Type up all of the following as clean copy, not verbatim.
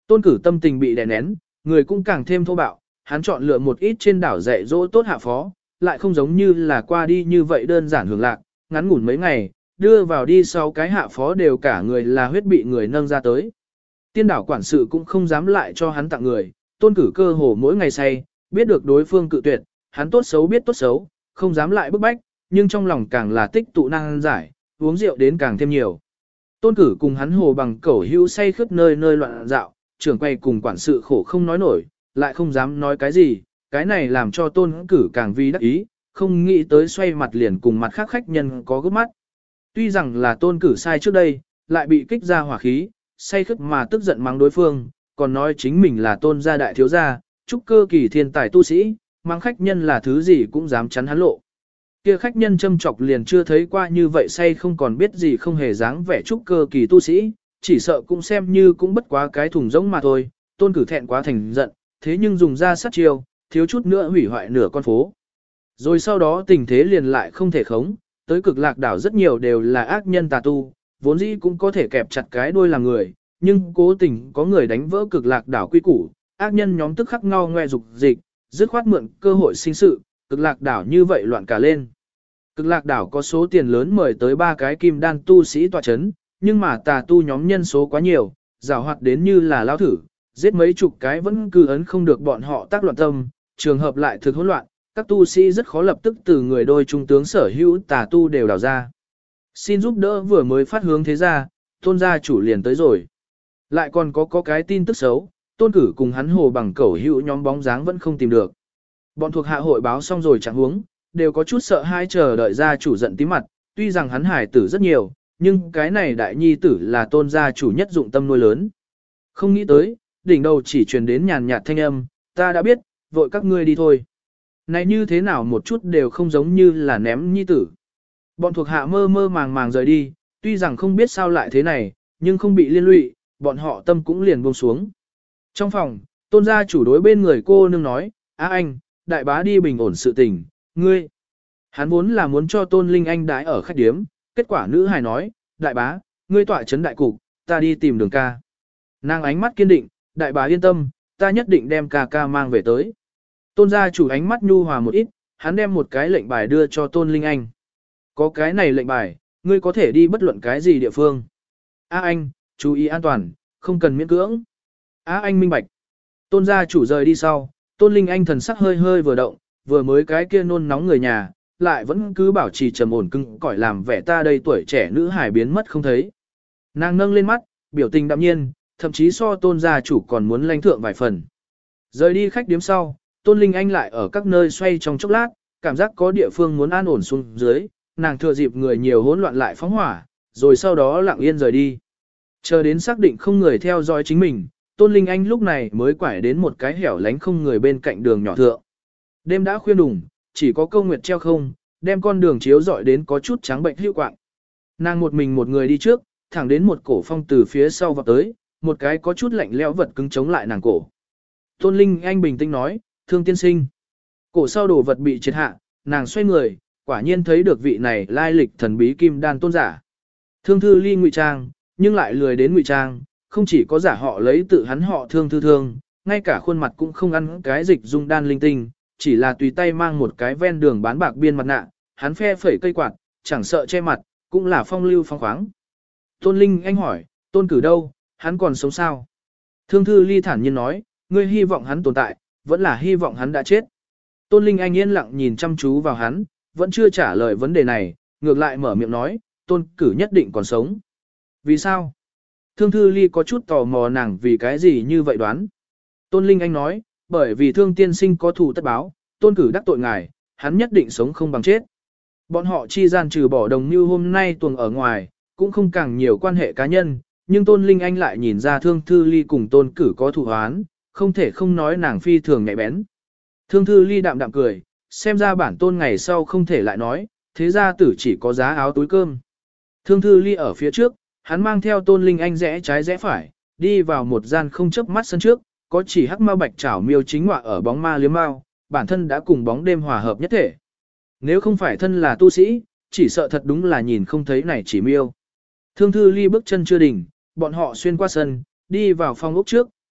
Tôn Cử tâm tình bị đè nén, người cũng càng thêm thô bạo, hắn chọn lựa một ít trên đảo dạy dỗ tốt hạ phó, lại không giống như là qua đi như vậy đơn giản hưởng lạc, ngắn ngủn mấy ngày, đưa vào đi sau cái hạ phó đều cả người là huyết bị người nâng ra tới. Tiên đảo quản sự cũng không dám lại cho hắn tặng người, Tôn Cử cơ hồ mỗi ngày say, biết được đối phương cự tuyệt, hắn tốt xấu biết tốt xấu, không dám lại bức bách, nhưng trong lòng càng là tích tụ năng giải, uống rượu đến càng thêm nhiều. Tôn Cử cùng hắn hồ bằng cẩu hữu say khướt nơi nơi loạn dạo, trưởng quay cùng quản sự khổ không nói nổi, lại không dám nói cái gì, cái này làm cho Tôn Cử càng vi đắc ý, không nghĩ tới xoay mặt liền cùng mặt khác khách nhân có gấp mắt. Tuy rằng là Tôn Cử sai trước đây, lại bị kích ra hỏa khí, say khướt mà tức giận mắng đối phương, còn nói chính mình là Tôn gia đại thiếu gia, trúc cơ kỳ thiên tài tu sĩ, mang khách nhân là thứ gì cũng dám chắn hắn lộ. Kia khách nhân châm chọc liền chưa thấy qua như vậy say không còn biết gì không hề dáng vẻ trúc cơ kỳ tu sĩ, chỉ sợ cũng xem như cũng bất quá cái thùng rỗng mà thôi, Tôn Cử thẹn quá thành giận, thế nhưng dùng ra sát chiêu, thiếu chút nữa hủy hoại nửa con phố. Rồi sau đó tình thế liền lại không thể khống, tới Cực Lạc đảo rất nhiều đều là ác nhân tà tu, vốn dĩ cũng có thể kẹp chặt cái đuôi làm người, nhưng cố tình có người đánh vỡ Cực Lạc đảo quy củ, ác nhân nhóm tức khắc ngao ngoe dục dịch, dứt khoát mượn cơ hội sinh sự, Cực Lạc đảo như vậy loạn cả lên. Cực Lạc đảo có số tiền lớn mời tới 3 cái kim đan tu sĩ tọa chấn, nhưng mà tà tu nhóm nhân số quá nhiều, giảo hoạt đến như là lao thử, giết mấy chục cái vẫn cứ ấn không được bọn họ tác loạn tâm, trường hợp lại thực hỗn loạn, các tu sĩ rất khó lập tức từ người đôi trung tướng sở hữu tà tu đều đào ra. Xin giúp đỡ vừa mới phát hướng thế ra, Tôn gia chủ liền tới rồi. Lại còn có cái tin tức xấu, Tôn Cử cùng hắn hồ bằng cẩu hữu nhóm bóng dáng vẫn không tìm được. Bọn thuộc hạ hội báo xong rồi chẳng huống, đều có chút sợ hai chờ đợi gia chủ giận tím mặt, tuy rằng hắn hải tử rất nhiều, nhưng cái này đại nhi tử là Tôn gia chủ nhất dụng tâm nuôi lớn. Không nghĩ tới, đỉnh đầu chỉ truyền đến nhàn nhạt thanh âm, ta đã biết, vội các ngươi đi thôi. Này như thế nào một chút đều không giống như là ném nhi tử. Bọn thuộc hạ mơ mơ màng màng rời đi, tuy rằng không biết sao lại thế này, nhưng không bị liên lụy, bọn họ tâm cũng liền buông xuống. Trong phòng, Tôn gia chủ đối bên người cô nương nói, anh, đại bá đi bình ổn sự tình, ngươi. Hắn vốn là muốn cho Tôn Linh Anh đái ở khách điếm, kết quả nữ hài nói, đại bá, ngươi tọa chấn đại cục, ta đi tìm Đường ca. Nàng ánh mắt kiên định, đại bá yên tâm, ta nhất định đem ca ca mang về tới. Tôn gia chủ ánh mắt nhu hòa một ít, hắn đem một cái lệnh bài đưa cho Tôn Linh Anh. Có cái này lệnh bài, ngươi có thể đi bất luận cái gì địa phương. Anh, chú ý an toàn, không cần miễn cưỡng. Anh minh bạch. Tôn gia chủ rời đi sau, Tôn Linh Anh thần sắc hơi hơi vừa động, vừa mới cái kia nôn nóng người nhà, lại vẫn cứ bảo trì trầm ổn cứng cỏi làm vẻ ta đây tuổi trẻ nữ hải biến mất không thấy. Nàng nâng lên mắt, biểu tình đạm nhiên, thậm chí so Tôn gia chủ còn muốn lãnh thượng vài phần. Rời đi khách điếm sau, Tôn Linh Anh lại ở các nơi xoay trong chốc lát, cảm giác có địa phương muốn an ổn xuống dưới, nàng thừa dịp người nhiều hỗn loạn lại phóng hỏa, rồi sau đó lặng yên rời đi. Chờ đến xác định không người theo dõi chính mình, Tôn Linh Anh lúc này mới quải đến một cái hẻo lánh không người bên cạnh đường nhỏ thượng. Đêm đã khuya đùng, chỉ có câu nguyệt treo không, đem con đường chiếu rọi đến có chút trắng bệnh hữu quạng. Nàng một mình một người đi trước, thẳng đến một cổ phong từ phía sau vọt tới, một cái có chút lạnh lẽo vật cứng chống lại nàng cổ. Tôn Linh Anh bình tĩnh nói, thương tiên sinh. Cổ sau đồ vật bị triệt hạ, nàng xoay người, quả nhiên thấy được vị này lai lịch thần bí kim đan tôn giả. Thương thư ly ngụy trang, nhưng lại lười đến ngụy trang, không chỉ có giả họ lấy tự hắn họ thương thư thương, ngay cả khuôn mặt cũng không ăn cái dịch dung đan linh tinh, chỉ là tùy tay mang một cái ven đường bán bạc biên mặt nạ, hắn phe phẩy cây quạt, chẳng sợ che mặt, cũng là phong lưu phong khoáng. Tôn Linh Anh hỏi, Tôn Cử đâu, hắn còn sống sao? Thương thư ly thản nhiên nói, ngươi hy vọng hắn tồn tại, vẫn là hy vọng hắn đã chết. Tôn Linh Anh yên lặng nhìn chăm chú vào hắn, vẫn chưa trả lời vấn đề này, ngược lại mở miệng nói, Tôn Cử nhất định còn sống. Vì sao? Thương thư ly có chút tò mò nàng vì cái gì như vậy đoán. Tôn Linh Anh nói, bởi vì thương tiên sinh có thù tất báo, Tôn Cử đắc tội ngài, hắn nhất định sống không bằng chết. Bọn họ chi gian trừ bỏ đồng như hôm nay tuần ở ngoài, cũng không càng nhiều quan hệ cá nhân, nhưng Tôn Linh Anh lại nhìn ra thương thư ly cùng Tôn Cử có thù hoán, không thể không nói nàng phi thường nhạy bén. Thương thư ly đạm đạm cười, xem ra bản tôn ngày sau không thể lại nói, thế ra tử chỉ có giá áo túi cơm. Thương thư ly ở phía trước, hắn mang theo Tôn Linh Anh rẽ trái rẽ phải, đi vào một gian không chớp mắt sân trước, có chỉ hắc ma bạch chảo miêu chính ngọa ở bóng ma liếm mau, bản thân đã cùng bóng đêm hòa hợp nhất thể. Nếu không phải thân là tu sĩ, chỉ sợ thật đúng là nhìn không thấy này chỉ miêu. Thương thư ly bước chân chưa đỉnh, bọn họ xuyên qua sân, đi vào phòng ốc trước,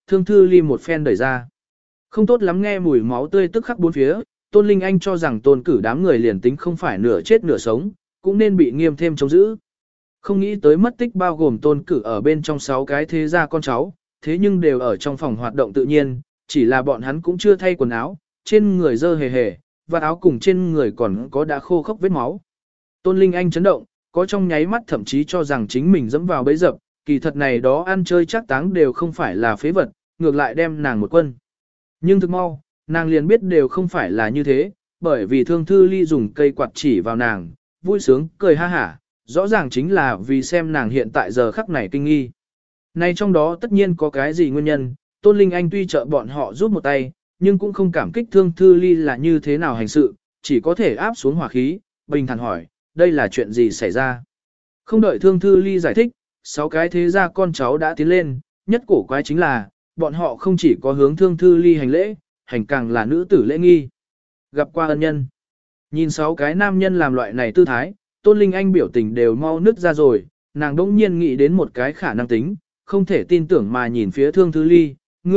Thương Thư Ly một phen đẩy ra. Không tốt lắm nghe mùi máu tươi tức khắc bốn phía, Tôn Linh Anh cho rằng Tôn Cử đám người liền tính không phải nửa chết nửa sống, cũng nên bị nghiêm thêm chống giữ. Không nghĩ tới mất tích bao gồm Tôn Cử ở bên trong 6 cái thế gia con cháu, thế nhưng đều ở trong phòng hoạt động tự nhiên, chỉ là bọn hắn cũng chưa thay quần áo, trên người dơ hề hề, và áo cùng trên người còn có đã khô khốc vết máu. Tôn Linh Anh chấn động, có trong nháy mắt thậm chí cho rằng chính mình dẫm vào bẫy dập, kỳ thật này đó ăn chơi chắc táng đều không phải là phế vật, ngược lại đem nàng một quân. Nhưng thực mau, nàng liền biết đều không phải là như thế, bởi vì Thương Thư Ly dùng cây quạt chỉ vào nàng, vui sướng, cười ha hả, rõ ràng chính là vì xem nàng hiện tại giờ khắc này kinh nghi. Này trong đó tất nhiên có cái gì nguyên nhân, Tôn Linh Anh tuy trợ bọn họ giúp một tay, nhưng cũng không cảm kích Thương Thư Ly là như thế nào hành sự, chỉ có thể áp xuống hỏa khí, bình thản hỏi, đây là chuyện gì xảy ra. Không đợi Thương Thư Ly giải thích, 6 cái thế gia con cháu đã tiến lên, nhất cổ quái chính là, bọn họ không chỉ có hướng Thương Thư Ly hành lễ, hành càng là nữ tử lễ nghi. Gặp qua ân nhân. Nhìn 6 cái nam nhân làm loại này tư thái, Tôn Linh Anh biểu tình đều mau nứt ra rồi, nàng đỗng nhiên nghĩ đến một cái khả năng tính, không thể tin tưởng mà nhìn phía Thương Thư Ly,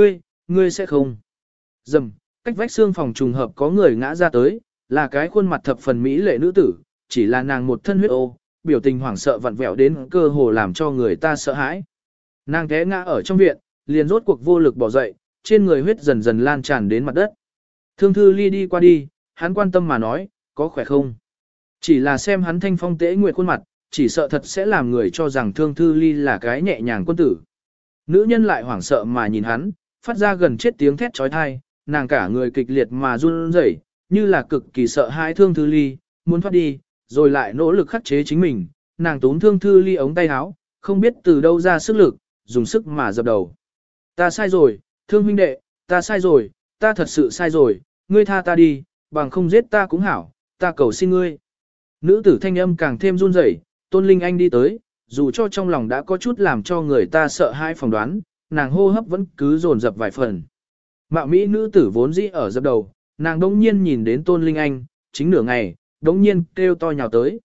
ngươi sẽ không. Dầm, cách vách xương phòng trùng hợp có người ngã ra tới, là cái khuôn mặt thập phần mỹ lệ nữ tử, chỉ là nàng một thân huyết ô, biểu tình hoảng sợ vặn vẹo đến cơ hồ làm cho người ta sợ hãi. Nàng té ngã ở trong viện, liền rốt cuộc vô lực bỏ dậy, trên người huyết dần dần lan tràn đến mặt đất. Thương Thư Ly đi qua đi, hắn quan tâm mà nói, có khỏe không? Chỉ là xem hắn thanh phong tế nguyệt khuôn mặt, chỉ sợ thật sẽ làm người cho rằng Thương Thư Ly là cái nhẹ nhàng quân tử. Nữ nhân lại hoảng sợ mà nhìn hắn, phát ra gần chết tiếng thét trói thai, nàng cả người kịch liệt mà run rẩy, như là cực kỳ sợ hãi Thương Thư Ly, muốn thoát đi, rồi lại nỗ lực khắc chế chính mình, nàng tốn Thương Thư Ly ống tay áo, không biết từ đâu ra sức lực, dùng sức mà dập đầu. Ta sai rồi, Thương huynh đệ, ta sai rồi, ta thật sự sai rồi, ngươi tha ta đi, bằng không giết ta cũng hảo, ta cầu xin ngươi. Nữ tử thanh âm càng thêm run rẩy, Tôn Linh Anh đi tới, dù cho trong lòng đã có chút làm cho người ta sợ hãi phỏng đoán, nàng hô hấp vẫn cứ dồn dập vài phần. Mạo Mỹ nữ tử vốn dĩ ở dập đầu, nàng đống nhiên nhìn đến Tôn Linh Anh, chính nửa ngày, đống nhiên kêu to nhào tới.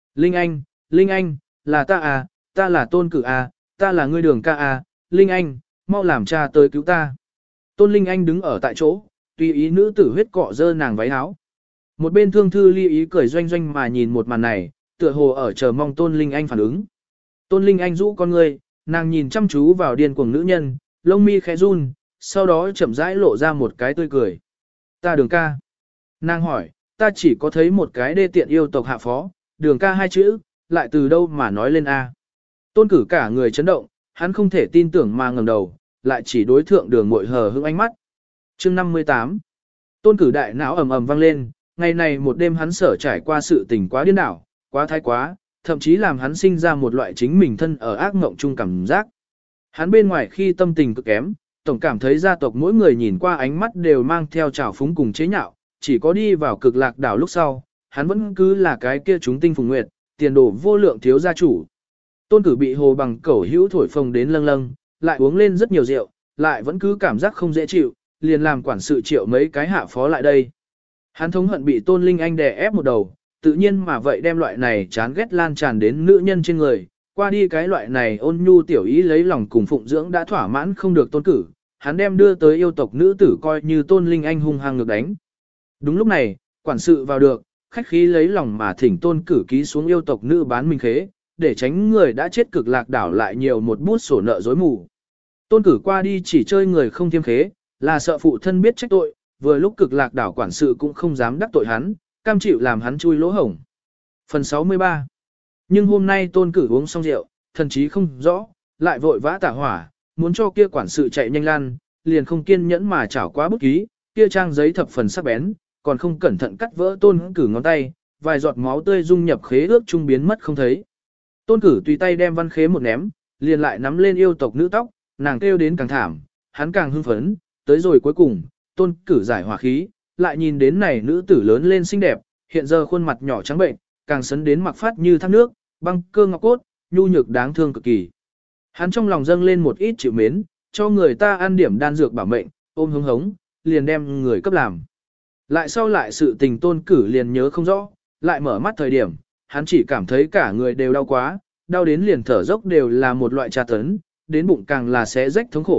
Linh Anh, là ta à, ta là Tôn Cử à, ta là ngươi Đường ca à, Linh Anh, mau làm cha tới cứu ta. Tôn Linh Anh đứng ở tại chỗ, tùy ý nữ tử huyết cọ dơ nàng váy áo. Một bên Thương Thư Ly ý cười doanh doanh mà nhìn một màn này, tựa hồ ở chờ mong Tôn Linh Anh phản ứng. Tôn Linh Anh rũ con ngươi, nàng nhìn chăm chú vào điên cuồng nữ nhân, lông mi khẽ run, sau đó chậm rãi lộ ra một cái tươi cười. Ta Đường ca. Nàng hỏi, ta chỉ có thấy một cái đê tiện yêu tộc hạ phó, Đường ca 2 chữ, lại từ đâu mà nói lên A. Tôn Cử cả người chấn động, hắn không thể tin tưởng mà ngẩng đầu, lại chỉ đối thượng Đường Mội hờ hững ánh mắt. Chương 58. Tôn Cử đại não ầm ầm vang lên, ngày này một đêm hắn sở trải qua sự tình quá điên đảo, quá thái quá, thậm chí làm hắn sinh ra một loại chính mình thân ở ác mộng chung cảm giác. Hắn bên ngoài khi tâm tình cực kém, tổng cảm thấy gia tộc mỗi người nhìn qua ánh mắt đều mang theo trào phúng cùng chế nhạo, chỉ có đi vào cực lạc đảo lúc sau, hắn vẫn cứ là cái kia chúng tinh phùng nguyệt, tiền đồ vô lượng thiếu gia chủ. Tôn Cử bị hồ bằng cẩu hữu thổi phồng đến lâng lâng, lại uống lên rất nhiều rượu, lại vẫn cứ cảm giác không dễ chịu, liền làm quản sự triệu mấy cái hạ phó lại đây. Hắn thống hận bị Tôn Linh Anh đè ép một đầu, tự nhiên mà vậy đem loại này chán ghét lan tràn đến nữ nhân trên người, qua đi cái loại này ôn nhu tiểu ý lấy lòng cùng phụng dưỡng đã thỏa mãn không được Tôn Cử, hắn đem đưa tới yêu tộc nữ tử coi như Tôn Linh Anh hung hăng ngược đánh. Đúng lúc này, quản sự vào được, khách khí lấy lòng mà thỉnh Tôn Cử ký xuống yêu tộc nữ bán mình khế, để tránh người đã chết cực lạc đảo lại nhiều một bút sổ nợ dối mù. Tôn Cử qua đi chỉ chơi người không thiêm khế, là sợ phụ thân biết trách tội, vừa lúc cực lạc đảo quản sự cũng không dám đắc tội hắn, cam chịu làm hắn chui lỗ hổng. Phần 63. Nhưng hôm nay Tôn Cử uống xong rượu, thần chí không rõ, lại vội vã tả hỏa, muốn cho kia quản sự chạy nhanh lan, liền không kiên nhẫn mà chảo quá bút ký, kia trang giấy thập phần sắc bén, còn không cẩn thận cắt vỡ Tôn Cử ngón tay, vài giọt máu tươi dung nhập khế ước trung biến mất không thấy. Tôn Cử tùy tay đem văn khế một ném, liền lại nắm lên yêu tộc nữ tóc, nàng kêu đến càng thảm, hắn càng hưng phấn, tới rồi cuối cùng, Tôn Cử giải hỏa khí, lại nhìn đến này nữ tử lớn lên xinh đẹp, hiện giờ khuôn mặt nhỏ trắng bệnh, càng sấn đến mặc phát như thác nước, băng cơ ngọc cốt, nhu nhược đáng thương cực kỳ. Hắn trong lòng dâng lên một ít chịu mến, cho người ta ăn điểm đan dược bảo mệnh, ôm hứng hống, liền đem người cấp làm. Lại sau lại sự tình Tôn Cử liền nhớ không rõ, lại mở mắt thời điểm, hắn chỉ cảm thấy cả người đều đau quá, đau đến liền thở dốc đều là một loại tra tấn, đến bụng càng là xé rách thống khổ,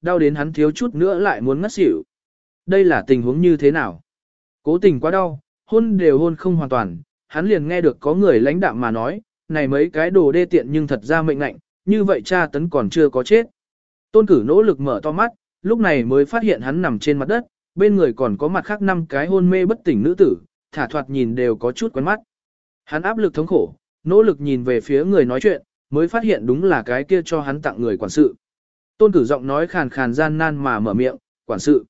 đau đến hắn thiếu chút nữa lại muốn ngất xỉu. Đây là tình huống như thế nào? Cố tình quá đau, hôn đều hôn không hoàn toàn, hắn liền nghe được có người lãnh đạm mà nói, này mấy cái đồ đê tiện nhưng thật ra mệnh lạnh, như vậy cha tấn còn chưa có chết. Tôn Cử nỗ lực mở to mắt, lúc này mới phát hiện hắn nằm trên mặt đất, bên người còn có mặt khác 5 cái hôn mê bất tỉnh nữ tử, thả thoạt nhìn đều có chút quen mắt. Hắn áp lực thống khổ, nỗ lực nhìn về phía người nói chuyện, mới phát hiện đúng là cái kia cho hắn tặng người quản sự. Tôn Cử giọng nói khàn khàn gian nan mà mở miệng, quản sự.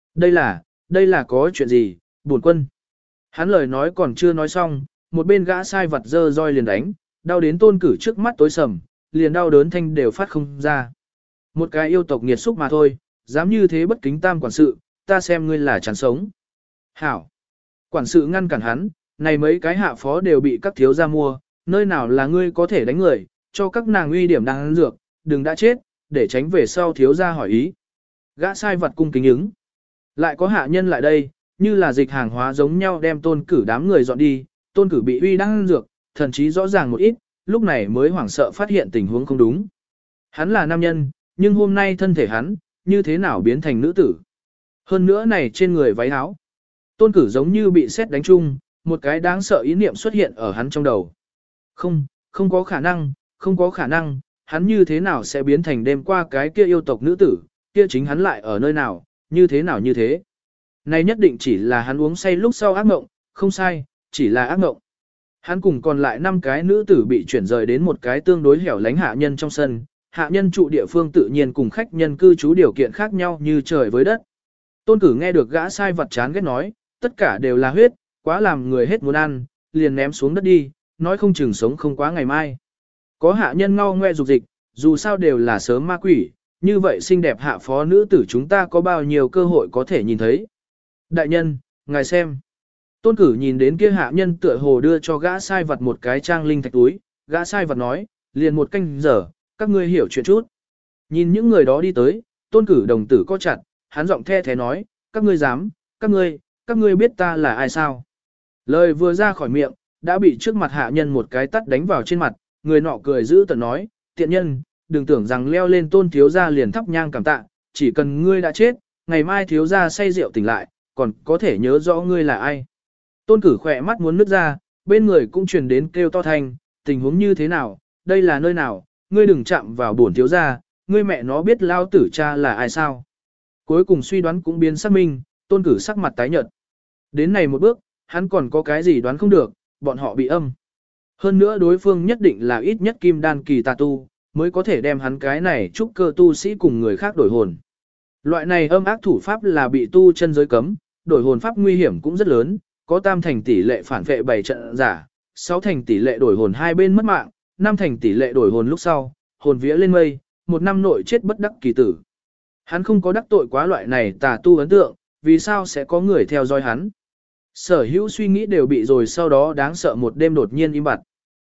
Đây là có chuyện gì, bổn quân. Hắn lời nói còn chưa nói xong, một bên gã sai vật dơ roi liền đánh, đau đến Tôn Cử trước mắt tối sầm, liền đau đớn thanh đều phát không ra. Một cái yêu tộc nghiệt xúc mà thôi, dám như thế bất kính tam quản sự, ta xem ngươi là chán sống. Hảo. Quản sự ngăn cản hắn, này mấy cái hạ phó đều bị các thiếu gia mua, nơi nào là ngươi có thể đánh người, cho các nàng uy điểm đang dược, đừng đã chết, để tránh về sau thiếu gia hỏi ý. Gã sai vật cung kính ứng. Lại có hạ nhân lại đây, như là dịch hàng hóa giống nhau đem Tôn Cử đám người dọn đi, Tôn Cử bị uy đang dược, thần chí rõ ràng một ít, lúc này mới hoảng sợ phát hiện tình huống không đúng. Hắn là nam nhân, nhưng hôm nay thân thể hắn, như thế nào biến thành nữ tử. Hơn nữa này trên người váy áo. Tôn Cử giống như bị sét đánh chung, một cái đáng sợ ý niệm xuất hiện ở hắn trong đầu. Không có khả năng, hắn như thế nào sẽ biến thành đêm qua cái kia yêu tộc nữ tử, kia chính hắn lại ở nơi nào, như thế nào như thế. Này nhất định chỉ là hắn uống say lúc sau ác mộng, không sai, chỉ là ác mộng. Hắn cùng còn lại 5 cái nữ tử bị chuyển rời đến một cái tương đối hẻo lánh hạ nhân trong sân, hạ nhân trụ địa phương tự nhiên cùng khách nhân cư trú điều kiện khác nhau như trời với đất. Tôn Cử nghe được gã sai vật chán ghét nói, tất cả đều là huyết, quá làm người hết muốn ăn, liền ném xuống đất đi, nói không chừng sống không quá ngày mai. Có hạ nhân ngao ngoe dục dịch, dù sao đều là sớm ma quỷ, như vậy xinh đẹp hạ phó nữ tử chúng ta có bao nhiêu cơ hội có thể nhìn thấy. Đại nhân, ngài xem. Tôn Cử nhìn đến kia hạ nhân tựa hồ đưa cho gã sai vật một cái trang linh thạch túi, gã sai vật nói, liền một canh giờ, các ngươi hiểu chuyện chút. Nhìn những người đó đi tới, Tôn Cử đồng tử co chặt, hắn giọng the thế nói, các ngươi dám, các ngươi biết ta là ai sao. Lời vừa ra khỏi miệng, đã bị trước mặt hạ nhân một cái tắt đánh vào trên mặt, người nọ cười giữ tợn nói, tiện nhân, đừng tưởng rằng leo lên Tôn thiếu gia liền thắp nhang cảm tạ, chỉ cần ngươi đã chết, ngày mai thiếu gia say rượu tỉnh lại, còn có thể nhớ rõ ngươi là ai. Tôn Cử khỏe mắt muốn nứt ra, bên người cũng truyền đến kêu to thanh, tình huống như thế nào, đây là nơi nào, ngươi đừng chạm vào bổn thiếu gia, ngươi mẹ nó biết lao tử cha là ai sao. Cuối cùng suy đoán cũng biến xác minh, Tôn Cử sắc mặt tái nhợt. Đến này một bước, hắn còn có cái gì đoán không được, bọn họ bị âm. Hơn nữa đối phương nhất định là ít nhất kim đan kỳ tà tu, mới có thể đem hắn cái này trúc cơ tu sĩ cùng người khác đổi hồn. Loại này âm ác thủ pháp là bị tu chân giới cấm, đổi hồn pháp nguy hiểm cũng rất lớn, có 3 thành tỷ lệ phản vệ 7 trận giả, 6 thành tỷ lệ đổi hồn hai bên mất mạng, 5 thành tỷ lệ đổi hồn lúc sau, hồn vía lên mây, 1 năm nội chết bất đắc kỳ tử. Hắn không có đắc tội quá loại này tà tu ấn tượng, vì sao sẽ có người theo dõi hắn. Sở hữu suy nghĩ đều bị rồi sau đó đáng sợ một đêm đột nhiên im bặt.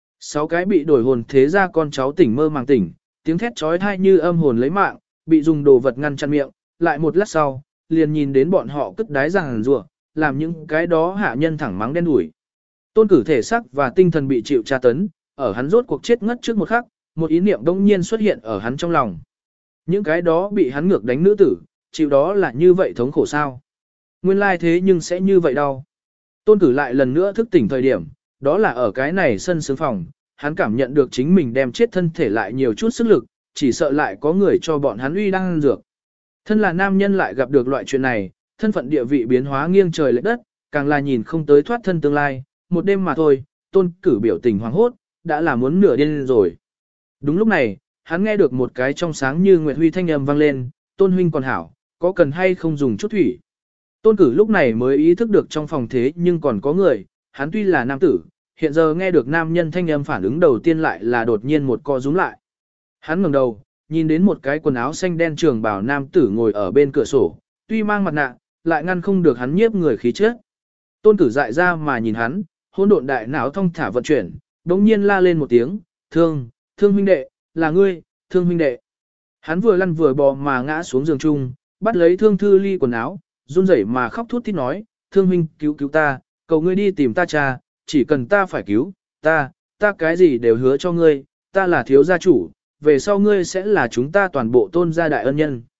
6 cái bị đổi hồn thế ra con cháu tỉnh mơ màng tỉnh, tiếng thét trói thai như âm hồn lấy mạng, bị dùng đồ vật ngăn chặn miệng, lại một lát sau, liền nhìn đến bọn họ cất đái ràng rùa, làm những cái đó hạ nhân thẳng mắng đen đủi. Tôn Cử thể sắc và tinh thần bị chịu tra tấn, ở hắn rốt cuộc chết ngất trước một khắc, một ý niệm đông nhiên xuất hiện ở hắn trong lòng. Những cái đó bị hắn ngược đánh nữ tử, chịu đó là như vậy thống khổ sao? Nguyên lai thế nhưng sẽ như vậy đau. Tôn Cử lại lần nữa thức tỉnh thời điểm, đó là ở cái này sân sướng phòng, hắn cảm nhận được chính mình đem chết thân thể lại nhiều chút sức lực, chỉ sợ lại có người cho bọn hắn uy đang ăn dược. Thân là nam nhân lại gặp được loại chuyện này, thân phận địa vị biến hóa nghiêng trời lệch đất, càng là nhìn không tới thoát thân tương lai, một đêm mà thôi, Tôn Cử biểu tình hoảng hốt, đã là muốn nửa điên rồi. Đúng lúc này, hắn nghe được một cái trong sáng như nguyệt huy thanh âm vang lên, Tôn huynh còn hảo, có cần hay không dùng chút thủy. Tôn Cử lúc này mới ý thức được trong phòng thế nhưng còn có người, hắn tuy là nam tử, hiện giờ nghe được nam nhân thanh âm phản ứng đầu tiên lại là đột nhiên một co rúm lại. Hắn ngẩng đầu, nhìn đến một cái quần áo xanh đen trường bào nam tử ngồi ở bên cửa sổ, tuy mang mặt nạ, lại ngăn không được hắn nhiếp người khí chất. Tôn Cử dại ra mà nhìn hắn, hỗn độn đại não thông thả vận chuyển, đống nhiên la lên một tiếng, thương huynh đệ, là ngươi, thương huynh đệ. Hắn vừa lăn vừa bò mà ngã xuống giường chung, bắt lấy Thương Thư Ly quần áo, run rẩy mà khóc thút thít nói, thương huynh cứu cứu ta, cầu ngươi đi tìm ta cha, chỉ cần ta phải cứu, ta cái gì đều hứa cho ngươi, ta là thiếu gia chủ, về sau ngươi sẽ là chúng ta toàn bộ Tôn gia đại ân nhân.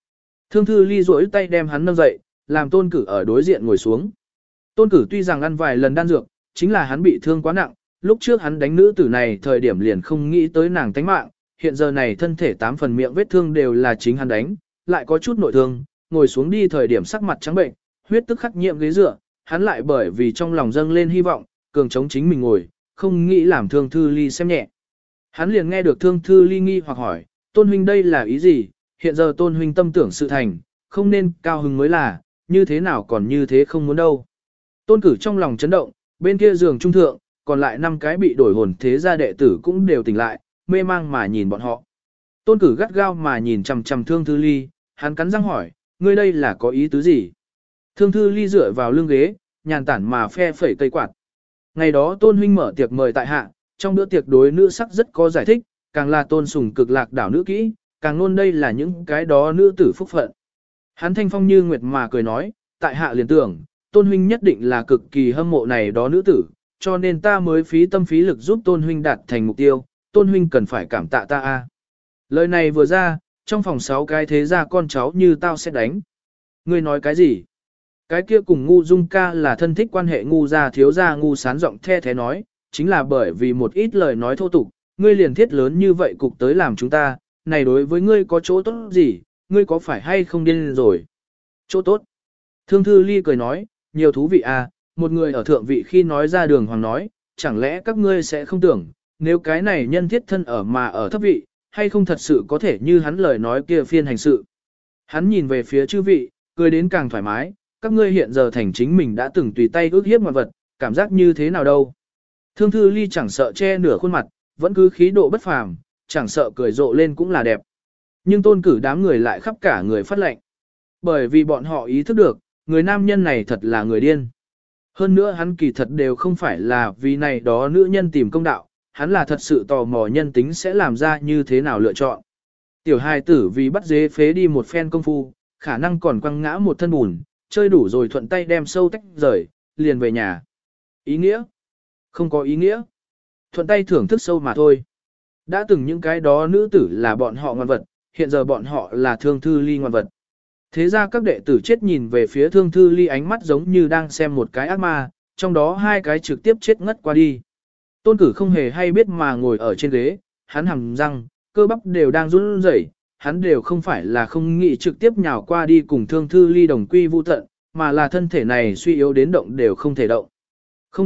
Thương Thư Ly duỗi tay đem hắn nâng dậy, làm Tôn Cử ở đối diện ngồi xuống. Tôn Cử tuy rằng ăn vài lần đan dược, chính là hắn bị thương quá nặng, lúc trước hắn đánh nữ tử này thời điểm liền không nghĩ tới nàng tánh mạng, hiện giờ này thân thể 8 phần miệng vết thương đều là chính hắn đánh, lại có chút nội thương, ngồi xuống đi thời điểm sắc mặt trắng bệnh, huyết tức khắc nhiễm ghế dựa, hắn lại bởi vì trong lòng dâng lên hy vọng, cường chống chính mình ngồi, không nghĩ làm Thương Thư Ly xem nhẹ. Hắn liền nghe được Thương Thư Ly nghi hoặc hỏi, Tôn huynh đây là ý gì, hiện giờ Tôn huynh tâm tưởng sự thành, không nên cao hứng mới là, như thế nào còn như thế không muốn đâu. Tôn Cử trong lòng chấn động, bên kia giường trung thượng, còn lại 5 cái bị đổi hồn thế gia đệ tử cũng đều tỉnh lại, mê mang mà nhìn bọn họ. Tôn Cử gắt gao mà nhìn chằm chằm Thương Thư Ly, hắn cắn răng hỏi, ngươi đây là có ý tứ gì? Thương Thư Ly dựa vào lưng ghế, nhàn tản mà phe phẩy cây quạt. Ngày đó Tôn huynh mở tiệc mời tại hạ, trong bữa tiệc đối nữ sắc rất có giải thích, càng là tôn sùng cực lạc đảo nữ kỹ, càng luôn đây là những cái đó nữ tử phúc phận. Hắn thanh phong như nguyệt mà cười nói, tại hạ liền tưởng, Tôn huynh nhất định là cực kỳ hâm mộ này đó nữ tử, cho nên ta mới phí tâm phí lực giúp Tôn huynh đạt thành mục tiêu, Tôn huynh cần phải cảm tạ ta a. Lời này vừa ra, trong phòng 6 cái thế gia con cháu như tao sẽ đánh. Ngươi nói cái gì? Cái kia cùng ngu dung ca là thân thích quan hệ ngu gia thiếu gia ngu sán giọng the thế nói, chính là bởi vì một ít lời nói thô tục, ngươi liền thiết lớn như vậy cục tới làm chúng ta, này đối với ngươi có chỗ tốt gì, ngươi có phải hay không điên rồi? Chỗ tốt. Thương Thư Ly cười nói, nhiều thú vị à, một người ở thượng vị khi nói ra đường hoàng nói, chẳng lẽ các ngươi sẽ không tưởng, nếu cái này nhân thiết thân ở mà ở thấp vị, hay không thật sự có thể như hắn lời nói kia phiên hành sự. Hắn nhìn về phía chư vị, cười đến càng thoải mái, các ngươi hiện giờ thành chính mình đã từng tùy tay ước hiếp ngoại vật, cảm giác như thế nào đâu. Thương Thư Ly chẳng sợ che nửa khuôn mặt, vẫn cứ khí độ bất phàm, chẳng sợ cười rộ lên cũng là đẹp. Nhưng Tôn Cử đám người lại khắp cả người phát lệnh. Bởi vì bọn họ ý thức được, người nam nhân này thật là người điên. Hơn nữa hắn kỳ thật đều không phải là vì này đó nữ nhân tìm công đạo, hắn là thật sự tò mò nhân tính sẽ làm ra như thế nào lựa chọn. Tiểu hài tử vì bắt dế phế đi một phen công phu, khả năng còn quăng ngã một thân bùn, chơi đủ rồi thuận tay đem sâu tách rời, liền về nhà. Ý nghĩa? Không có ý nghĩa. Thuận tay thưởng thức sâu mà thôi. Đã từng những cái đó nữ tử là bọn họ ngoan vật, hiện giờ bọn họ là Thương Thư Ly ngoan vật. Thế ra các đệ tử chết nhìn về phía Thương Thư Ly ánh mắt giống như đang xem một cái ác ma, trong đó 2 cái trực tiếp chết ngất qua đi. Tôn Cử không hề hay biết mà ngồi ở trên ghế, hắn hầm răng, cơ bắp đều đang run rẩy, hắn đều không phải là không nghĩ trực tiếp nhào qua đi cùng Thương Thư Ly đồng quy vu tận, mà là thân thể này suy yếu đến động đều không thể động. Không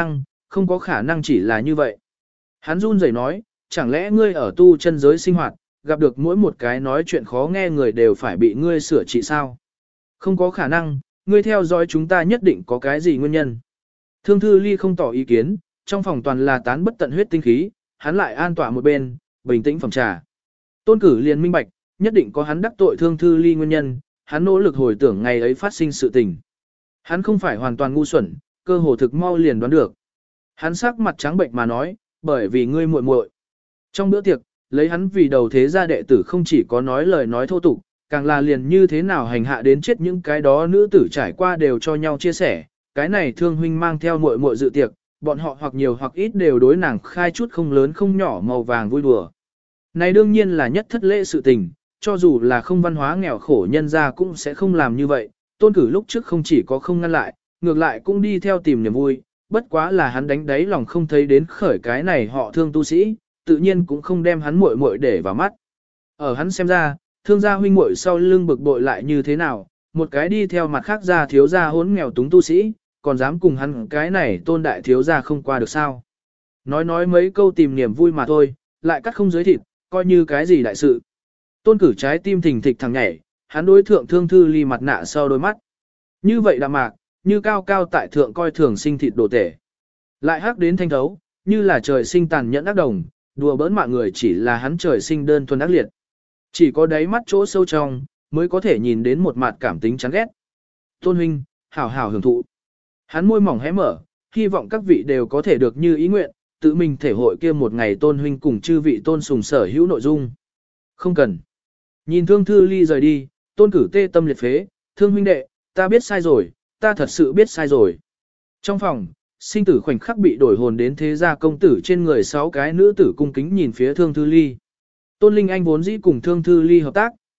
có khả năng chỉ là như vậy. Hắn run rẩy nói, chẳng lẽ ngươi ở tu chân giới sinh hoạt, gặp được mỗi một cái nói chuyện khó nghe người đều phải bị ngươi sửa trị sao? Không có khả năng, ngươi theo dõi chúng ta nhất định có cái gì nguyên nhân. Thương Thư Ly không tỏ ý kiến, trong phòng toàn là tán bất tận huyết tinh khí, hắn lại an tọa một bên, bình tĩnh phẩm trà. Tôn Cử liền minh bạch, nhất định có hắn đắc tội Thương Thư Ly nguyên nhân, hắn nỗ lực hồi tưởng ngày ấy phát sinh sự tình. Hắn không phải hoàn toàn ngu xuẩn, cơ hồ thực mau liền đoán được. Hắn sắc mặt trắng bệnh mà nói, bởi vì ngươi muội muội. Trong bữa tiệc, lấy hắn vì đầu thế gia đệ tử không chỉ có nói lời nói thô tục, càng là liền như thế nào hành hạ đến chết những cái đó nữ tử trải qua đều cho nhau chia sẻ. Cái này Thương huynh mang theo muội muội dự tiệc, bọn họ hoặc nhiều hoặc ít đều đối nàng khai chút không lớn không nhỏ màu vàng vui đùa. Này đương nhiên là nhất thất lễ sự tình, cho dù là không văn hóa nghèo khổ nhân gia cũng sẽ không làm như vậy. Tôn Cử lúc trước không chỉ có không ngăn lại, ngược lại cũng đi theo tìm niềm vui, bất quá là hắn đánh đáy lòng không thấy đến khởi cái này họ Thương tu sĩ, tự nhiên cũng không đem hắn muội muội để vào mắt. Ở hắn xem ra, Thương gia huynh muội sau lưng bực bội lại như thế nào, một cái đi theo mặt khác gia thiếu gia hỗn nghèo túng tu sĩ, còn dám cùng hắn cái này Tôn đại thiếu gia không qua được sao? Nói mấy câu tìm niềm vui mà thôi, lại cắt không giới thịt, coi như cái gì đại sự. Tôn Cử trái tim thình thịch thằng nhảy, hắn đối thượng Thương Thư Ly mặt nạ sau đôi mắt. Như vậy đạm mạc, như cao cao tại thượng coi thường sinh thịt đồ tể. Lại hắc đến thanh thấu, như là trời sinh tàn nhẫn ác đồng, đùa bỡn mạng người chỉ là hắn trời sinh đơn thuần ác liệt. Chỉ có đáy mắt chỗ sâu trong, mới có thể nhìn đến một mặt cảm tính chán ghét. Tôn huynh, hảo hảo hưởng thụ. Hắn môi mỏng hé mở, hy vọng các vị đều có thể được như ý nguyện, tự mình thể hội kia một ngày Tôn huynh cùng chư vị tôn sùng sở hữu nội dung. Không cần. Nhìn Thương Thư Ly rời đi, Tôn Cử tê tâm liệt phế, Thương huynh đệ, ta biết sai rồi, ta thật sự biết sai rồi. Trong phòng, sinh tử khoảnh khắc bị đổi hồn đến thế gia công tử trên người 6 cái nữ tử cung kính nhìn phía Thương Thư Ly. Tôn Linh Anh vốn dĩ cùng Thương Thư Ly hợp tác,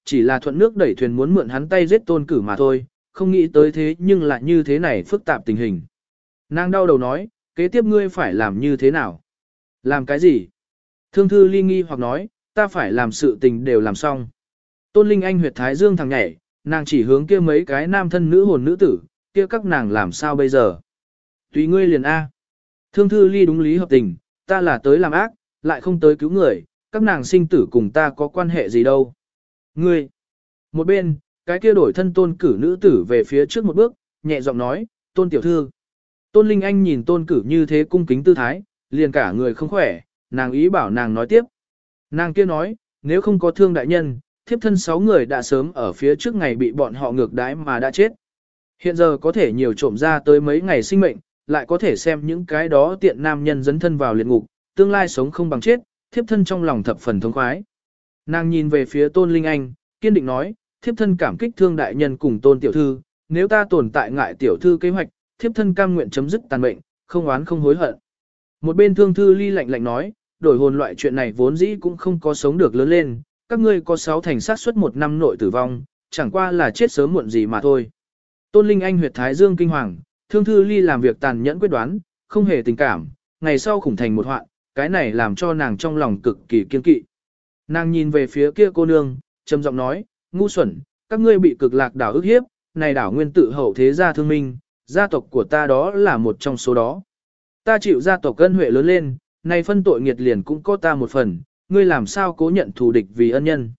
chỉ là thuận nước đẩy thuyền muốn mượn hắn tay giết Tôn Cử mà thôi, không nghĩ tới thế nhưng lại như thế này phức tạp tình hình. Nàng đau đầu nói, kế tiếp ngươi phải làm như thế nào? Làm cái gì? Thương Thư Ly nghi hoặc nói, ta phải làm sự tình đều làm xong. Tôn Linh Anh huyệt thái dương thằng nhảy, nàng chỉ hướng kia mấy cái nam thân nữ hồn nữ tử, kia các nàng làm sao bây giờ? Tùy ngươi liền A. Thương Thư Ly đúng lý hợp tình, ta là tới làm ác, lại không tới cứu người, các nàng sinh tử cùng ta có quan hệ gì đâu. Ngươi. Một bên, cái kia đổi thân Tôn Cử nữ tử về phía trước một bước, nhẹ giọng nói, Tôn tiểu thư. Tôn Linh Anh nhìn Tôn Cử như thế cung kính tư thái, liền cả người không khỏe, nàng ý bảo nàng nói tiếp. Nàng kia nói, nếu không có thương đại nhân, thiếp thân 6 người đã sớm ở phía trước ngày bị bọn họ ngược đãi mà đã chết. Hiện giờ có thể nhiều trộm ra tới mấy ngày sinh mệnh, lại có thể xem những cái đó tiện nam nhân dấn thân vào liệt ngục, tương lai sống không bằng chết, thiếp thân trong lòng thập phần thống khoái. Nàng nhìn về phía Tôn Linh Anh, kiên định nói, thiếp thân cảm kích thương đại nhân cùng Tôn tiểu thư, nếu ta tồn tại ngại tiểu thư kế hoạch, thiếp thân cam nguyện chấm dứt tàn mệnh, không oán không hối hận. Một bên Thương Thư Ly lạnh lạnh nói, đổi hồn loại chuyện này vốn dĩ cũng không có sống được lớn lên, các ngươi có 6 thành xác suất 1 năm nội tử vong, chẳng qua là chết sớm muộn gì mà thôi. Tôn Linh Anh huyệt thái dương kinh hoàng, Thương Thư Ly làm việc tàn nhẫn quyết đoán, không hề tình cảm, ngày sau khủng thành một hoạn, cái này làm cho nàng trong lòng cực kỳ kiên kỵ. Nàng nhìn về phía kia cô nương, trầm giọng nói, ngu xuẩn, các ngươi bị cực lạc đảo ức hiếp, này đảo nguyên tự hậu thế gia thương minh, gia tộc của ta đó là một trong số đó. Ta chịu gia tộc ân huệ lớn lên, này phân tội nghiệt liền cũng có ta một phần, ngươi làm sao cố nhận thù địch vì ân nhân.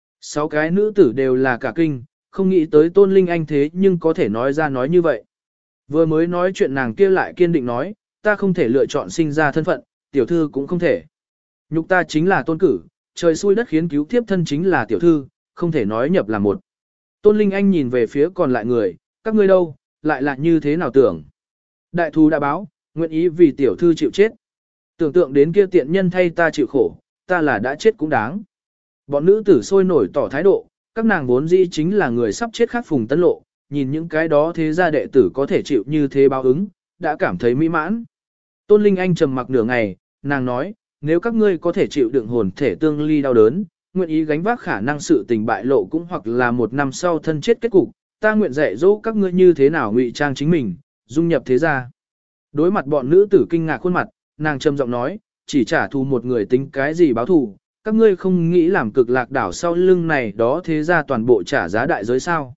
6 cái nữ tử đều là cả kinh, không nghĩ tới Tôn Linh Anh thế nhưng có thể nói ra nói như vậy. Vừa mới nói chuyện nàng kia lại kiên định nói, ta không thể lựa chọn sinh ra thân phận, tiểu thư cũng không thể. Nhục ta chính là Tôn Cử, trời xui đất khiến cứu thiếp thân chính là tiểu thư, không thể nói nhập là một. Tôn Linh Anh nhìn về phía còn lại người, các ngươi đâu, lại là như thế nào tưởng. Đại thù đã báo, nguyện ý vì tiểu thư chịu chết. Tưởng tượng đến kia tiện nhân thay ta chịu khổ, ta là đã chết cũng đáng. Bọn nữ tử sôi nổi tỏ thái độ, các nàng vốn dĩ chính là người sắp chết khác phùng tân lộ, nhìn những cái đó thế gia đệ tử có thể chịu như thế báo ứng, đã cảm thấy mỹ mãn. Tôn Linh Anh trầm mặc nửa ngày, nàng nói, nếu các ngươi có thể chịu đựng hồn thể tương ly đau đớn, nguyện ý gánh vác khả năng sự tình bại lộ cũng hoặc là 1 năm sau thân chết kết cục, ta nguyện dạy dỗ các ngươi như thế nào ngụy trang chính mình, dung nhập thế gia. Đối mặt bọn nữ tử kinh ngạc khuôn mặt, nàng trầm giọng nói, chỉ trả thù một người tính cái gì báo thù, các ngươi không nghĩ làm cực lạc đảo sau lưng này đó thế gia toàn bộ trả giá đại giới sao.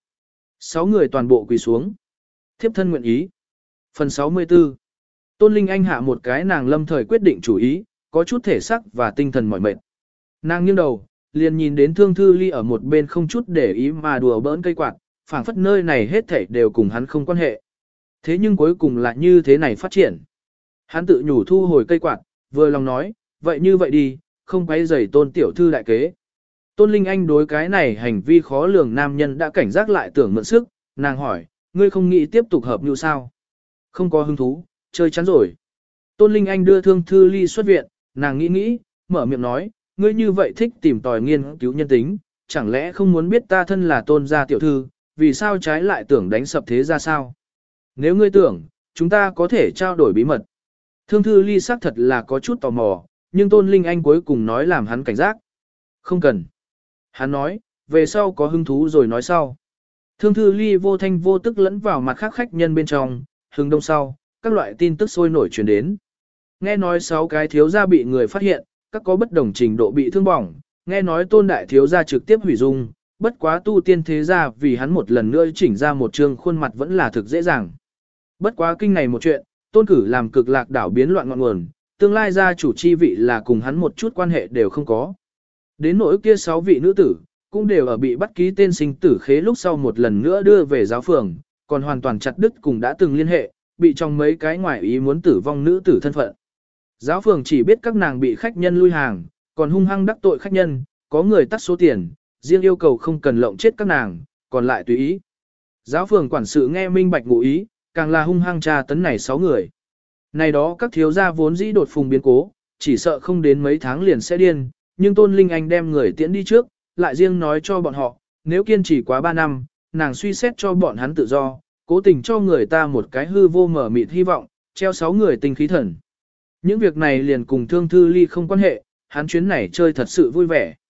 6 người toàn bộ quỳ xuống. Thiếp thân nguyện ý. Phần 64. Tôn Linh Anh hạ một cái nàng lâm thời quyết định chủ ý, có chút thể sắc và tinh thần mỏi mệt. Nàng nghiêng đầu, liền nhìn đến Thương Thư Ly ở một bên không chút để ý mà đùa bỡn cây quạt, phảng phất nơi này hết thảy đều cùng hắn không quan hệ. Thế nhưng cuối cùng lại như thế này phát triển. Hắn tự nhủ thu hồi cây quạt, vừa lòng nói, vậy như vậy đi, không quấy rầy Tôn tiểu thư đại kế. Tôn Linh Anh đối cái này hành vi khó lường nam nhân đã cảnh giác lại tưởng mượn sức, nàng hỏi, ngươi không nghĩ tiếp tục hợp như sao? Không có hứng thú, chơi chán rồi. Tôn Linh Anh đưa Thương Thư Ly xuất viện, nàng nghĩ, mở miệng nói, ngươi như vậy thích tìm tòi nghiên cứu nhân tính, chẳng lẽ không muốn biết ta thân là Tôn gia tiểu thư, vì sao trái lại tưởng đánh sập thế ra sao? Nếu ngươi tưởng, chúng ta có thể trao đổi bí mật. Thương Thư Ly xác thật là có chút tò mò, nhưng Tôn Linh Anh cuối cùng nói làm hắn cảnh giác. Không cần. Hắn nói, về sau có hứng thú rồi nói sau. Thương Thư Ly vô thanh vô tức lẫn vào mặt khác khách nhân bên trong, hừng đông sau, các loại tin tức sôi nổi truyền đến. Nghe nói 6 cái thiếu gia bị người phát hiện, các có bất đồng trình độ bị thương bỏng, nghe nói Tôn đại thiếu gia trực tiếp hủy dung, bất quá tu tiên thế gia vì hắn một lần nữa chỉnh ra một trương khuôn mặt vẫn là thực dễ dàng. Bất quá kinh này một chuyện, Tôn Cử làm cực lạc đảo biến loạn ngọn nguồn, tương lai gia chủ chi vị là cùng hắn một chút quan hệ đều không có. Đến nỗi kia 6 vị nữ tử, cũng đều ở bị bắt ký tên sinh tử khế lúc sau một lần nữa đưa về giáo phường, còn hoàn toàn chặt đứt cùng đã từng liên hệ, bị trong mấy cái ngoại ý muốn tử vong nữ tử thân phận. Giáo phường chỉ biết các nàng bị khách nhân lui hàng, còn hung hăng đắc tội khách nhân, có người tắt số tiền, riêng yêu cầu không cần lộng chết các nàng, còn lại tùy ý. Giáo phường quản sự nghe minh bạch ngụ ý, càng là hung hăng tra tấn này 6 người. Này đó các thiếu gia vốn dĩ đột phùng biến cố, chỉ sợ không đến mấy tháng liền sẽ điên, nhưng Tôn Linh Anh đem người tiễn đi trước, lại riêng nói cho bọn họ, nếu kiên trì quá 3 năm, nàng suy xét cho bọn hắn tự do, cố tình cho người ta một cái hư vô mở mịt hy vọng, treo 6 người tinh khí thần. Những việc này liền cùng Thương Thư Ly không quan hệ, hắn chuyến này chơi thật sự vui vẻ.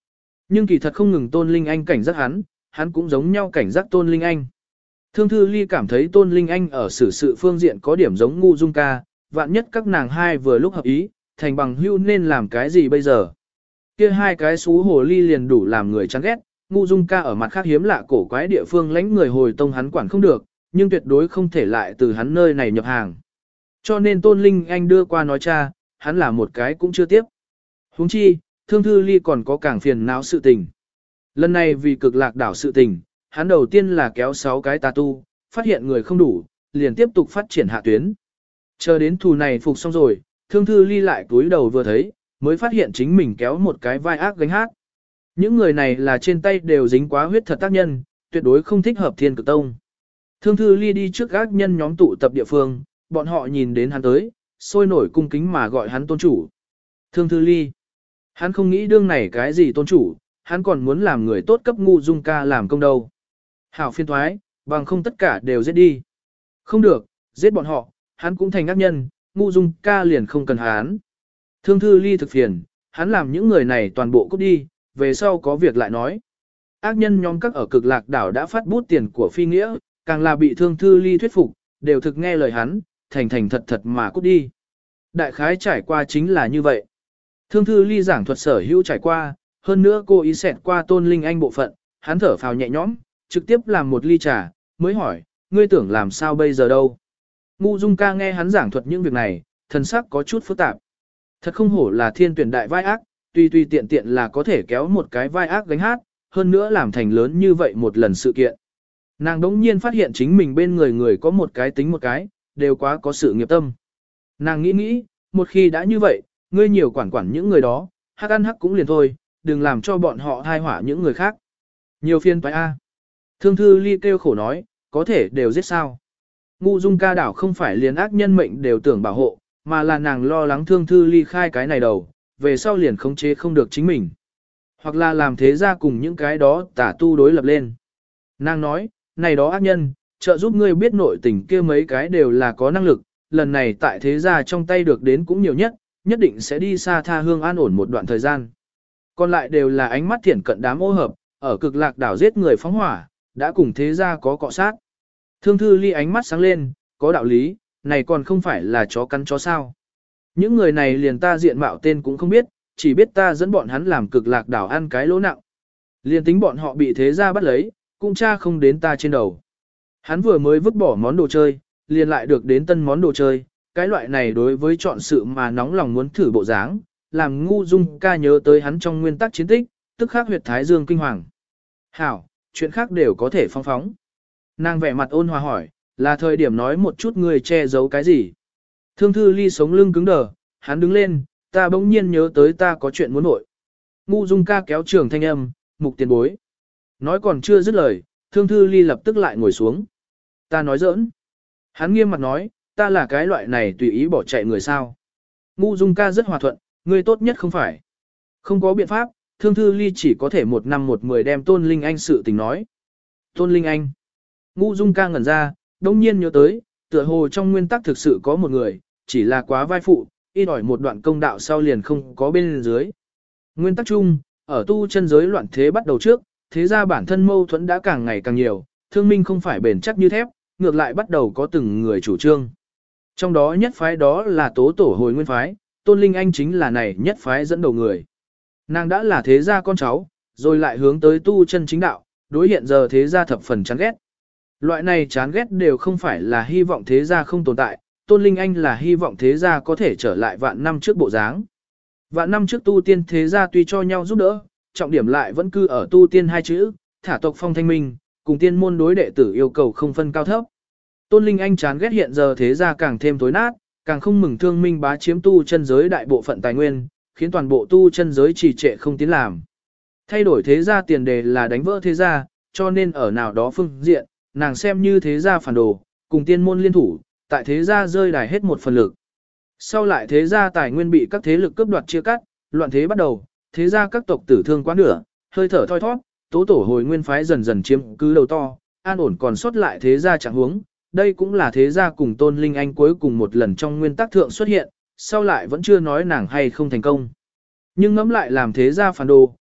Nhưng kỳ thật không ngừng Tôn Linh Anh cảnh giác hắn cũng giống nhau cảnh giác Tôn Linh Anh. Thương Thư Ly cảm thấy Tôn Linh Anh ở xử sự phương diện có điểm giống Ngu Dung Ca, vạn nhất các nàng hai vừa lúc hợp ý, thành bằng hữu nên làm cái gì bây giờ. Kia hai cái xú hồ ly liền đủ làm người chán ghét, Ngu Dung Ca ở mặt khác hiếm lạ cổ quái địa phương lãnh người hồi tông hắn quản không được, nhưng tuyệt đối không thể lại từ hắn nơi này nhập hàng. Cho nên Tôn Linh Anh đưa qua nói cha, hắn là một cái cũng chưa tiếp. Huống chi, Thương Thư Ly còn có càng phiền não sự tình. Lần này vì Cực Lạc đảo sự tình, hắn đầu tiên là kéo 6 cái tà tu, phát hiện người không đủ, liền tiếp tục phát triển hạ tuyến. Chờ đến thù này phục xong rồi, Thương Thư Ly lại cúi đầu vừa thấy, mới phát hiện chính mình kéo một cái vai ác gánh hát. Những người này là trên tay đều dính quá huyết thật tác nhân, tuyệt đối không thích hợp Thiên Cực Tông. Thương Thư Ly đi trước ác nhân nhóm tụ tập địa phương, bọn họ nhìn đến hắn tới, sôi nổi cung kính mà gọi hắn tôn chủ. Thương Thư Ly. Hắn không nghĩ đương này cái gì tôn chủ, hắn còn muốn làm người tốt cấp Ngu Dung Ca làm công đâu. Hảo phiên thoái, bằng không tất cả đều giết đi. Không được, giết bọn họ, hắn cũng thành ác nhân, Ngu Dung Ca liền không cần hắn. Thương Thư Ly thực phiền, hắn làm những người này toàn bộ cút đi, về sau có việc lại nói. Ác nhân nhóm các ở Cực Lạc đảo đã phát bút tiền của phi nghĩa, càng là bị Thương Thư Ly thuyết phục, đều thực nghe lời hắn, thành thành thật thật mà cút đi. Đại khái trải qua chính là như vậy. Thương Thư Ly giảng thuật sở hữu trải qua, hơn nữa cô ý xẹt qua Tôn Linh Anh bộ phận, hắn thở phào nhẹ nhõm, trực tiếp làm một ly trà, mới hỏi, ngươi tưởng làm sao bây giờ đâu. Ngu Dung Ca nghe hắn giảng thuật những việc này, thần sắc có chút phức tạp. Thật không hổ là thiên tuyển đại vai ác, tùy tiện tiện là có thể kéo một cái vai ác gánh hát, hơn nữa làm thành lớn như vậy một lần sự kiện. Nàng đống nhiên phát hiện chính mình bên người có một cái tính một cái, đều quá có sự nghiệp tâm. Nàng nghĩ, một khi đã như vậy, ngươi nhiều quản những người đó, hắc ăn hắc cũng liền thôi, đừng làm cho bọn họ thai hỏa những người khác. Nhiều phiên toái A. Thương Thư Ly kêu khổ nói, có thể đều giết sao. Ngu Dung Ca đảo không phải liền ác nhân mệnh đều tưởng bảo hộ, mà là nàng lo lắng Thương Thư Ly khai cái này đầu, về sau liền khống chế không được chính mình. Hoặc là làm thế ra cùng những cái đó tả tu đối lập lên. Nàng nói, này đó ác nhân, trợ giúp ngươi biết nội tình kia mấy cái đều là có năng lực, lần này tại thế gia trong tay được đến cũng nhiều nhất định sẽ đi xa tha hương an ổn một đoạn thời gian. Còn lại đều là ánh mắt thiển cận đám ô hợp, ở Cực Lạc đảo giết người phóng hỏa, đã cùng thế gia có cọ sát. Thương Thư Ly ánh mắt sáng lên, có đạo lý, này còn không phải là chó cắn chó sao. Những người này liền ta diện mạo tên cũng không biết, chỉ biết ta dẫn bọn hắn làm Cực Lạc đảo ăn cái lỗ nặng. Liền tính bọn họ bị thế gia bắt lấy, cũng tra không đến ta trên đầu. Hắn vừa mới vứt bỏ món đồ chơi, liền lại được đến tân món đồ chơi, cái loại này đối với chọn sự mà nóng lòng muốn thử bộ dáng, làm Ngu Dung Ca nhớ tới hắn trong nguyên tắc chiến tích, tức khắc huyệt thái dương kinh hoàng. Hảo, chuyện khác đều có thể phong phóng. Nàng vẻ mặt ôn hòa hỏi, là thời điểm nói một chút người che giấu cái gì. Thương Thư Ly sống lưng cứng đờ, hắn đứng lên, ta bỗng nhiên nhớ tới ta có chuyện muốn nội. Ngu Dung Ca kéo trường thanh âm, Mục tiền bối. Nói còn chưa dứt lời, Thương Thư Ly lập tức lại ngồi xuống. Ta nói giỡn. Hắn nghiêm mặt nói, ta là cái loại này tùy ý bỏ chạy người sao. Ngu Dung Ca rất hòa thuận, ngươi tốt nhất không phải. Không có biện pháp, Thương Thư Ly chỉ có thể một năm một mười đem Tôn Linh Anh sự tình nói. Tôn Linh Anh. Ngu Dung Ca ngẩn ra, đông nhiên nhớ tới, tựa hồ trong nguyên tắc thực sự có một người, chỉ là quá vai phụ, ít ỏi một đoạn công đạo sau liền không có bên dưới. Nguyên tắc chung, ở tu chân giới loạn thế bắt đầu trước, thế ra bản thân mâu thuẫn đã càng ngày càng nhiều, thương minh không phải bền chắc như thép, ngược lại bắt đầu có từng người chủ trương. Trong đó nhất phái đó là Tố Tổ Hồi Nguyên phái, Tôn Linh Anh chính là này nhất phái dẫn đầu người. Nàng đã là thế gia con cháu, rồi lại hướng tới tu chân chính đạo, đối hiện giờ thế gia thập phần chán ghét. Loại này chán ghét đều không phải là hy vọng thế gia không tồn tại, Tôn Linh Anh là hy vọng thế gia có thể trở lại vạn năm trước bộ dáng. Vạn năm trước tu tiên thế gia tuy cho nhau giúp đỡ, trọng điểm lại vẫn cư ở tu tiên hai chữ, thả tộc phong thanh minh, cùng tiên môn đối đệ tử yêu cầu không phân cao thấp. Tôn Linh Anh chán ghét hiện giờ thế gia càng thêm tối nát, càng không mừng thương minh bá chiếm tu chân giới đại bộ phận tài nguyên, khiến toàn bộ tu chân giới trì trệ không tiến làm. Thay đổi thế gia tiền đề là đánh vỡ thế gia, cho nên ở nào đó phương diện, nàng xem như thế gia phản đồ, cùng tiên môn liên thủ, tại thế gia rơi đài hết một phần lực. Sau lại thế gia tài nguyên bị các thế lực cướp đoạt chia cắt, loạn thế bắt đầu, thế gia các tộc tử thương quá nửa, hơi thở thoi thoát, Tố Tổ Hồi Nguyên phái dần dần chiếm cứ đầu to, an ổn còn sót lại thế gia trạng huống. Đây cũng là thế gia cùng Tôn Linh Anh cuối cùng một lần trong nguyên tắc thượng xuất hiện, sau lại vẫn chưa nói nàng hay không thành công. Nhưng ngẫm lại làm thế gia phản đồ,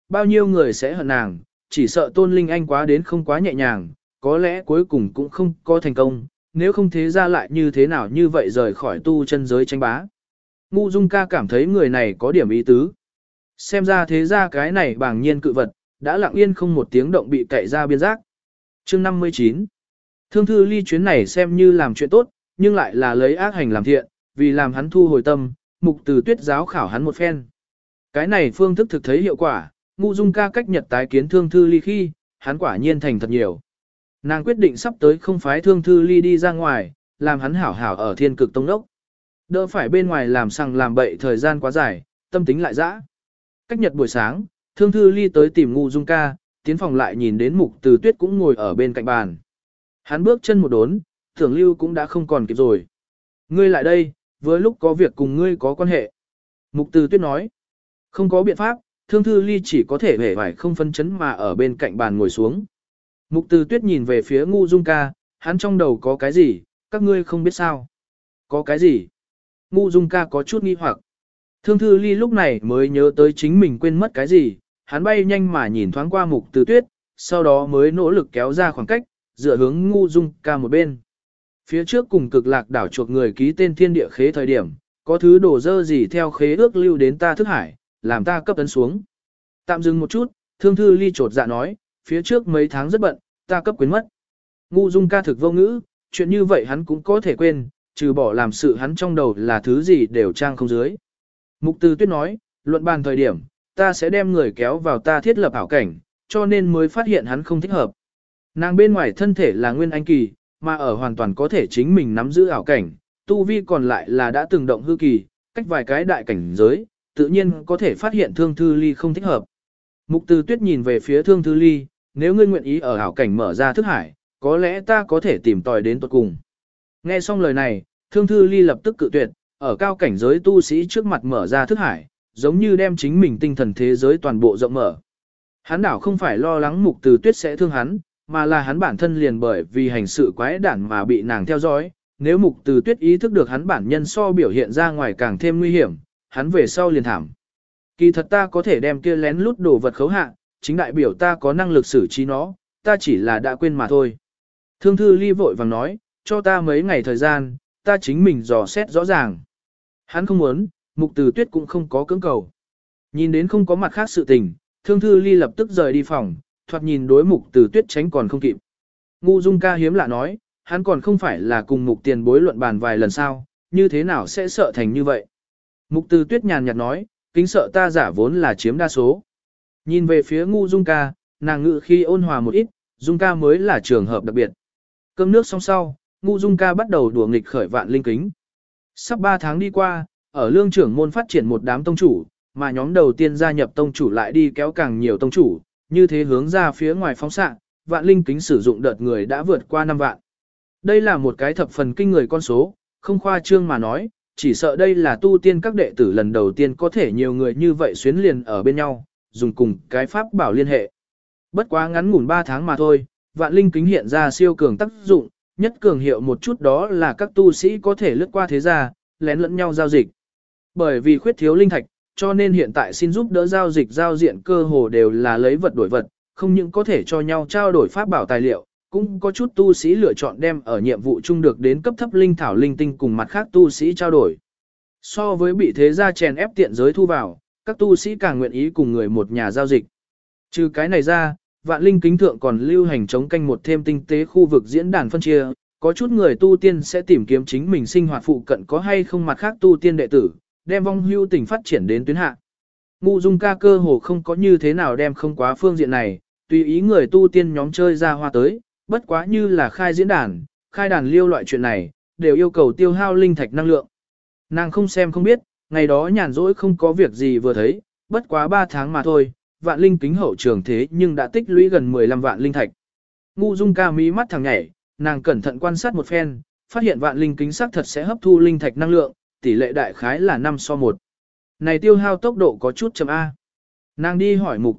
bao nhiêu người sẽ hận nàng, chỉ sợ Tôn Linh Anh quá đến không quá nhẹ nhàng, có lẽ cuối cùng cũng không có thành công, nếu không thế ra lại như thế nào như vậy rời khỏi tu chân giới tranh bá. Ngu Dung ca cảm thấy người này có điểm ý tứ. Xem ra thế ra cái này bảng nhiên cự vật, đã lặng yên không một tiếng động bị cậy ra biên giác. Chương 59. Thương Thư Ly chuyến này xem như làm chuyện tốt, nhưng lại là lấy ác hành làm thiện, vì làm hắn thu hồi tâm, Mục Từ Tuyết giáo khảo hắn một phen. Cái này phương thức thực thấy hiệu quả, Ngu Dung ca cách nhật tái kiến Thương Thư Ly khi, hắn quả nhiên thành thật nhiều. Nàng quyết định sắp tới không phái Thương Thư Ly đi ra ngoài, làm hắn hảo hảo ở Thiên Cực Tông đốc. Đỡ phải bên ngoài làm sằng làm bậy thời gian quá dài, tâm tính lại dã. Cách nhật buổi sáng, Thương Thư Ly tới tìm Ngu Dung ca, tiến phòng lại nhìn đến Mục Từ Tuyết cũng ngồi ở bên cạnh bàn. Hắn bước chân một đốn, tưởng lưu cũng đã không còn kịp rồi. Ngươi lại đây, vừa lúc có việc cùng ngươi có quan hệ. Mục Từ Tuyết nói, không có biện pháp, Thương Thư Ly chỉ có thể hề vải không phân chấn mà ở bên cạnh bàn ngồi xuống. Mục Từ Tuyết nhìn về phía Ngu Dung ca, hắn trong đầu có cái gì, các ngươi không biết sao. Có cái gì? Ngu Dung ca có chút nghi hoặc. Thương Thư Ly lúc này mới nhớ tới chính mình quên mất cái gì, hắn bay nhanh mà nhìn thoáng qua Mục Từ Tuyết, sau đó mới nỗ lực kéo ra khoảng cách, dựa hướng Ngu Dung ca một bên. Phía trước cùng Cực Lạc đảo chuộc người ký tên thiên địa khế thời điểm, có thứ đổ dơ gì theo khế ước lưu đến ta thức hải, làm ta cấp ấn xuống. Tạm dừng một chút, Thương Thư Ly trột dạ nói, phía trước mấy tháng rất bận, ta cấp quên mất. Ngu Dung ca thực vô ngữ, chuyện như vậy hắn cũng có thể quên, trừ bỏ làm sự hắn trong đầu là thứ gì đều trang không dưới. Mục Từ Tuyết nói, luận bàn thời điểm, ta sẽ đem người kéo vào ta thiết lập ảo cảnh, cho nên mới phát hiện hắn không thích hợp. Nàng bên ngoài thân thể là nguyên anh kỳ, mà ở hoàn toàn có thể chính mình nắm giữ ảo cảnh, tu vi còn lại là đã từng động hư kỳ, cách vài cái đại cảnh giới, tự nhiên có thể phát hiện Thương Thư Ly không thích hợp. Mục Từ Tuyết nhìn về phía Thương Thư Ly, nếu ngươi nguyện ý ở ảo cảnh mở ra thức hải, có lẽ ta có thể tìm tòi đến tuột cùng. Nghe xong lời này, Thương Thư Ly lập tức cự tuyệt, ở cao cảnh giới tu sĩ trước mặt mở ra thức hải, giống như đem chính mình tinh thần thế giới toàn bộ rộng mở. Hắn đảo không phải lo lắng Mục Từ Tuyết sẽ thương hắn, mà là hắn bản thân liền bởi vì hành sự quái đản mà bị nàng theo dõi. Nếu Mục Từ Tuyết ý thức được hắn bản nhân so biểu hiện ra ngoài càng thêm nguy hiểm, hắn về sau liền thảm. Kỳ thật ta có thể đem kia lén lút đồ vật khấu hạ, chính đại biểu ta có năng lực xử trí nó, ta chỉ là đã quên mà thôi. Thương Thư Ly vội vàng nói, cho ta mấy ngày thời gian, ta chính mình dò xét rõ ràng. Hắn không muốn, Mục Từ Tuyết cũng không có cưỡng cầu. Nhìn đến không có mặt khác sự tình, Thương Thư Ly lập tức rời đi phòng, thoạt nhìn đối Mục Từ Tuyết tránh còn không kịp. Ngu Dung ca hiếm lạ nói, hắn còn không phải là cùng Mục tiền bối luận bàn vài lần sao, như thế nào sẽ sợ thành như vậy. Mục Từ Tuyết nhàn nhạt nói, kính sợ ta giả vốn là chiếm đa số. Nhìn về phía Ngu Dung ca, nàng ngự khi ôn hòa một ít, Dung ca mới là trường hợp đặc biệt. Cơm nước xong sau, Ngu Dung ca bắt đầu đùa nghịch khởi vạn linh kính. Sắp 3 tháng đi qua, ở lương trưởng môn phát triển một đám tông chủ, mà nhóm đầu tiên gia nhập tông chủ lại đi kéo càng nhiều tông chủ, như thế hướng ra phía ngoài phóng xạ, vạn linh kính sử dụng đợt người đã vượt qua 5 vạn. Đây là một cái thập phần kinh người con số, không khoa trương mà nói, chỉ sợ đây là tu tiên các đệ tử lần đầu tiên có thể nhiều người như vậy xuyến liền ở bên nhau, dùng cùng cái pháp bảo liên hệ. Bất quá ngắn ngủn 3 tháng mà thôi, vạn linh kính hiện ra siêu cường tác dụng, nhất cường hiệu một chút đó là các tu sĩ có thể lướt qua thế gia, lén lẫn nhau giao dịch. Bởi vì khuyết thiếu linh thạch, cho nên hiện tại xin giúp đỡ giao dịch giao diện cơ hồ đều là lấy vật đổi vật, không những có thể cho nhau trao đổi pháp bảo tài liệu, cũng có chút tu sĩ lựa chọn đem ở nhiệm vụ chung được đến cấp thấp linh thảo linh tinh cùng mặt khác tu sĩ trao đổi. So với bị thế gia chèn ép tiện giới thu vào, các tu sĩ càng nguyện ý cùng người một nhà giao dịch. Trừ cái này ra, vạn linh kính thượng còn lưu hành chống canh một thêm tinh tế khu vực diễn đàn phân chia, có chút người tu tiên sẽ tìm kiếm chính mình sinh hoạt phụ cận có hay không mặt khác tu tiên đệ tử, đem vong hưu tình phát triển đến tuyến hạ. Ngu Dung ca cơ hồ không có như thế nào đem không quá phương diện này, tùy ý người tu tiên nhóm chơi ra hoa tới, bất quá như là khai diễn đàn, khai đàn liêu loại chuyện này, đều yêu cầu tiêu hao linh thạch năng lượng. Nàng không xem không biết, ngày đó nhàn rỗi không có việc gì vừa thấy, bất quá 3 tháng mà thôi, vạn linh kính hậu trường thế nhưng đã tích lũy gần 15 vạn linh thạch. Ngu Dung ca mí mắt thằng nhảy, nàng cẩn thận quan sát một phen, phát hiện vạn linh kính xác thật sẽ hấp thu linh thạch năng lượng, tỷ lệ đại khái là 5:1. Này tiêu hao tốc độ có chút chậm A. Nàng đi hỏi Mục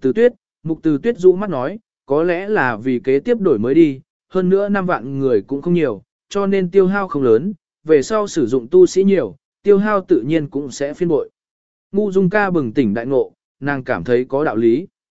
Từ Tuyết rũ mắt nói, có lẽ là vì kế tiếp đổi mới đi, hơn nữa 5 vạn người cũng không nhiều, cho nên tiêu hao không lớn, về sau sử dụng tu sĩ nhiều, tiêu hao tự nhiên cũng sẽ phiên bội. Ngu Dung ca bừng tỉnh đại ngộ, nàng cảm thấy có đạo lý.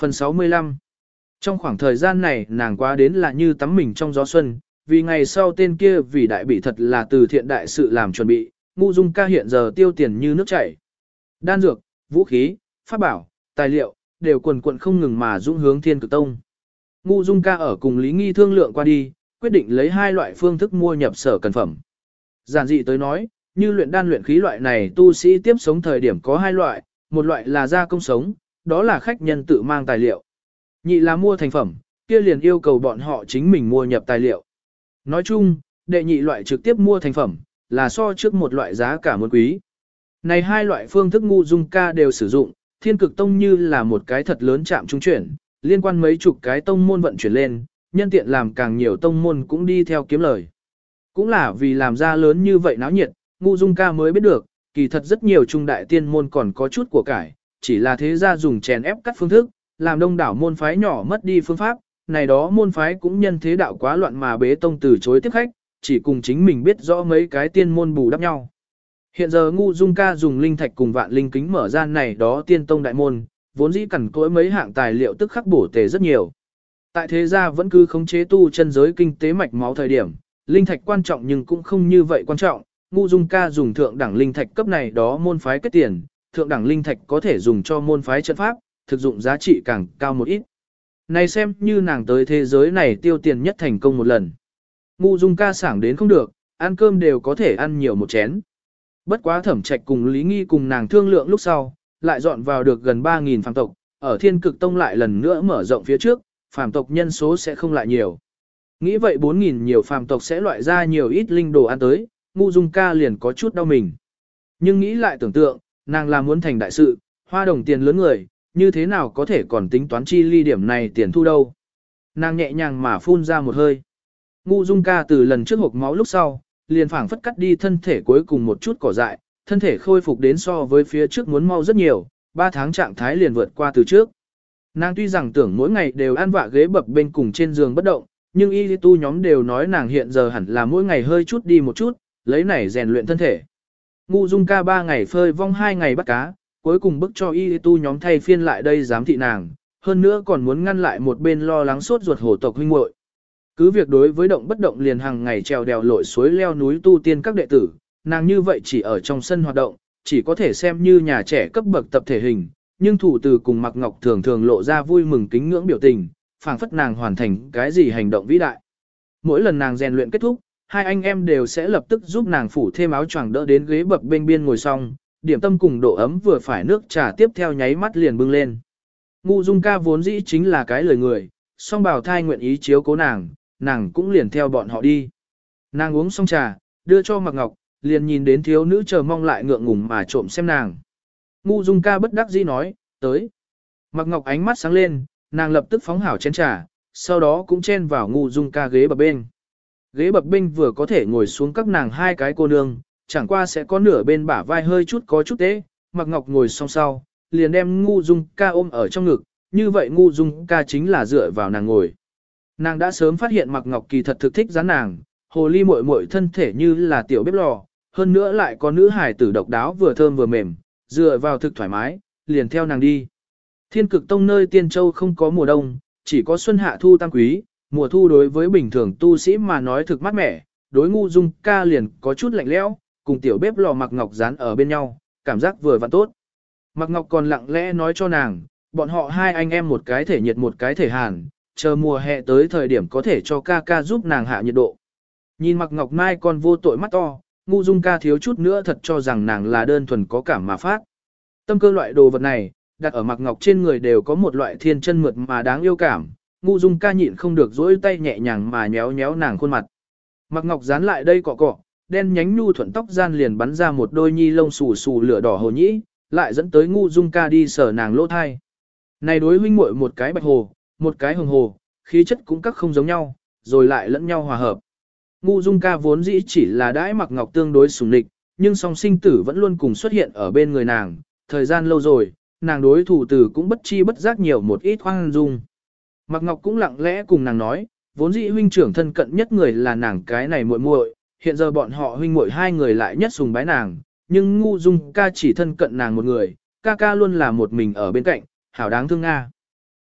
Phần 65. Trong khoảng thời gian này nàng quá đến là như tắm mình trong gió xuân, vì ngày sau tên kia vì đại bị thật là từ thiện đại sự làm chuẩn bị, Ngu Dung Ca hiện giờ tiêu tiền như nước chảy. Đan dược, vũ khí, pháp bảo, tài liệu, đều quần quận không ngừng mà dũng hướng Thiên Cực Tông. Ngu Dung Ca ở cùng Lý Nghi thương lượng qua đi, quyết định lấy hai loại phương thức mua nhập sở cần phẩm. Giản dị tới nói, như luyện đan luyện khí loại này tu sĩ tiếp sống thời điểm có hai loại, một loại là gia công sống, đó là khách nhân tự mang tài liệu. Nhị là mua thành phẩm, kia liền yêu cầu bọn họ chính mình mua nhập tài liệu. Nói chung, đệ nhị loại trực tiếp mua thành phẩm, là so trước một loại giá cả muốn quý. Này hai loại phương thức Ngu Dung Ca đều sử dụng, Thiên Cực Tông như là một cái thật lớn chạm trung chuyển, liên quan mấy chục cái tông môn vận chuyển lên, nhân tiện làm càng nhiều tông môn cũng đi theo kiếm lời. Cũng là vì làm ra lớn như vậy náo nhiệt, Ngu Dung Ca mới biết được, kỳ thật rất nhiều trung đại tiên môn còn có chút của cải, chỉ là thế gia dùng chèn ép cắt phương thức, làm đông đảo môn phái nhỏ mất đi phương pháp, này đó môn phái cũng nhân thế đạo quá loạn mà bế tông từ chối tiếp khách, chỉ cùng chính mình biết rõ mấy cái tiên môn bù đắp nhau. Hiện giờ Ngu Dung Ca dùng linh thạch cùng vạn linh kính mở ra này đó tiên tông đại môn, vốn dĩ cẩn cỗi mấy hạng tài liệu tức khắc bổ tề rất nhiều. Tại thế gia vẫn cứ khống chế tu chân giới kinh tế mạch máu thời điểm, linh thạch quan trọng nhưng cũng không như vậy quan trọng. Ngu Dung Ca dùng thượng đẳng linh thạch cấp này đó môn phái kết tiền, thượng đẳng linh thạch có thể dùng cho môn phái trận pháp, thực dụng giá trị càng cao một ít. Này xem như nàng tới thế giới này tiêu tiền nhất thành công một lần. Ngu Dung Ca sảng đến không được, ăn cơm đều có thể ăn nhiều một chén. Bất quá Thẩm Trạch cùng Lý Nghi cùng nàng thương lượng lúc sau, lại dọn vào được gần 3.000 phàm tộc, ở Thiên Cực Tông lại lần nữa mở rộng phía trước, phàm tộc nhân số sẽ không lại nhiều. Nghĩ vậy 4.000 nhiều phàm tộc sẽ loại ra nhiều ít linh đồ ăn tới, Ngu Dung Ca liền có chút đau mình. Nhưng nghĩ lại tưởng tượng, nàng là muốn thành đại sự, hoa đồng tiền lớn người, như thế nào có thể còn tính toán chi ly điểm này tiền thu đâu. Nàng nhẹ nhàng mà phun ra một hơi. Ngu Dung Ca từ lần trước hộp máu lúc sau, liền phảng phất cắt đi thân thể cuối cùng một chút cỏ dại, thân thể khôi phục đến so với phía trước muốn mau rất nhiều, 3 tháng trạng thái liền vượt qua từ trước. Nàng tuy rằng tưởng mỗi ngày đều ăn vạ ghế bập bên cùng trên giường bất động, nhưng y tu nhóm đều nói nàng hiện giờ hẳn là mỗi ngày hơi chút đi một chút, lấy này rèn luyện thân thể. Ngu Dung Ca 3 ngày phơi vong 2 ngày bắt cá, cuối cùng bức cho y tu nhóm thay phiên lại đây giám thị nàng, hơn nữa còn muốn ngăn lại một bên lo lắng sốt ruột hổ tộc huynh muội. Cứ việc đối với động bất động liền hàng ngày trèo đèo lội suối leo núi tu tiên các đệ tử, nàng như vậy chỉ ở trong sân hoạt động, chỉ có thể xem như nhà trẻ cấp bậc tập thể hình, nhưng thủ từ cùng Mạc Ngọc thường thường lộ ra vui mừng kính ngưỡng biểu tình, phảng phất nàng hoàn thành cái gì hành động vĩ đại. Mỗi lần nàng rèn luyện kết thúc, hai anh em đều sẽ lập tức giúp nàng phủ thêm áo choàng đỡ đến ghế bập bên biên ngồi xong, điểm tâm cùng độ ấm vừa phải nước trà tiếp theo nháy mắt liền bưng lên. Ngu Dung Ca vốn dĩ chính là cái lời người, song bào thai nguyện ý chiếu cố nàng cũng liền theo bọn họ đi. Nàng uống xong trà, đưa cho Mạc Ngọc, liền nhìn đến thiếu nữ chờ mong lại ngượng ngùng mà trộm xem nàng. Ngu Dung Ca bất đắc dĩ nói, tới. Mạc Ngọc ánh mắt sáng lên, nàng lập tức phóng hảo chén trà, sau đó cũng chen vào Ngu Dung Ca ghế bập bên. Ghế bập bên vừa có thể ngồi xuống các nàng hai cái cô nương, chẳng qua sẽ có nửa bên bả vai hơi chút có chút tế. Mạc Ngọc ngồi song sau, liền đem Ngu Dung Ca ôm ở trong ngực, như vậy Ngu Dung Ca chính là dựa vào nàng ngồi. Nàng đã sớm phát hiện Mạc Ngọc kỳ thật thực thích dán nàng, hồ ly muội muội thân thể như là tiểu bếp lò, hơn nữa lại có nữ hài tử độc đáo vừa thơm vừa mềm, dựa vào thực thoải mái, liền theo nàng đi. Thiên Cực Tông nơi Tiên Châu không có mùa đông, chỉ có xuân hạ thu tam quý, mùa thu đối với bình thường tu sĩ mà nói thực mát mẻ, đối Ngu Dung Ca liền có chút lạnh lẽo, cùng tiểu bếp lò Mạc Ngọc dán ở bên nhau, cảm giác vừa vặn tốt. Mạc Ngọc còn lặng lẽ nói cho nàng, bọn họ hai anh em một cái thể nhiệt một cái thể hàn, chờ mùa hè tới thời điểm có thể cho ca ca giúp nàng hạ nhiệt độ. Nhìn Mạc Ngọc Mai còn vô tội mắt to, Ngu Dung Ca thiếu chút nữa thật cho rằng nàng là đơn thuần có cảm mà phát. Tâm cơ loại đồ vật này, đặt ở Mạc Ngọc trên người đều có một loại thiên chân mượt mà đáng yêu cảm, Ngu Dung Ca nhịn không được dỗi tay nhẹ nhàng mà nhéo nhéo nàng khuôn mặt. Mạc Ngọc dán lại đây cọ cọ, đen nhánh nhu thuận tóc gian liền bắn ra một đôi nhi lông xù xù lửa đỏ hồ nhĩ, lại dẫn tới Ngu Dung Ca đi sờ nàng lỗ thai. Này đối huynh muội một cái bạch hồ, một cái hồng hồ, khí chất cũng các không giống nhau, rồi lại lẫn nhau hòa hợp. Ngu Dung Ca vốn dĩ chỉ là đãi Mạc Ngọc tương đối sủng lịch, nhưng song sinh tử vẫn luôn cùng xuất hiện ở bên người nàng, thời gian lâu rồi, nàng đối thủ tử cũng bất chi bất giác nhiều một ít khoan dung. Mạc Ngọc cũng lặng lẽ cùng nàng nói, vốn dĩ huynh trưởng thân cận nhất người là nàng cái này muội muội, hiện giờ bọn họ huynh muội hai người lại nhất sùng bái nàng, nhưng Ngu Dung Ca chỉ thân cận nàng một người, ca ca luôn là một mình ở bên cạnh, hảo đáng thương nga.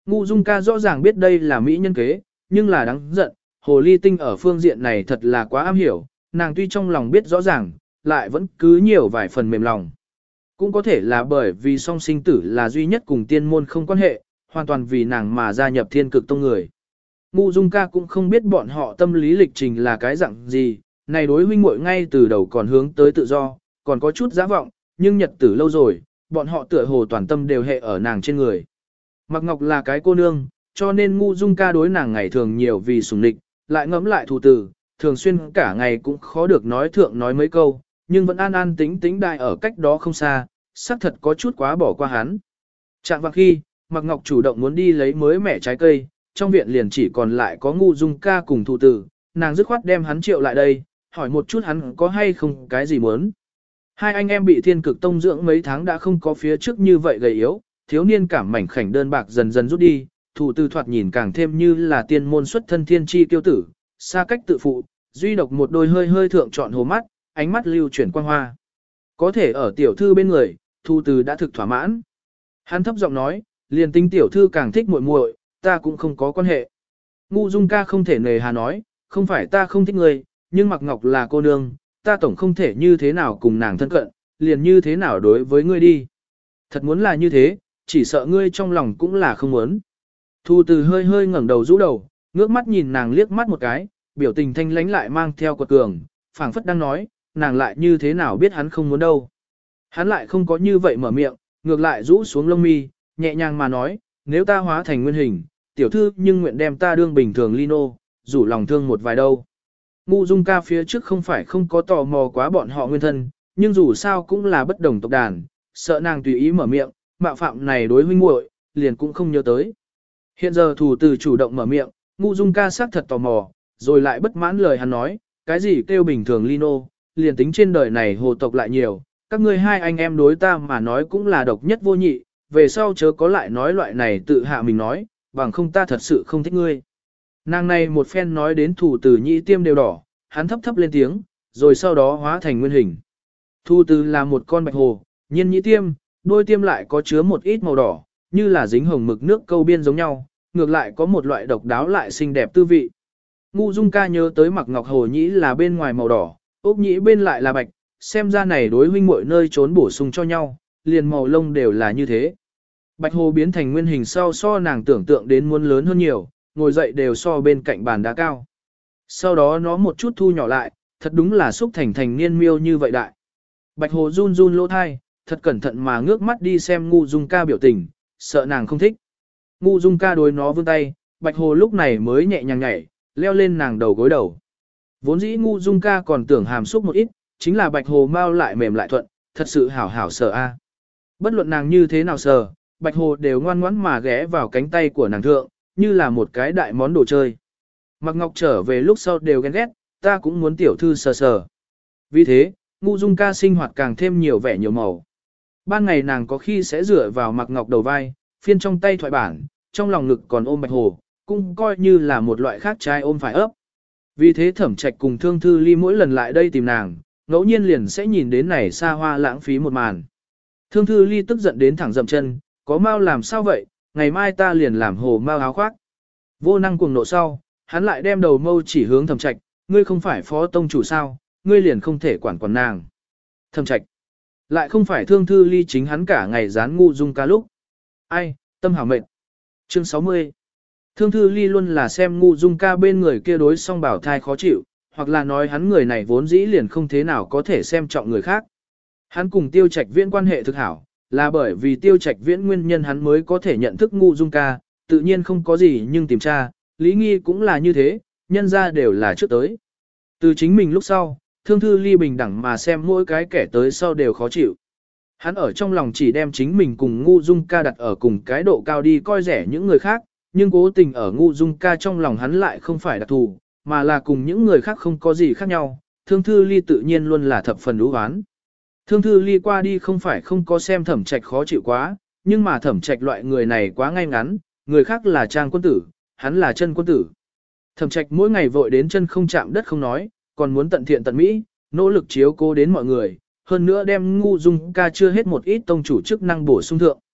Ngu Dung ca rõ ràng biết đây là mỹ nhân kế, nhưng là đáng giận, hồ ly tinh ở phương diện này thật là quá am hiểu, nàng tuy trong lòng biết rõ ràng, lại vẫn cứ nhiều vài phần mềm lòng. Cũng có thể là bởi vì song sinh tử là duy nhất cùng tiên môn không quan hệ, hoàn toàn vì nàng mà gia nhập thiên cực tông người. Ngu Dung ca cũng không biết bọn họ tâm lý lịch trình là cái dạng gì, này đối huynh muội ngay từ đầu còn hướng tới tự do, còn có chút giả vọng, nhưng nhật tử lâu rồi, bọn họ tựa hồ toàn tâm đều hệ ở nàng trên người. Mạc Ngọc là cái cô nương, cho nên Ngu Dung ca đối nàng ngày thường nhiều vì sủng địch, lại ngẫm lại thù từ, thường xuyên cả ngày cũng khó được nói thượng nói mấy câu, nhưng vẫn an an tĩnh tĩnh đại ở cách đó không xa, xác thật có chút quá bỏ qua hắn. Chạm vào khi, Mạc Ngọc chủ động muốn đi lấy mới mẻ trái cây, trong viện liền chỉ còn lại có Ngu Dung ca cùng thù tử, nàng dứt khoát đem hắn triệu lại đây, hỏi một chút hắn có hay không cái gì muốn. Hai anh em bị thiên cực tông dưỡng mấy tháng đã không có phía trước như vậy gầy yếu, thiếu niên cảm mảnh khảnh đơn bạc dần dần rút đi, thủ từ thoạt nhìn càng thêm như là tiên môn xuất thân thiên chi kiêu tử, xa cách tự phụ, duy độc một đôi hơi hơi thượng trọn hồ mắt, ánh mắt lưu chuyển quang hoa. Có thể ở tiểu thư bên người, thủ từ đã thực thỏa mãn. Hắn thấp giọng nói, liền tính tiểu thư càng thích muội muội, ta cũng không có quan hệ. Ngu Dung ca không thể nề hà nói, không phải ta không thích người, nhưng Mạc Ngọc là cô nương, ta tổng không thể như thế nào cùng nàng thân cận, liền như thế nào đối với ngươi đi. Thật muốn là như thế, chỉ sợ ngươi trong lòng cũng là không muốn. Thu từ hơi hơi ngẩng đầu rũ đầu, ngước mắt nhìn nàng liếc mắt một cái, biểu tình thanh lánh lại mang theo quật cường, phảng phất đang nói, nàng lại như thế nào biết hắn không muốn đâu. Hắn lại không có như vậy mở miệng, ngược lại rũ xuống lông mi, nhẹ nhàng mà nói, nếu ta hóa thành nguyên hình, tiểu thư nhưng nguyện đem ta đương bình thường Lino, rủ lòng thương một vài đâu. Ngu Dung ca phía trước không phải không có tò mò quá bọn họ nguyên thân, nhưng dù sao cũng là bất đồng tộc đàn, sợ nàng tùy ý mở miệng, mạo phạm này đối huynh muội, liền cũng không nhớ tới. Hiện giờ thủ từ chủ động mở miệng, Ngu Dung ca xác thật tò mò, rồi lại bất mãn lời hắn nói, cái gì kêu bình thường Lino, liền tính trên đời này hồ tộc lại nhiều, các ngươi hai anh em đối ta mà nói cũng là độc nhất vô nhị, về sau chớ có lại nói loại này tự hạ mình nói, bằng không ta thật sự không thích ngươi. Nàng này một phen nói đến thủ từ nhĩ tiêm đều đỏ, hắn thấp thấp lên tiếng, rồi sau đó hóa thành nguyên hình. Thủ từ là một con bạch hồ, nhiên nhĩ tiêm, đôi tiêm lại có chứa một ít màu đỏ, như là dính hồng mực nước câu biên giống nhau, ngược lại có một loại độc đáo lại xinh đẹp tư vị. Ngu Dung ca nhớ tới Mạc Ngọc hồ nhĩ là bên ngoài màu đỏ, ốc nhĩ bên lại là bạch, xem ra này đối huynh muội nơi trốn bổ sung cho nhau, liền màu lông đều là như thế. Bạch hồ biến thành nguyên hình sau so nàng tưởng tượng đến muốn lớn hơn nhiều, ngồi dậy đều so bên cạnh bàn đá cao. Sau đó nó một chút thu nhỏ lại, thật đúng là xúc thành niên miêu như vậy đại. Bạch hồ run run lỗ thai, thật cẩn thận mà ngước mắt đi xem Ngu Dung ca biểu tình, sợ nàng không thích. Ngu Dung ca đối nó vươn tay, bạch hồ lúc này mới nhẹ nhàng nhảy, leo lên nàng đầu gối đầu. Vốn dĩ Ngu Dung ca còn tưởng hàm xúc một ít, chính là bạch hồ mau lại mềm lại thuận, thật sự hảo hảo sợ a. Bất luận nàng như thế nào sờ, bạch hồ đều ngoan ngoãn mà ghé vào cánh tay của nàng thượng, như là một cái đại món đồ chơi. Mạc Ngọc trở về lúc sau đều ghen ghét, ta cũng muốn tiểu thư sờ sờ. Vì thế, Ngu Dung ca sinh hoạt càng thêm nhiều vẻ nhiều màu. Ban ngày nàng có khi sẽ dựa vào Mạc Ngọc đầu vai, phiên trong tay thoại bản, trong lòng ngực còn ôm bạch hồ, cũng coi như là một loại khác trai ôm phải ấp. Vì thế Thẩm Trạch cùng Thương Thư Ly mỗi lần lại đây tìm nàng, ngẫu nhiên liền sẽ nhìn đến này xa hoa lãng phí một màn. Thương Thư Ly tức giận đến thẳng dậm chân, có mau làm sao vậy, ngày mai ta liền làm hồ mau áo khoác. Vô năng cuồng nộ sau, hắn lại đem đầu mâu chỉ hướng Thẩm Trạch, ngươi không phải phó tông chủ sao, ngươi liền không thể quản nàng. Thẩm Trạch, lại không phải Thương Thư Ly chính hắn cả ngày dán Ngu Dung ca lúc. Ai, tâm hảo mệnh. Chương 60. Thương Thư Ly luôn là xem Ngu Dung ca bên người kia đối song bảo thai khó chịu, hoặc là nói hắn người này vốn dĩ liền không thế nào có thể xem trọng người khác. Hắn cùng Tiêu Trạch Viễn quan hệ thực hảo, là bởi vì Tiêu Trạch Viễn nguyên nhân hắn mới có thể nhận thức Ngu Dung ca, tự nhiên không có gì nhưng tìm tra, Lý Nghi cũng là như thế, nhân ra đều là trước tới. Từ chính mình lúc sau, Thương Thư Ly bình đẳng mà xem mỗi cái kẻ tới sau đều khó chịu. Hắn ở trong lòng chỉ đem chính mình cùng Ngu Dung ca đặt ở cùng cái độ cao đi coi rẻ những người khác, nhưng cố tình ở Ngu Dung ca trong lòng hắn lại không phải đặc thù, mà là cùng những người khác không có gì khác nhau. Thương Thư Ly tự nhiên luôn là thập phần đú oán. Thương Thư Ly qua đi không phải không có xem Thẩm Trạch khó chịu quá, nhưng mà Thẩm Trạch loại người này quá ngay ngắn, người khác là trang quân tử, hắn là chân quân tử. Thẩm Trạch mỗi ngày vội đến chân không chạm đất không nói, còn muốn tận thiện tận mỹ, nỗ lực chiếu cố đến mọi người, hơn nữa đem Ngu Dung ca chưa hết một ít tông chủ chức năng bổ sung thượng.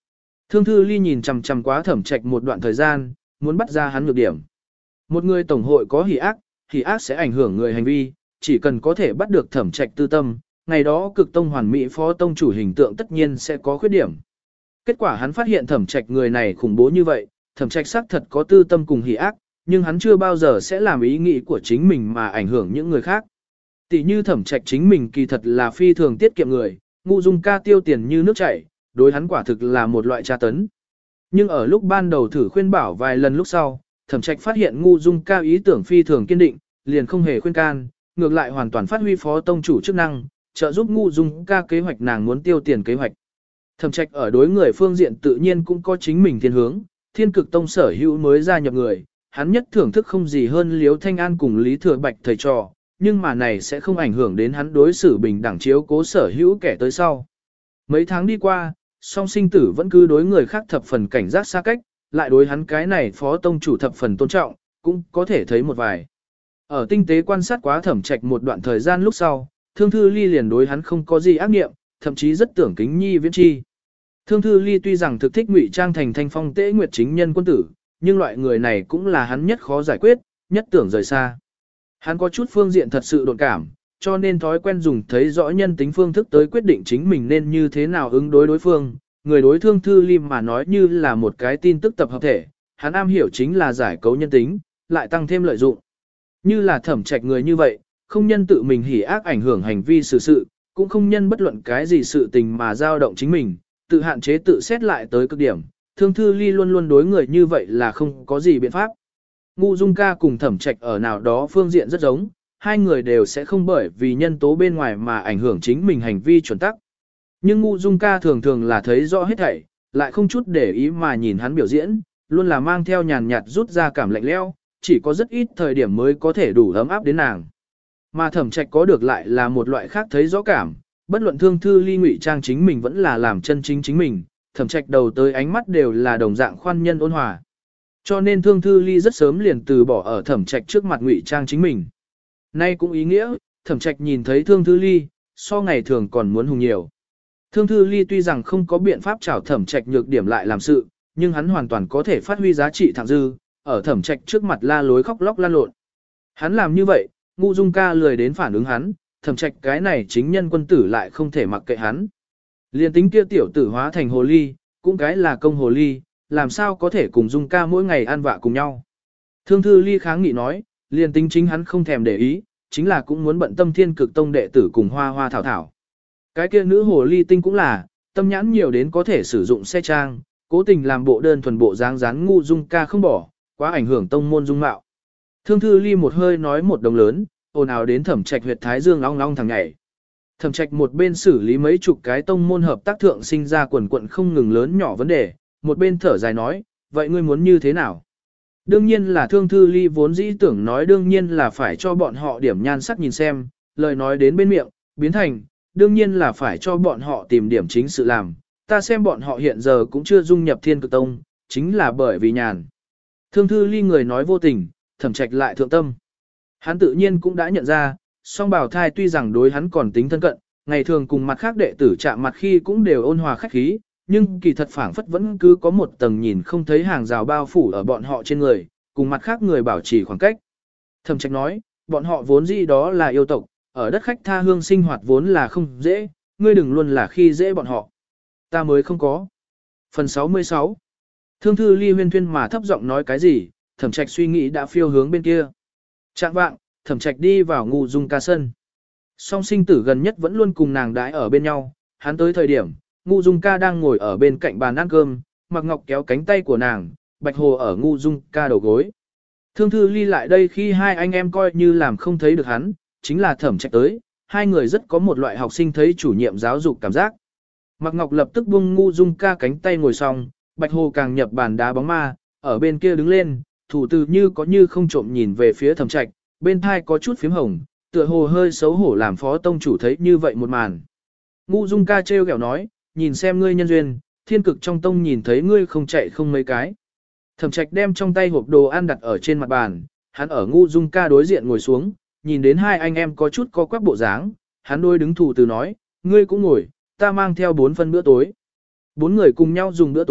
Thương Thư Ly nhìn chằm chằm quá Thẩm Trạch một đoạn thời gian, muốn bắt ra hắn nhược điểm. Một người tổng hội có hỉ ác sẽ ảnh hưởng người hành vi, chỉ cần có thể bắt được Thẩm Trạch tư tâm, ngày đó Cực Tông hoàn mỹ phó tông chủ hình tượng tất nhiên sẽ có khuyết điểm. Kết quả hắn phát hiện Thẩm Trạch người này khủng bố như vậy, Thẩm Trạch xác thật có tư tâm cùng hỉ ác, nhưng hắn chưa bao giờ sẽ làm ý nghĩ của chính mình mà ảnh hưởng những người khác. Tỷ như Thẩm Trạch chính mình kỳ thật là phi thường tiết kiệm người, Ngũ Dung ca tiêu tiền như nước chảy, đối hắn quả thực là một loại tra tấn. Nhưng ở lúc ban đầu thử khuyên bảo vài lần lúc sau, Thẩm Trạch phát hiện Ngũ Dung ca ý tưởng phi thường kiên định, liền không hề khuyên can, ngược lại hoàn toàn phát huy phó tông chủ chức năng, trợ giúp Ngũ Dung ca kế hoạch nàng muốn tiêu tiền kế hoạch. Thẩm Trạch ở đối người phương diện tự nhiên cũng có chính mình thiên hướng, Thiên Cực Tông sở hữu mới gia nhập người, hắn nhất thưởng thức không gì hơn Liễu Thanh An cùng Lý Thừa Bạch thầy trò, nhưng mà này sẽ không ảnh hưởng đến hắn đối xử bình đẳng chiếu cố sở hữu kẻ tới sau. Mấy tháng đi qua, song sinh tử vẫn cứ đối người khác thập phần cảnh giác xa cách, lại đối hắn cái này phó tông chủ thập phần tôn trọng, cũng có thể thấy một vài. Ở tinh tế quan sát quá Thẩm Trạch một đoạn thời gian lúc sau, Thương Thư Ly liền đối hắn không có gì ác niệm, thậm chí rất tưởng kính nhi viễn chi. Thương Thư Ly tuy rằng thực thích ngụy trang thành Thanh Phong Tế Nguyệt chính nhân quân tử, nhưng loại người này cũng là hắn nhất khó giải quyết, nhất tưởng rời xa. Hắn có chút phương diện thật sự đột cảm, cho nên thói quen dùng thấy rõ nhân tính phương thức tới quyết định chính mình nên như thế nào ứng đối đối phương. Người đối Thương Thư Ly mà nói như là một cái tin tức tập hợp thể, hắn am hiểu chính là giải cấu nhân tính, lại tăng thêm lợi dụng. Như là Thẩm Trạch người như vậy, không nhân tự mình hỉ ác ảnh hưởng hành vi xử sự, cũng không nhân bất luận cái gì sự tình mà dao động chính mình, tự hạn chế tự xét lại tới cực điểm. Thương Thư Ly luôn luôn đối người như vậy là không có gì biện pháp. Ngũ Dung ca cùng Thẩm Trạch ở nào đó phương diện rất giống, hai người đều sẽ không bởi vì nhân tố bên ngoài mà ảnh hưởng chính mình hành vi chuẩn tắc. Nhưng Ngũ Dung ca thường thường là thấy rõ hết thảy, lại không chút để ý mà nhìn hắn biểu diễn, luôn là mang theo nhàn nhạt rút ra cảm lạnh lẽo, chỉ có rất ít thời điểm mới có thể đủ ấm áp đến nàng. Mà Thẩm Trạch có được lại là một loại khác thấy rõ cảm, bất luận Thương Thư Ly ngụy trang chính mình vẫn là làm chân chính chính mình, Thẩm Trạch đầu tới ánh mắt đều là đồng dạng khoan nhân ôn hòa. Cho nên Thương Thư Ly rất sớm liền từ bỏ ở Thẩm Trạch trước mặt ngụy trang chính mình. Nay cũng ý nghĩa, Thẩm Trạch nhìn thấy Thương Thư Ly, so ngày thường còn muốn hùng nhiều. Thương Thư Ly tuy rằng không có biện pháp trảo Thẩm Trạch nhược điểm lại làm sự, nhưng hắn hoàn toàn có thể phát huy giá trị thặng dư, ở Thẩm Trạch trước mặt la lối khóc lóc lan lộn. Hắn làm như vậy, Ngũ Dung ca lười đến phản ứng hắn, Thẩm Trạch cái này chính nhân quân tử lại không thể mặc kệ hắn. Liên tính kia tiểu tử hóa thành hồ ly, cũng cái là công hồ ly, làm sao có thể cùng Dung ca mỗi ngày ăn vạ cùng nhau. Thương Thư Ly kháng nghị nói, liên tính chính hắn không thèm để ý, chính là cũng muốn bận tâm Thiên Cực Tông đệ tử cùng hoa hoa thảo thảo. Cái kia nữ hồ ly tinh cũng là, tâm nhãn nhiều đến có thể sử dụng xe trang, cố tình làm bộ đơn thuần bộ dáng dán Ngũ Dung ca không bỏ, quá ảnh hưởng tông môn dung mạo. Thương Thư Ly một hơi nói một đồng lớn, ồn ào đến Thẩm Trạch huyệt thái dương long long thằng nhảy. Thẩm Trạch một bên xử lý mấy chục cái tông môn hợp tác thượng sinh ra quần quận không ngừng lớn nhỏ vấn đề, một bên thở dài nói, vậy ngươi muốn như thế nào? Đương nhiên là Thương Thư Ly vốn dĩ tưởng nói đương nhiên là phải cho bọn họ điểm nhan sắc nhìn xem, lời nói đến bên miệng, biến thành, đương nhiên là phải cho bọn họ tìm điểm chính sự làm, ta xem bọn họ hiện giờ cũng chưa dung nhập Thiên Cực Tông, chính là bởi vì nhàn. Thương Thư Ly người nói vô tình, Thẩm Trạch lại thượng tâm. Hắn tự nhiên cũng đã nhận ra, song bảo thai tuy rằng đối hắn còn tính thân cận, ngày thường cùng mặt khác đệ tử chạm mặt khi cũng đều ôn hòa khách khí, nhưng kỳ thật phảng phất vẫn cứ có một tầng nhìn không thấy hàng rào bao phủ ở bọn họ trên người, cùng mặt khác người bảo trì khoảng cách. Thẩm Trạch nói, bọn họ vốn dĩ đó là yêu tộc, ở đất khách tha hương sinh hoạt vốn là không dễ, ngươi đừng luôn là khi dễ bọn họ. Ta mới không có. Phần 66. Thương Thư Ly huyên thuyên mà thấp giọng nói cái gì, Thẩm Trạch suy nghĩ đã phiêu hướng bên kia. Trạng vạng, Thẩm Trạch đi vào Ngũ Dung ca sân. Song sinh tử gần nhất vẫn luôn cùng nàng đãi ở bên nhau, hắn tới thời điểm, Ngũ Dung ca đang ngồi ở bên cạnh bàn ăn cơm, Mạc Ngọc kéo cánh tay của nàng, Bạch Hồ ở Ngũ Dung ca đầu gối. Thương Thư Ly lại đây khi hai anh em coi như làm không thấy được hắn, chính là Thẩm Trạch tới, hai người rất có một loại học sinh thấy chủ nhiệm giáo dục cảm giác. Mạc Ngọc lập tức buông Ngũ Dung ca cánh tay ngồi xong, Bạch Hồ càng nhập bàn đá bóng ma, ở bên kia đứng lên, thủ từ như có như không trộm nhìn về phía Thẩm Trạch, bên thai có chút phím hồng, tựa hồ hơi xấu hổ làm phó tông chủ thấy như vậy một màn. Ngũ Dung ca trêu ghẹo nói, nhìn xem ngươi nhân duyên, Thiên Cực trong tông nhìn thấy ngươi không chạy không mấy cái. Thẩm Trạch đem trong tay hộp đồ ăn đặt ở trên mặt bàn, hắn ở Ngũ Dung ca đối diện ngồi xuống, nhìn đến hai anh em có chút co quắp bộ dáng, hắn đôi đứng thủ từ nói, ngươi cũng ngồi, ta mang theo 4 phân bữa tối. 4 người cùng nhau dùng bữa tối,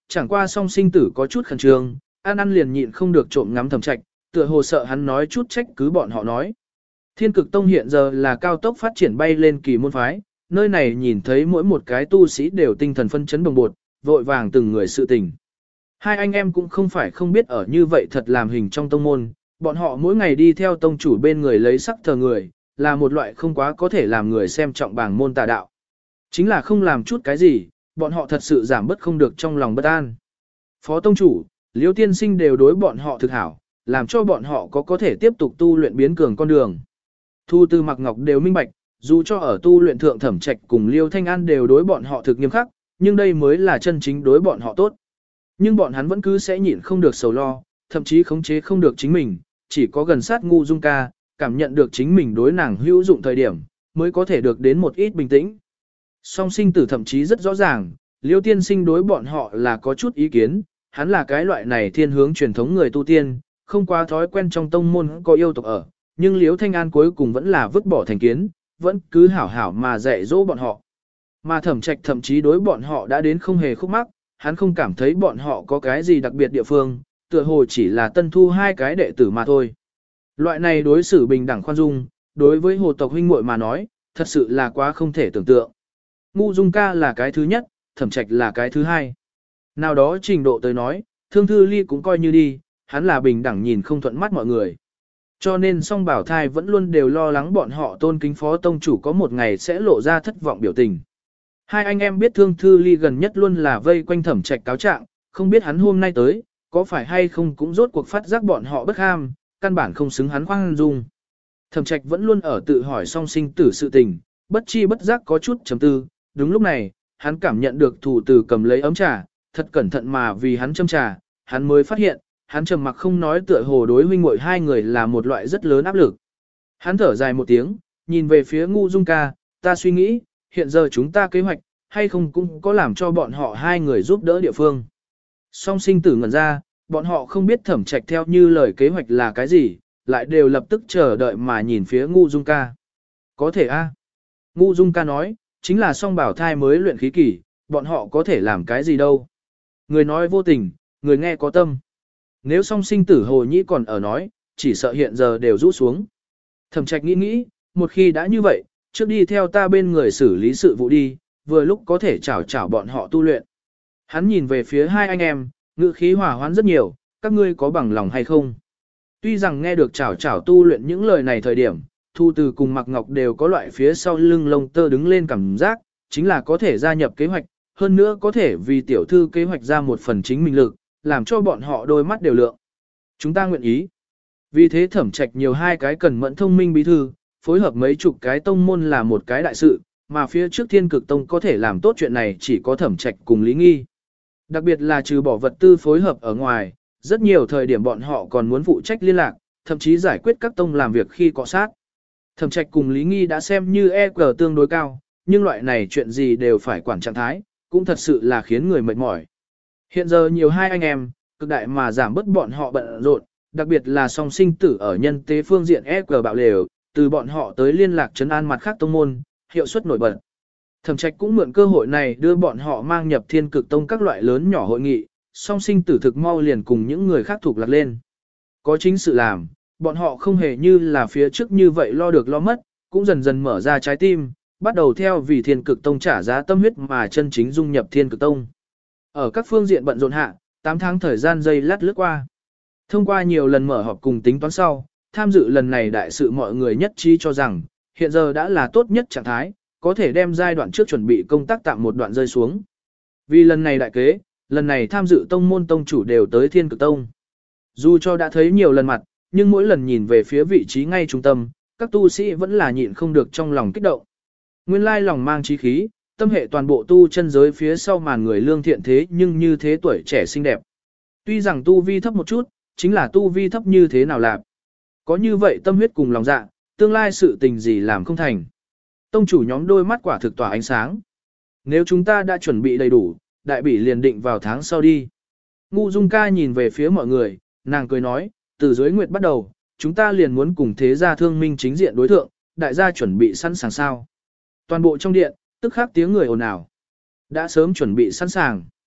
chẳng qua song sinh tử có chút khẩn trương, ăn liền nhịn không được trộm ngắm Thẩm Trạch, tựa hồ sợ hắn nói chút trách cứ bọn họ nói. Thiên Cực Tông hiện giờ là cao tốc phát triển bay lên kỳ môn phái, nơi này nhìn thấy mỗi một cái tu sĩ đều tinh thần phân chấn đồng bột, vội vàng từng người sự tình. Hai anh em cũng không phải không biết ở như vậy thật làm hình trong tông môn, bọn họ mỗi ngày đi theo tông chủ bên người lấy sắc thờ người, là một loại không quá có thể làm người xem trọng bảng môn tà đạo. Chính là không làm chút cái gì, bọn họ thật sự giảm bớt không được trong lòng bất an. Phó tông chủ, Liễu tiên sinh đều đối bọn họ thực hảo, làm cho bọn họ có thể tiếp tục tu luyện biến cường con đường. Thu Tư Mặc Ngọc đều minh bạch, dù cho ở tu luyện thượng Thẩm Trạch cùng Liêu Thanh An đều đối bọn họ thực nghiêm khắc, nhưng đây mới là chân chính đối bọn họ tốt. Nhưng bọn hắn vẫn cứ sẽ nhịn không được sầu lo, thậm chí khống chế không được chính mình, chỉ có gần sát Ngu Dung Ca, cảm nhận được chính mình đối nàng hữu dụng thời điểm, mới có thể được đến một ít bình tĩnh. Song sinh tử thậm chí rất rõ ràng, Liêu tiên sinh đối bọn họ là có chút ý kiến, hắn là cái loại này thiên hướng truyền thống người tu tiên, không quá thói quen trong tông môn có yêu tộc ở, nhưng Liêu Thanh An cuối cùng vẫn là vứt bỏ thành kiến, vẫn cứ hảo hảo mà dạy dỗ bọn họ. Mà Thẩm Trạch thậm chí đối bọn họ đã đến không hề khúc mắc, hắn không cảm thấy bọn họ có cái gì đặc biệt địa phương, tựa hồ chỉ là tân thu hai cái đệ tử mà thôi. Loại này đối xử bình đẳng khoan dung, đối với hồ tộc huynh muội mà nói, thật sự là quá không thể tưởng tượng. Ngu Dung Ca là cái thứ nhất, Thẩm Trạch là cái thứ hai. Nào đó trình độ tới nói, Thương Thư Ly cũng coi như đi, hắn là bình đẳng nhìn không thuận mắt mọi người. Cho nên song bảo thai vẫn luôn đều lo lắng bọn họ tôn kính phó tông chủ có một ngày sẽ lộ ra thất vọng biểu tình. Hai anh em biết Thương Thư Ly gần nhất luôn là vây quanh Thẩm Trạch cáo trạng, không biết hắn hôm nay tới, có phải hay không cũng rốt cuộc phát giác bọn họ bất ham, căn bản không xứng hắn khoan dung. Thẩm Trạch vẫn luôn ở tự hỏi song sinh tử sự tình, bất chi bất giác có chút chấm tư, đúng lúc này, hắn cảm nhận được thủ tử cầm lấy ấm trà, thật cẩn thận mà vì hắn châm trà, hắn mới phát hiện, hắn trầm mặc không nói tựa hồ đối huynh muội hai người là một loại rất lớn áp lực. Hắn thở dài một tiếng, nhìn về phía Ngu Dung Ca, ta suy nghĩ, hiện giờ chúng ta kế hoạch, hay không cũng có làm cho bọn họ hai người giúp đỡ địa phương. Song sinh tử ngẩn ra, bọn họ không biết Thẩm Trạch theo như lời kế hoạch là cái gì, lại đều lập tức chờ đợi mà nhìn phía Ngu Dung Ca. Có thể a? Ngu Dung Ca nói, chính là song bảo thai mới luyện khí kỳ, bọn họ có thể làm cái gì đâu. Người nói vô tình, người nghe có tâm. Nếu song sinh tử hồ nhĩ còn ở nói, chỉ sợ hiện giờ đều rũ xuống. Thẩm Trạch nghĩ, một khi đã như vậy, trước đi theo ta bên người xử lý sự vụ đi, vừa lúc có thể chảo bọn họ tu luyện. Hắn nhìn về phía hai anh em, ngữ khí hòa hoãn rất nhiều, các ngươi có bằng lòng hay không? Tuy rằng nghe được chảo tu luyện những lời này thời điểm, Thu Từ cùng Mạc Ngọc đều có loại phía sau lưng lông tơ đứng lên cảm giác, chính là có thể gia nhập kế hoạch, hơn nữa có thể vì tiểu thư kế hoạch ra một phần chính mình lực, làm cho bọn họ đôi mắt đều lượng. Chúng ta nguyện ý. Vì thế Thẩm Trạch nhiều hai cái cần mẫn thông minh bí thư, phối hợp mấy chục cái tông môn là một cái đại sự, mà phía trước Thiên Cực Tông có thể làm tốt chuyện này chỉ có Thẩm Trạch cùng Lý Nghi. Đặc biệt là trừ bỏ vật tư phối hợp ở ngoài, rất nhiều thời điểm bọn họ còn muốn phụ trách liên lạc, thậm chí giải quyết các tông làm việc khi cọ sát. Thẩm Trạch cùng Lý Nghi đã xem như EQ tương đối cao, nhưng loại này chuyện gì đều phải quản trạng thái, cũng thật sự là khiến người mệt mỏi. Hiện giờ nhiều hai anh em, cực đại mà giảm bớt bọn họ bận rộn, đặc biệt là song sinh tử ở nhân tế phương diện EQ bạo lều, từ bọn họ tới liên lạc trấn an mặt khác tông môn, hiệu suất nổi bật. Thẩm Trạch cũng mượn cơ hội này đưa bọn họ mang nhập Thiên Cực Tông các loại lớn nhỏ hội nghị, song sinh tử thực mau liền cùng những người khác thuộc lạc lên. Có chính sự làm, bọn họ không hề như là phía trước như vậy lo được lo mất, cũng dần dần mở ra trái tim, bắt đầu theo vì Thiên Cực Tông trả giá tâm huyết mà chân chính dung nhập Thiên Cực Tông. Ở các phương diện bận rộn hạ, 8 tháng thời gian giây lát lướt qua. Thông qua nhiều lần mở họp cùng tính toán sau, tham dự lần này đại sự mọi người nhất trí cho rằng, hiện giờ đã là tốt nhất trạng thái, có thể đem giai đoạn trước chuẩn bị công tác tạm một đoạn rơi xuống. Vì lần này đại kế, lần này tham dự tông môn tông chủ đều tới Thiên Cực Tông. Dù cho đã thấy nhiều lần mặt, nhưng mỗi lần nhìn về phía vị trí ngay trung tâm, các tu sĩ vẫn là nhịn không được trong lòng kích động. Nguyên lai lòng mang chí khí, tâm hệ toàn bộ tu chân giới phía sau màn người lương thiện thế nhưng như thế tuổi trẻ xinh đẹp. Tuy rằng tu vi thấp một chút, chính là tu vi thấp như thế nào lạc. Có như vậy tâm huyết cùng lòng dạ, tương lai sự tình gì làm không thành. Tông chủ nhóm đôi mắt quả thực tỏa ánh sáng. Nếu chúng ta đã chuẩn bị đầy đủ, đại bỉ liền định vào tháng sau đi. Ngu Dung Ca nhìn về phía mọi người, nàng cười nói, từ dưới nguyệt bắt đầu, chúng ta liền muốn cùng thế gia thương minh chính diện đối thượng, đại gia chuẩn bị sẵn sàng sao. Toàn bộ trong điện, tức khắc tiếng người ồn ào. Đã sớm chuẩn bị sẵn sàng.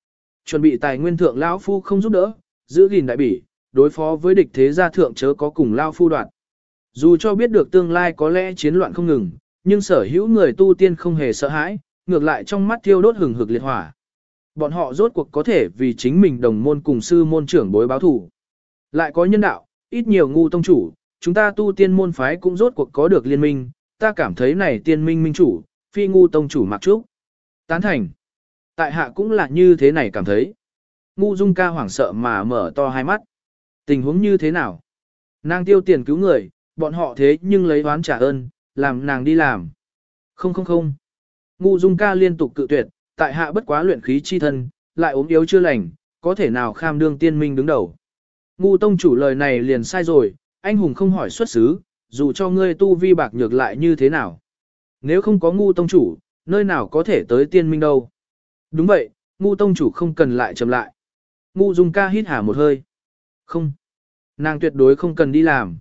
chuẩn bị tài nguyên thượng lão phu không giúp đỡ, giữ gìn đại bỉ, đối phó với địch thế gia thượng chớ có cùng lao phu đoạn. Dù cho biết được tương lai có lẽ chiến loạn không ngừng, nhưng sở hữu người tu tiên không hề sợ hãi, ngược lại trong mắt thiêu đốt hừng hực liệt hỏa. Bọn họ rốt cuộc có thể vì chính mình đồng môn cùng sư môn trưởng bối báo thủ. Lại có nhân đạo, ít nhiều ngu tông chủ, chúng ta tu tiên môn phái cũng rốt cuộc có được liên minh, ta cảm thấy này tiên minh minh chủ, phi ngu tông chủ mặc trúc. Tán thành. Tại hạ cũng là như thế này cảm thấy. Ngu Dung ca hoảng sợ mà mở to hai mắt. Tình huống như thế nào? Nàng tiêu tiền cứu người, bọn họ thế nhưng lấy oán trả ơn, làm nàng đi làm. Không không không. Ngu Dung ca liên tục cự tuyệt, tại hạ bất quá luyện khí chi thân, lại ốm yếu chưa lành, có thể nào kham đương tiên minh đứng đầu. Ngu tông chủ lời này liền sai rồi, anh hùng không hỏi xuất xứ, dù cho ngươi tu vi bạc nhược lại như thế nào. Nếu không có ngu tông chủ, nơi nào có thể tới tiên minh đâu. Đúng vậy, ngu tông chủ không cần lại chậm lại. Ngu Dung ca hít hà một hơi. Không. Nàng tuyệt đối không cần đi làm.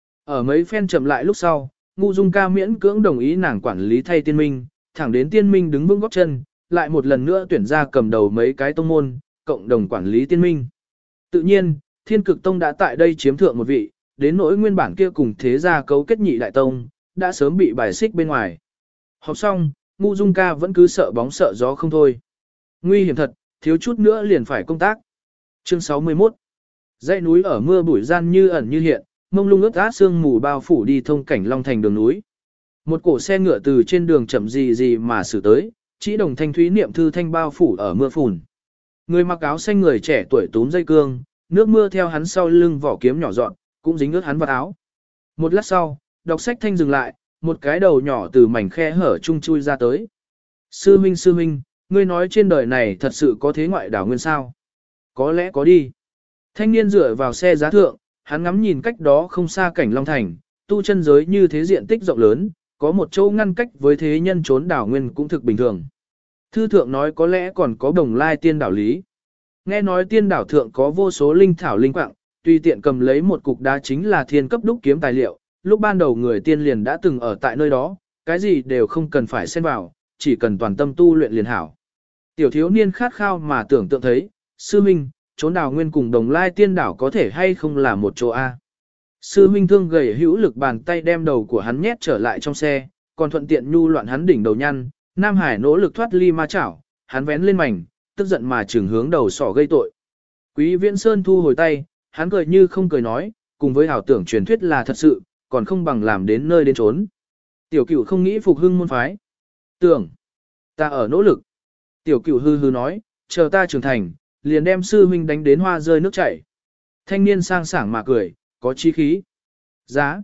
Ở mấy phen chậm lại lúc sau, ngu Dung ca miễn cưỡng đồng ý nàng quản lý thay tiên minh, thẳng đến tiên minh đứng vững góp chân, lại một lần nữa tuyển ra cầm đầu mấy cái tông môn, cộng đồng quản lý tiên minh. Tự nhiên, Thiên Cực Tông đã tại đây chiếm thượng một vị, đến nỗi nguyên bản kia cùng thế gia cấu kết nhị đại tông, đã sớm bị bài xích bên ngoài. Học xong, ngu Dung ca vẫn cứ sợ bóng sợ gió không thôi. Nguy hiểm thật, thiếu chút nữa liền phải công tác. Chương 61. Dãy núi ở mưa bụi gian như ẩn như hiện, mông lung ướt át sương mù bao phủ đi thông cảnh Long Thành đường núi. Một cổ xe ngựa từ trên đường chậm gì mà xử tới, chỉ đồng thanh thúy niệm thư thanh bao phủ ở mưa phùn. Người mặc áo xanh người trẻ tuổi túm dây cương, nước mưa theo hắn sau lưng vỏ kiếm nhỏ dọn, cũng dính ướt hắn vào áo. Một lát sau, đọc sách thanh dừng lại, một cái đầu nhỏ từ mảnh khe hở chung chui ra tới. Sư Minh, ngươi nói trên đời này thật sự có thế ngoại đảo nguyên sao? Có lẽ có đi. Thanh niên dựa vào xe giá thượng, hắn ngắm nhìn cách đó không xa cảnh Long Thành, tu chân giới như thế diện tích rộng lớn, có một chỗ ngăn cách với thế nhân trốn đảo nguyên cũng thực bình thường. Thư thượng nói có lẽ còn có Đồng Lai tiên đảo lý. Nghe nói tiên đảo thượng có vô số linh thảo linh quạng, tùy tiện cầm lấy một cục đá chính là thiên cấp đúc kiếm tài liệu, lúc ban đầu người tiên liền đã từng ở tại nơi đó, cái gì đều không cần phải xen vào, chỉ cần toàn tâm tu luyện liền hảo. Tiểu thiếu niên khát khao mà tưởng tượng thấy, sư minh, trốn đảo nguyên cùng Đồng Lai tiên đảo có thể hay không là một chỗ A. Sư minh thương gầy hữu lực bàn tay đem đầu của hắn nhét trở lại trong xe, còn thuận tiện nhu loạn hắn đỉnh đầu nhăn, Nam Hải nỗ lực thoát ly ma chảo, hắn vén lên mảnh, tức giận mà trừng hướng đầu sỏ gây tội. Quý Viễn Sơn thu hồi tay, hắn cười như không cười nói, cùng với ảo tưởng truyền thuyết là thật sự, còn không bằng làm đến nơi đến trốn. Tiểu Cửu không nghĩ phục hưng môn phái. Tưởng, ta ở nỗ lực. Tiểu Cửu hư hư nói, chờ ta trưởng thành, liền đem sư huynh đánh đến hoa rơi nước chảy. Thanh niên sang sảng mà cười, có chí khí. Giá.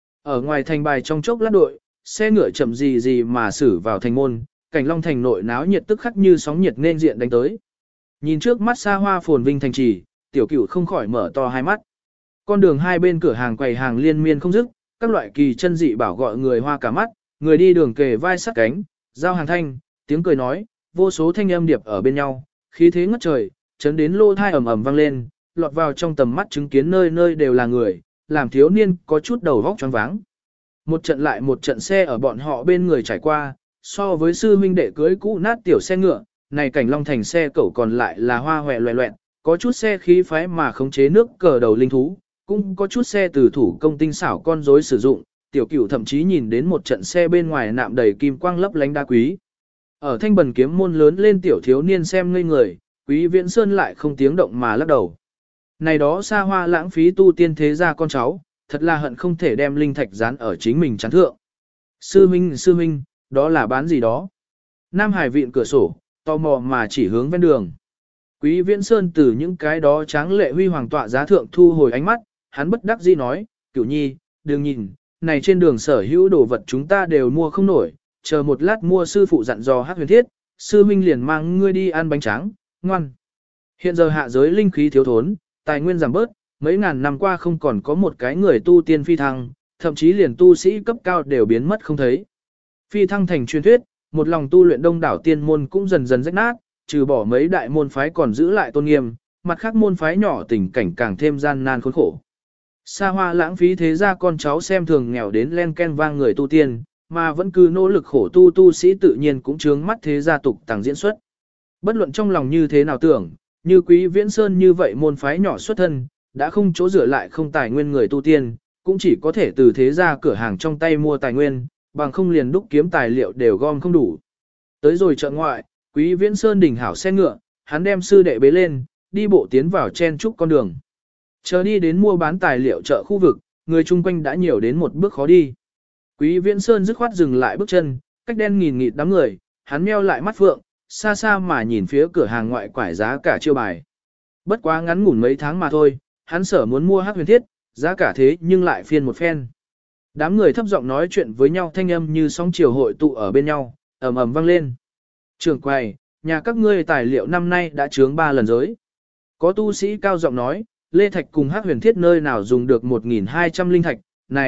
Ở ngoài thành bài trong chốc lát đội, xe ngựa chậm gì mà xử vào thành môn, cảnh Long Thành nội náo nhiệt tức khắc như sóng nhiệt nên diện đánh tới. Nhìn trước mắt xa hoa phồn vinh thành trì, Tiểu Cửu không khỏi mở to hai mắt. Con đường hai bên cửa hàng quầy hàng liên miên không dứt, các loại kỳ chân dị bảo gọi người hoa cả mắt, người đi đường kề vai sát cánh, giao hàng thanh, tiếng cười nói, vô số thanh âm điệp ở bên nhau, khí thế ngất trời, chấn đến lô thai ầm ầm vang lên, lọt vào trong tầm mắt chứng kiến nơi nơi đều là người, làm thiếu niên có chút đầu vóc choáng váng. Một trận lại một trận xe ở bọn họ bên người trải qua, so với sư huynh đệ cưới cũ nát tiểu xe ngựa, này cảnh Long Thành xe cẩu còn lại là hoa hoẹ loẹ loẹn, có chút xe khí phái mà khống chế nước cờ đầu linh thú, cũng có chút xe từ thủ công tinh xảo con rối sử dụng, Tiểu Cửu thậm chí nhìn đến một trận xe bên ngoài nạm đầy kim quang lấp lánh đá quý. Ở thanh bần kiếm môn lớn lên tiểu thiếu niên xem ngây người, Quý Viễn Sơn lại không tiếng động mà lắc đầu. Này đó xa hoa lãng phí tu tiên thế gia con cháu, thật là hận không thể đem linh thạch dán ở chính mình chán thượng. Sư Minh, đó là bán gì đó? Nam Hải vịn cửa sổ, tò mò mà chỉ hướng ven đường. Quý Viễn Sơn từ những cái đó tráng lệ huy hoàng tọa giá thượng thu hồi ánh mắt, hắn bất đắc dĩ nói, Cửu Nhi, đừng nhìn, này trên đường sở hữu đồ vật chúng ta đều mua không nổi, chờ một lát mua sư phụ dặn dò Hắc Huyền Thiết, sư minh liền mang ngươi đi ăn bánh tráng, ngoan. Hiện giờ hạ giới linh khí thiếu thốn, tài nguyên giảm bớt, mấy ngàn năm qua không còn có một cái người tu tiên phi thăng, thậm chí liền tu sĩ cấp cao đều biến mất không thấy. Phi thăng thành truyền thuyết, một lòng tu luyện đông đảo tiên môn cũng dần dần rách nát, trừ bỏ mấy đại môn phái còn giữ lại tôn nghiêm, mặt khác môn phái nhỏ tình cảnh càng thêm gian nan khốn khổ. Xa hoa lãng phí thế ra con cháu xem thường nghèo đến len ken vang người tu tiên, mà vẫn cứ nỗ lực khổ tu sĩ tự nhiên cũng chướng mắt thế gia tục tàng diễn xuất. Bất luận trong lòng như thế nào tưởng, như Quý Viễn Sơn như vậy môn phái nhỏ xuất thân, đã không chỗ dựa lại không tài nguyên người tu tiên, cũng chỉ có thể từ thế gia cửa hàng trong tay mua tài nguyên, bằng không liền đúc kiếm tài liệu đều gom không đủ. Tới rồi chợ ngoại, Quý Viễn Sơn đỉnh hảo xe ngựa, hắn đem sư đệ bế lên, đi bộ tiến vào chen trúc con đường. Chờ đi đến mua bán tài liệu chợ khu vực, người chung quanh đã nhiều đến một bước khó đi. Quý Viễn Sơn dứt khoát dừng lại bước chân, cách đen nghìn nghịt đám người, hắn meo lại mắt phượng, xa xa mà nhìn phía cửa hàng ngoại quải giá cả chiêu bài. Bất quá ngắn ngủn mấy tháng mà thôi, hắn sở muốn mua Hắc Huyền Thiết, giá cả thế nhưng lại phiên một phen. Đám người thấp giọng nói chuyện với nhau thanh âm như sóng chiều hội tụ ở bên nhau, ầm ầm vang lên. Trưởng quầy, nhà các ngươi tài liệu năm nay đã chướng 3 lần giới. Có tu sĩ cao giọng nói, Lê Thạch cùng Hắc Huyền Thiết nơi nào dùng được 1.200 linh thạch,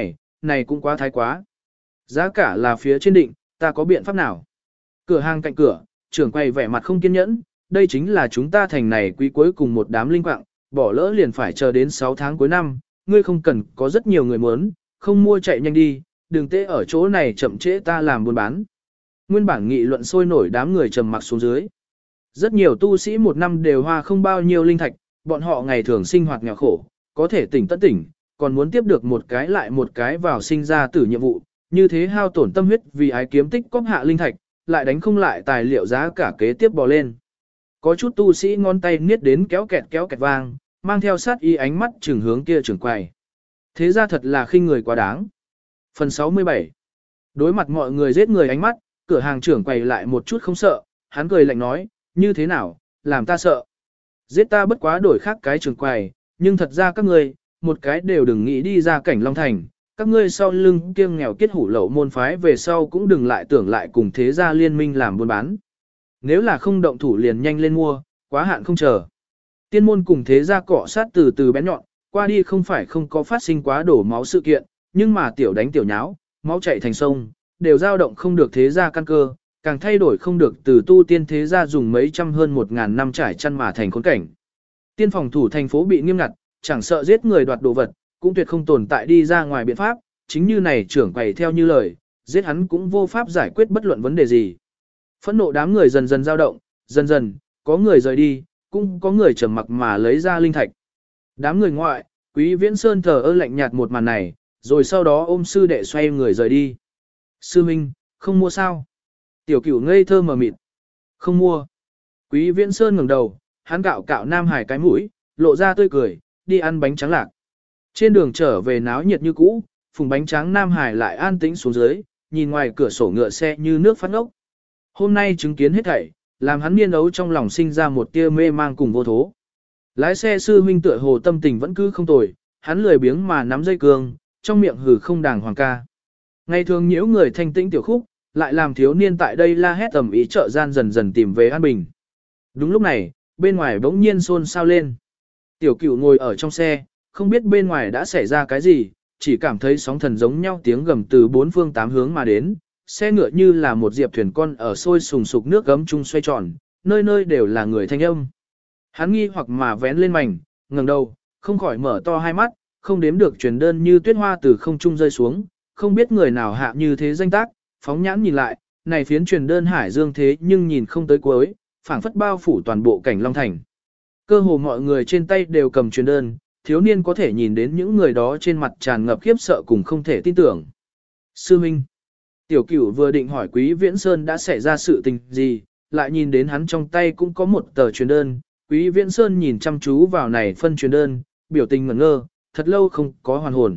này cũng quá thái quá. Giá cả là phía trên định, ta có biện pháp nào? Cửa hàng cạnh cửa, trưởng quầy vẻ mặt không kiên nhẫn, đây chính là chúng ta thành này quý cuối cùng một đám linh quạng, bỏ lỡ liền phải chờ đến 6 tháng cuối năm, ngươi không cần có rất nhiều người muốn, không mua chạy nhanh đi, đừng tê ở chỗ này chậm trễ ta làm buôn bán. Nguyên bản nghị luận sôi nổi đám người trầm mặc xuống dưới. Rất nhiều tu sĩ một năm đều hoa không bao nhiêu linh thạch, bọn họ ngày thường sinh hoạt nghèo khổ, có thể tỉnh tất tỉnh, còn muốn tiếp được một cái lại một cái vào sinh ra tử nhiệm vụ, như thế hao tổn tâm huyết vì ái kiếm tích cóp hạ linh thạch, lại đánh không lại tài liệu giá cả kế tiếp bò lên. Có chút tu sĩ ngón tay niết đến kéo kẹt vang, mang theo sát y ánh mắt trừng hướng kia trưởng quầy. Thế ra thật là khinh người quá đáng. Phần 67. Đối mặt mọi người giết người ánh mắt, cửa hàng trưởng quầy lại một chút không sợ, hắn cười lạnh nói, như thế nào, làm ta sợ. Giết ta bất quá đổi khác cái trưởng quầy, nhưng thật ra các ngươi, một cái đều đừng nghĩ đi ra cảnh Long Thành, các ngươi sau lưng kiêng nghèo kết hủ lậu môn phái về sau cũng đừng lại tưởng lại cùng thế gia liên minh làm buôn bán. Nếu là không động thủ liền nhanh lên mua, quá hạn không chờ. Tiên môn cùng thế gia cọ sát từ từ bén nhọn, qua đi không phải không có phát sinh quá đổ máu sự kiện, nhưng mà tiểu đánh tiểu nháo, máu chảy thành sông, đều dao động không được thế gia căn cơ, càng thay đổi không được từ tu tiên thế gia dùng mấy trăm hơn 1.000 năm trải chăn mà thành khốn cảnh. Tiên phòng thủ thành phố bị nghiêm ngặt, chẳng sợ giết người đoạt đồ vật, cũng tuyệt không tồn tại đi ra ngoài biện pháp, chính như này trưởng quầy theo như lời, giết hắn cũng vô pháp giải quyết bất luận vấn đề gì. Phẫn nộ đám người dần dần dao động, dần dần, có người rời đi, cũng có người trầm mặc mà lấy ra linh thạch. Đám người ngoại, Quý Viễn Sơn thờ ơ lạnh nhạt một màn này, rồi sau đó ôm sư đệ xoay người rời đi. Sư Minh, không mua sao? Tiểu Cửu ngây thơ mờ mịt. Không mua. Quý Viễn Sơn ngẩng đầu, hắn gạo cạo Nam Hải cái mũi, lộ ra tươi cười, đi ăn bánh tráng lạc. Trên đường trở về náo nhiệt như cũ, phùng bánh tráng Nam Hải lại an tĩnh xuống dưới, nhìn ngoài cửa sổ ngựa xe như nước phát ngốc. Hôm nay chứng kiến hết thảy, làm hắn miên ấu trong lòng sinh ra một tia mê mang cùng vô thố. Lái xe sư huynh tựa hồ tâm tình vẫn cứ không tồi, hắn lười biếng mà nắm dây cương, trong miệng hừ không đàng hoàng ca. Ngày thường nhiễu người thanh tĩnh tiểu khúc, lại làm thiếu niên tại đây la hét tầm ý trợ gian dần dần tìm về an bình. Đúng lúc này, bên ngoài bỗng nhiên xôn xao lên. Tiểu Cửu ngồi ở trong xe, không biết bên ngoài đã xảy ra cái gì, chỉ cảm thấy sóng thần giống nhau tiếng gầm từ bốn phương tám hướng mà đến. Xe ngựa như là một diệp thuyền con ở sôi sùng sục nước gấm chung xoay tròn, nơi nơi đều là người thanh âm. Hắn nghi hoặc mà vén lên mảnh, ngẩng đầu, không khỏi mở to hai mắt, không đếm được truyền đơn như tuyết hoa từ không trung rơi xuống, không biết người nào hạ như thế danh tác, phóng nhãn nhìn lại, này phiến truyền đơn hải dương thế nhưng nhìn không tới cuối, phảng phất bao phủ toàn bộ cảnh Long Thành. Cơ hồ mọi người trên tay đều cầm truyền đơn, thiếu niên có thể nhìn đến những người đó trên mặt tràn ngập khiếp sợ cùng không thể tin tưởng. Sư Minh. Tiểu Cửu vừa định hỏi Quý Viễn Sơn đã xảy ra sự tình gì, lại nhìn đến hắn trong tay cũng có một tờ truyền đơn. Quý Viễn Sơn nhìn chăm chú vào này phân truyền đơn, biểu tình ngẩn ngơ, thật lâu không có hoàn hồn.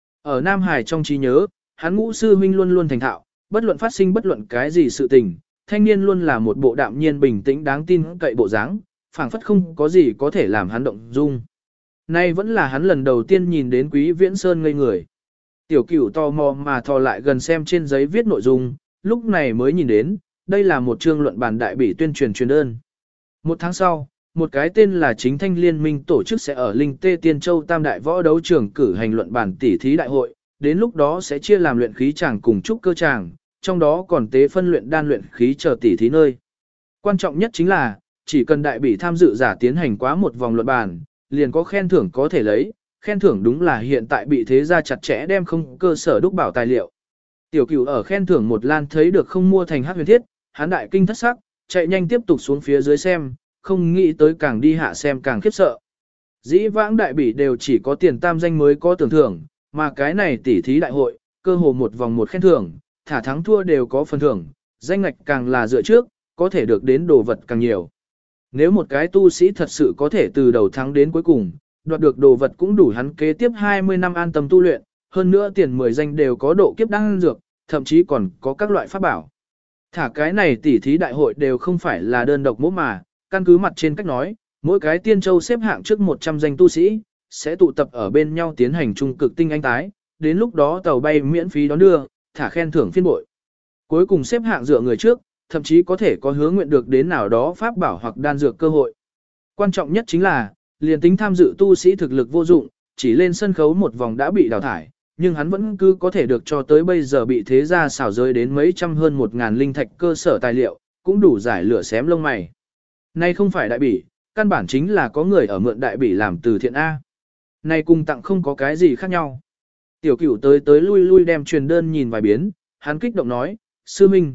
Ở Nam Hải trong trí nhớ, hắn ngũ sư huynh luôn luôn thành thạo, bất luận phát sinh bất luận cái gì sự tình, thanh niên luôn là một bộ đạm nhiên bình tĩnh đáng tin cậy bộ dáng, phảng phất không có gì có thể làm hắn động dung. Nay vẫn là hắn lần đầu tiên nhìn đến Quý Viễn Sơn ngây người. Tiểu Cửu tò mò mà thò lại gần xem trên giấy viết nội dung, lúc này mới nhìn đến, đây là một chương luận bàn đại bỉ tuyên truyền truyền đơn. Một tháng sau, một cái tên là Chính Thanh Liên minh tổ chức sẽ ở Linh Tê Tiên Châu Tam Đại Võ Đấu Trường cử hành luận bàn tỉ thí đại hội, đến lúc đó sẽ chia làm luyện khí tràng cùng trúc cơ tràng, trong đó còn tế phân luyện đan luyện khí chờ tỉ thí nơi. Quan trọng nhất chính là, chỉ cần đại bỉ tham dự giả tiến hành quá một vòng luận bàn, liền có khen thưởng có thể lấy, khen thưởng đúng là hiện tại bị thế gia chặt chẽ đem không cơ sở đúc bảo tài liệu. Tiểu Cửu ở khen thưởng một lan thấy được không mua thành Hắc Huyền Thiết, hắn đại kinh thất sắc, chạy nhanh tiếp tục xuống phía dưới xem, không nghĩ tới càng đi hạ xem càng khiếp sợ. Dĩ vãng đại bỉ đều chỉ có tiền tam danh mới có tưởng thưởng, mà cái này tỉ thí đại hội, cơ hồ một vòng một khen thưởng, thả thắng thua đều có phần thưởng, danh ngạch càng là dựa trước, có thể được đến đồ vật càng nhiều. Nếu một cái tu sĩ thật sự có thể từ đầu thắng đến cuối cùng, đoạt được đồ vật cũng đủ hắn kế tiếp 20 năm an tâm tu luyện, hơn nữa tiền 10 danh đều có độ kiếp đăng dược, thậm chí còn có các loại pháp bảo. Thả cái này tỉ thí đại hội đều không phải là đơn độc mỗ mà, căn cứ mặt trên cách nói, mỗi cái tiên châu xếp hạng trước 100 danh tu sĩ, sẽ tụ tập ở bên nhau tiến hành trung cực tinh anh tái, đến lúc đó tàu bay miễn phí đón đưa, thả khen thưởng phiên bội. Cuối cùng xếp hạng dựa người trước, thậm chí có thể có hứa nguyện được đến nào đó pháp bảo hoặc đan dược cơ hội. Quan trọng nhất chính là, liền tính tham dự tu sĩ thực lực vô dụng, chỉ lên sân khấu một vòng đã bị đào thải, nhưng hắn vẫn cứ có thể được cho tới bây giờ bị thế gia xảo rơi đến mấy trăm hơn 1.000 linh thạch cơ sở tài liệu, cũng đủ giải lửa xém lông mày. Nay không phải đại bỉ, căn bản chính là có người ở mượn đại bỉ làm từ thiện A. Nay cùng tặng không có cái gì khác nhau. Tiểu cửu tới tới lui lui đem truyền đơn nhìn vài biến, hắn kích động nói, sư minh,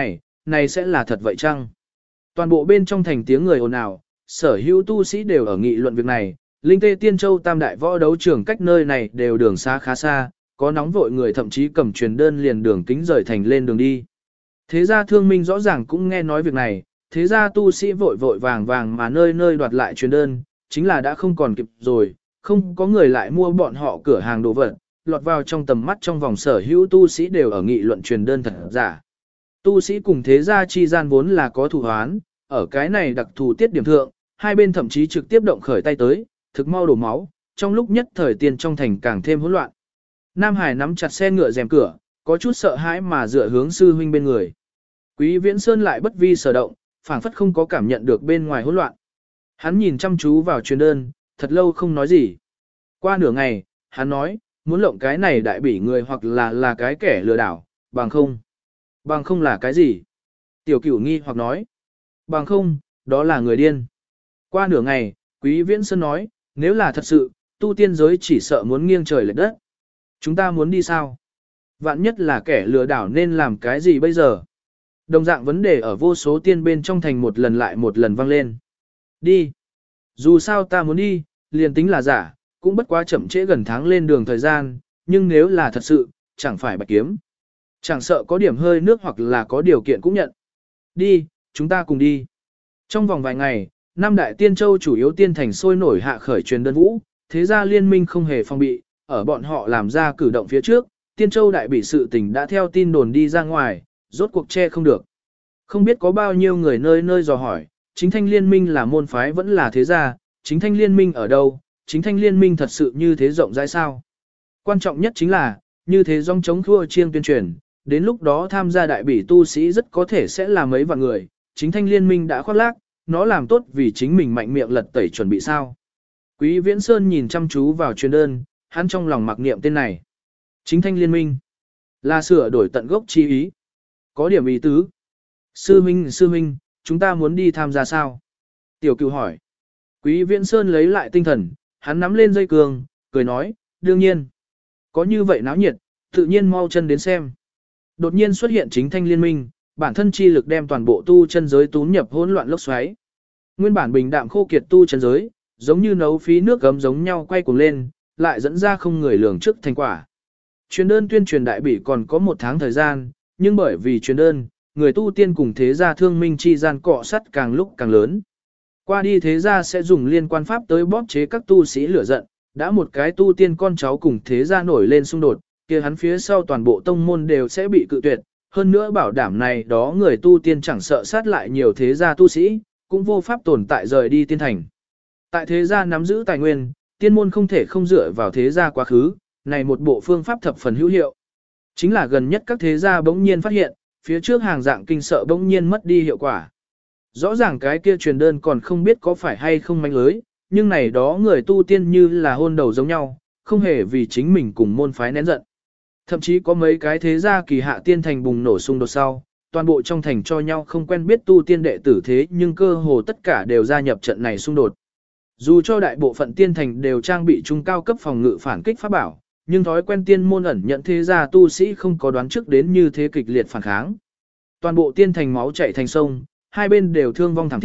này sẽ là thật vậy chăng? Toàn bộ bên trong thành tiếng người ồn ào, sở hữu tu sĩ đều ở nghị luận việc này, Linh Tê Tiên Châu tam đại võ đấu trường cách nơi này đều đường xa khá xa, có nóng vội người thậm chí cầm truyền đơn liền đường kính rời thành lên đường đi. Thế gia thương minh rõ ràng cũng nghe nói việc này, thế gia tu sĩ vội vội vàng vàng mà nơi nơi đoạt lại truyền đơn, chính là đã không còn kịp rồi, không có người lại mua bọn họ cửa hàng đồ vật, lọt vào trong tầm mắt trong vòng sở hữu tu sĩ đều ở nghị luận truyền đơn thật giả. Tu sĩ cùng thế gia chi gian vốn là có thù hoán, ở cái này đặc thù tiết điểm thượng, hai bên thậm chí trực tiếp động khởi tay tới, thực mau đổ máu, trong lúc nhất thời tiền trong thành càng thêm hỗn loạn. Nam Hải nắm chặt xe ngựa rèm cửa, có chút sợ hãi mà dựa hướng sư huynh bên người. Quý Viễn Sơn lại bất vi sở động, phảng phất không có cảm nhận được bên ngoài hỗn loạn. Hắn nhìn chăm chú vào truyền đơn, thật lâu không nói gì. Qua nửa ngày, hắn nói, muốn lộng cái này đại bỉ người hoặc là cái kẻ lừa đảo, bằng không. Bằng không là cái gì? Tiểu Cửu nghi hoặc nói. Bằng không, đó là người điên. Qua nửa ngày, Quý Viễn Sơn nói, nếu là thật sự, tu tiên giới chỉ sợ muốn nghiêng trời lệch đất. Chúng ta muốn đi sao? Vạn nhất là kẻ lừa đảo nên làm cái gì bây giờ? Đồng dạng vấn đề ở vô số tiên bên trong thành một lần lại một lần vang lên. Đi. Dù sao ta muốn đi, liền tính là giả, cũng bất quá chậm trễ gần tháng lên đường thời gian, nhưng nếu là thật sự, chẳng phải bạch kiếm. Chẳng sợ có điểm hơi nước hoặc là có điều kiện cũng nhận. Đi, chúng ta cùng đi. Trong vòng vài ngày, năm đại tiên châu chủ yếu tiên thành sôi nổi hạ khởi truyền đơn vũ, thế gia liên minh không hề phong bị, ở bọn họ làm ra cử động phía trước, tiên châu đại bị sự tình đã theo tin đồn đi ra ngoài, rốt cuộc che không được. Không biết có bao nhiêu người nơi nơi dò hỏi, chính thanh liên minh là môn phái vẫn là thế gia, chính thanh liên minh ở đâu, chính thanh liên minh thật sự như thế rộng rãi sao. Quan trọng nhất chính là, như thế dòng chống thua chiêng tuyên truyền, đến lúc đó tham gia đại bỉ tu sĩ rất có thể sẽ là mấy vạn người, chính thanh liên minh đã khoác lác, nó làm tốt vì chính mình mạnh miệng lật tẩy chuẩn bị sao. Quý Viễn Sơn nhìn chăm chú vào truyền đơn, hắn trong lòng mặc niệm tên này. Chính thanh liên minh là sửa đổi tận gốc chi ý. Có điểm ý tứ. Sư huynh, chúng ta muốn đi tham gia sao? Tiểu Cửu hỏi. Quý Viễn Sơn lấy lại tinh thần, hắn nắm lên dây cương, cười nói, đương nhiên. Có như vậy náo nhiệt, tự nhiên mau chân đến xem. Đột nhiên xuất hiện chính thanh liên minh, bản thân chi lực đem toàn bộ tu chân giới tún nhập hỗn loạn lốc xoáy. Nguyên bản bình đạm khô kiệt tu chân giới, giống như nấu phí nước gấm giống nhau quay cuồng lên, lại dẫn ra không người lường trước thành quả. Truyền đơn tuyên truyền đại bỉ còn có 1 tháng thời gian, nhưng bởi vì truyền đơn, người tu tiên cùng thế gia thương minh chi gian cọ sắt càng lúc càng lớn. Qua đi thế gia sẽ dùng liên quan pháp tới bóp chế các tu sĩ lửa giận, đã một cái tu tiên con cháu cùng thế gia nổi lên xung đột, kia hắn phía sau toàn bộ tông môn đều sẽ bị cự tuyệt, hơn nữa bảo đảm này đó người tu tiên chẳng sợ sát lại nhiều thế gia tu sĩ, cũng vô pháp tồn tại rời đi tiên thành. Tại thế gia nắm giữ tài nguyên, tiên môn không thể không dựa vào thế gia quá khứ, này một bộ phương pháp thập phần hữu hiệu. Chính là gần nhất các thế gia bỗng nhiên phát hiện, phía trước hàng dạng kinh sợ bỗng nhiên mất đi hiệu quả. Rõ ràng cái kia truyền đơn còn không biết có phải hay không manh lưới, nhưng này đó người tu tiên như là hôn đầu giống nhau, không hề vì chính mình cùng môn phái nén giận. Thậm chí có mấy cái thế gia kỳ hạ tiên thành bùng nổ xung đột sau, toàn bộ trong thành cho nhau không quen biết tu tiên đệ tử thế nhưng cơ hồ tất cả đều gia nhập trận này xung đột. Dù cho đại bộ phận tiên thành đều trang bị trung cao cấp phòng ngự phản kích pháp bảo, nhưng thói quen tiên môn ẩn nhận thế gia tu sĩ không có đoán trước đến như thế kịch liệt phản kháng. Toàn bộ tiên thành máu chảy thành sông, hai bên đều thương vong thảm thiết,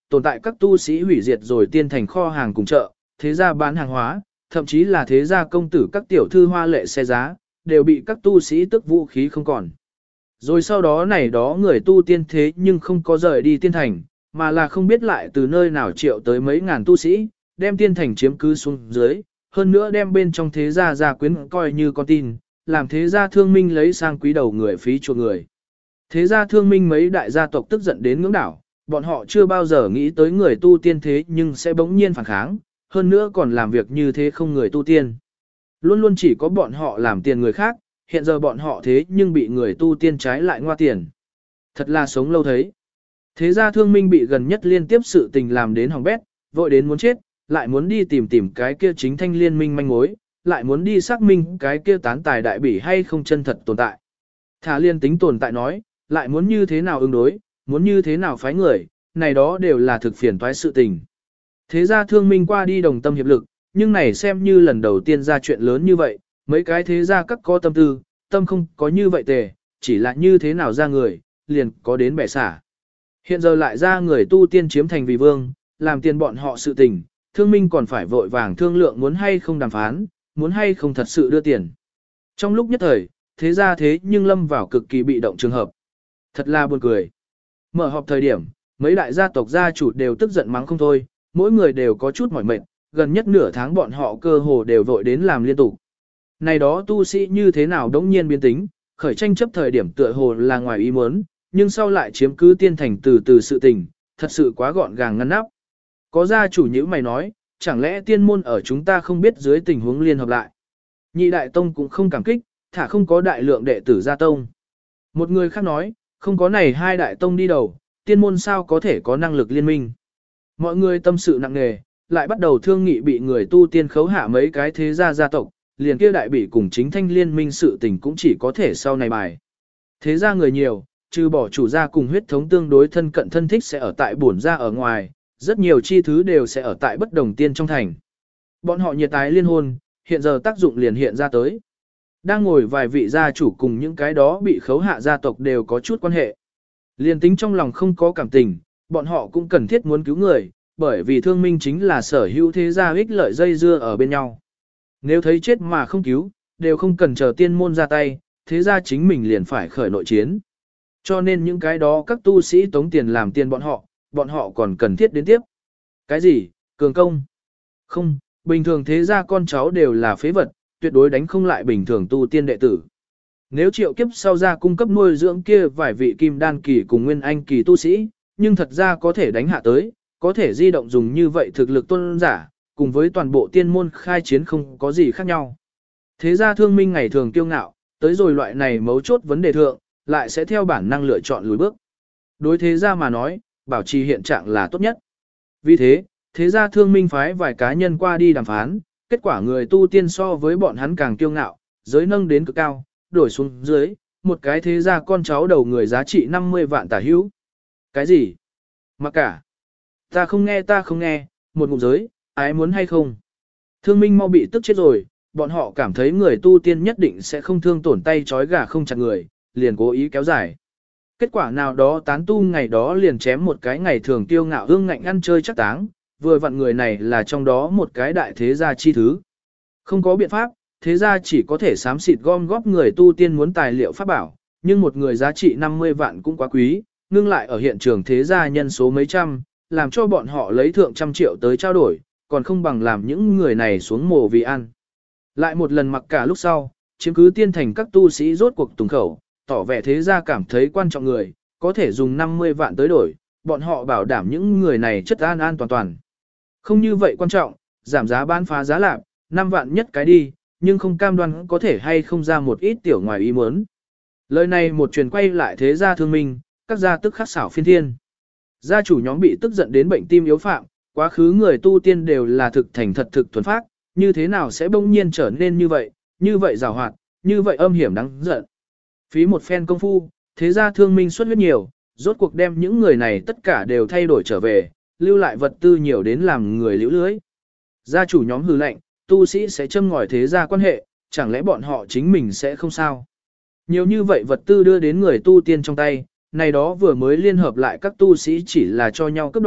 tồn tại các tu sĩ hủy diệt rồi tiên thành kho hàng cùng chợ, thế gia bán hàng hóa, thậm chí là thế gia công tử các tiểu thư hoa lệ xe giá, đều bị các tu sĩ tức vũ khí không còn. Rồi sau đó này đó người tu tiên thế nhưng không có rời đi tiên thành, mà là không biết lại từ nơi nào triệu tới mấy ngàn tu sĩ, đem tiên thành chiếm cứ xuống dưới, hơn nữa đem bên trong thế gia gia quyến coi như con tin, làm thế gia thương minh lấy sang quý đầu người phí chuộc người. Thế gia thương minh mấy đại gia tộc tức giận đến ngưỡng đảo, bọn họ chưa bao giờ nghĩ tới người tu tiên thế nhưng sẽ bỗng nhiên phản kháng, hơn nữa còn làm việc như thế không người tu tiên. Luôn luôn chỉ có bọn họ làm tiền người khác, hiện giờ bọn họ thế nhưng bị người tu tiên trái lại ngoa tiền. Thật là sống lâu thấy. Thế gia thương minh bị gần nhất liên tiếp sự tình làm đến hỏng bét, vội đến muốn chết, lại muốn đi tìm cái kia chính thanh liên minh manh mối, lại muốn đi xác minh cái kia tán tài đại bỉ hay không chân thật tồn tại. Thả liên tính tồn tại nói, lại muốn như thế nào ứng đối, muốn như thế nào phái người, này đó đều là thực phiền toái sự tình. Thế gia thương minh qua đi đồng tâm hiệp lực, nhưng này xem như lần đầu tiên ra chuyện lớn như vậy, mấy cái thế gia các có tâm tư, tâm không có như vậy tề, chỉ là như thế nào ra người, liền có đến bẻ xả. Hiện giờ lại ra người tu tiên chiếm thành vì vương, làm tiền bọn họ sự tình, thương minh còn phải vội vàng thương lượng muốn hay không đàm phán, muốn hay không thật sự đưa tiền. Trong lúc nhất thời, thế gia thế nhưng lâm vào cực kỳ bị động trường hợp. Thật là buồn cười. Mở họp thời điểm, mấy đại gia tộc gia chủ đều tức giận mắng không thôi, mỗi người đều có chút mỏi mệt, gần nhất nửa tháng bọn họ cơ hồ đều vội đến làm liên tục. Này đó tu sĩ như thế nào đống nhiên biến tính, khởi tranh chấp thời điểm tựa hồ là ngoài ý muốn, nhưng sau lại chiếm cứ tiên thành từ từ sự tình, thật sự quá gọn gàng ngăn nắp. Có gia chủ nhữ mày nói, chẳng lẽ tiên môn ở chúng ta không biết dưới tình huống liên hợp lại. Nhị đại tông cũng không cảm kích, thả không có đại lượng đệ tử gia tông. Một người khác nói, không có này hai đại tông đi đầu, tiên môn sao có thể có năng lực liên minh. Mọi người tâm sự nặng nề, lại bắt đầu thương nghị bị người tu tiên khấu hạ mấy cái thế gia gia tộc, liền kia đại bỉ cùng chính thanh liên minh sự tình cũng chỉ có thể sau này bài. Thế gia người nhiều, trừ bỏ chủ gia cùng huyết thống tương đối thân cận thân thích sẽ ở tại bổn gia ở ngoài, rất nhiều chi thứ đều sẽ ở tại bất đồng tiên trong thành. Bọn họ nhiệt tái liên hôn, hiện giờ tác dụng liền hiện ra tới. Đang ngồi vài vị gia chủ cùng những cái đó bị khấu hạ gia tộc đều có chút quan hệ. Liên tính trong lòng không có cảm tình, bọn họ cũng cần thiết muốn cứu người, bởi vì thương minh chính là sở hữu thế gia ích lợi dây dưa ở bên nhau. Nếu thấy chết mà không cứu, đều không cần chờ tiên môn ra tay, thế gia chính mình liền phải khởi nội chiến. Cho nên những cái đó các tu sĩ tống tiền làm tiền bọn họ còn cần thiết đến tiếp. Cái gì, cường công? Không, bình thường thế gia con cháu đều là phế vật, tuyệt đối đánh không lại bình thường tu tiên đệ tử. Nếu triệu kiếp sau ra cung cấp nuôi dưỡng kia vài vị kim đan kỳ cùng nguyên anh kỳ tu sĩ, nhưng thật ra có thể đánh hạ tới, có thể di động dùng như vậy thực lực tôn giả, cùng với toàn bộ tiên môn khai chiến không có gì khác nhau. Thế gia thương minh ngày thường kiêu ngạo, tới rồi loại này mấu chốt vấn đề thượng, lại sẽ theo bản năng lựa chọn lùi bước. Đối thế gia mà nói, bảo trì hiện trạng là tốt nhất. Vì thế, thế gia thương minh phái vài cá nhân qua đi đàm phán, kết quả người tu tiên so với bọn hắn càng kiêu ngạo, giới nâng đến cực cao, đổi xuống dưới, một cái thế gia con cháu đầu người giá trị 50 vạn tả hữu. Cái gì? Mặc cả. Ta không nghe, một ngụm giới, ái muốn hay không? Thương minh mau bị tức chết rồi, bọn họ cảm thấy người tu tiên nhất định sẽ không thương tổn tay trói gà không chặt người, liền cố ý kéo dài. Kết quả nào đó tán tu ngày đó liền chém một cái ngày thường tiêu ngạo hương ngạnh ăn chơi chắc táng, vừa vặn người này là trong đó một cái đại thế gia chi thứ. Không có biện pháp, thế gia chỉ có thể xám xịt gom góp người tu tiên muốn tài liệu pháp bảo, nhưng một người giá trị 50 vạn cũng quá quý, ngưng lại ở hiện trường thế gia nhân số mấy trăm, làm cho bọn họ lấy thượng trăm triệu tới trao đổi, còn không bằng làm những người này xuống mồ vì ăn. Lại một lần mặc cả lúc sau, chiếm cứ tiên thành các tu sĩ rốt cuộc tùng khẩu, tỏ vẻ thế gia cảm thấy quan trọng người, có thể dùng 50 vạn tới đổi, bọn họ bảo đảm những người này chất an an toàn toàn. Không như vậy quan trọng, giảm giá bán phá giá lạc, 5 vạn nhất cái đi, nhưng không cam đoan có thể hay không ra một ít tiểu ngoài ý muốn. Lời này một truyền quay lại thế gia thương minh, các gia tức khắc xảo phiên thiên. Gia chủ nhóm bị tức giận đến bệnh tim yếu phạm, quá khứ người tu tiên đều là thực thành thật thực thuần phác, như thế nào sẽ bỗng nhiên trở nên như vậy giàu hoạt, như vậy âm hiểm đáng giận. Phí một phen công phu, thế gia thương minh xuất huyết nhiều, rốt cuộc đem những người này tất cả đều thay đổi trở về, lưu lại vật tư nhiều đến làm người liễu lưới. Gia chủ nhóm hừ lạnh, tu sĩ sẽ châm ngòi thế gia quan hệ, chẳng lẽ bọn họ chính mình sẽ không sao? Nhiều như vậy vật tư đưa đến người tu tiên trong tay, này đó vừa mới liên hợp lại các tu sĩ chỉ là cho nhau cấp đoạn,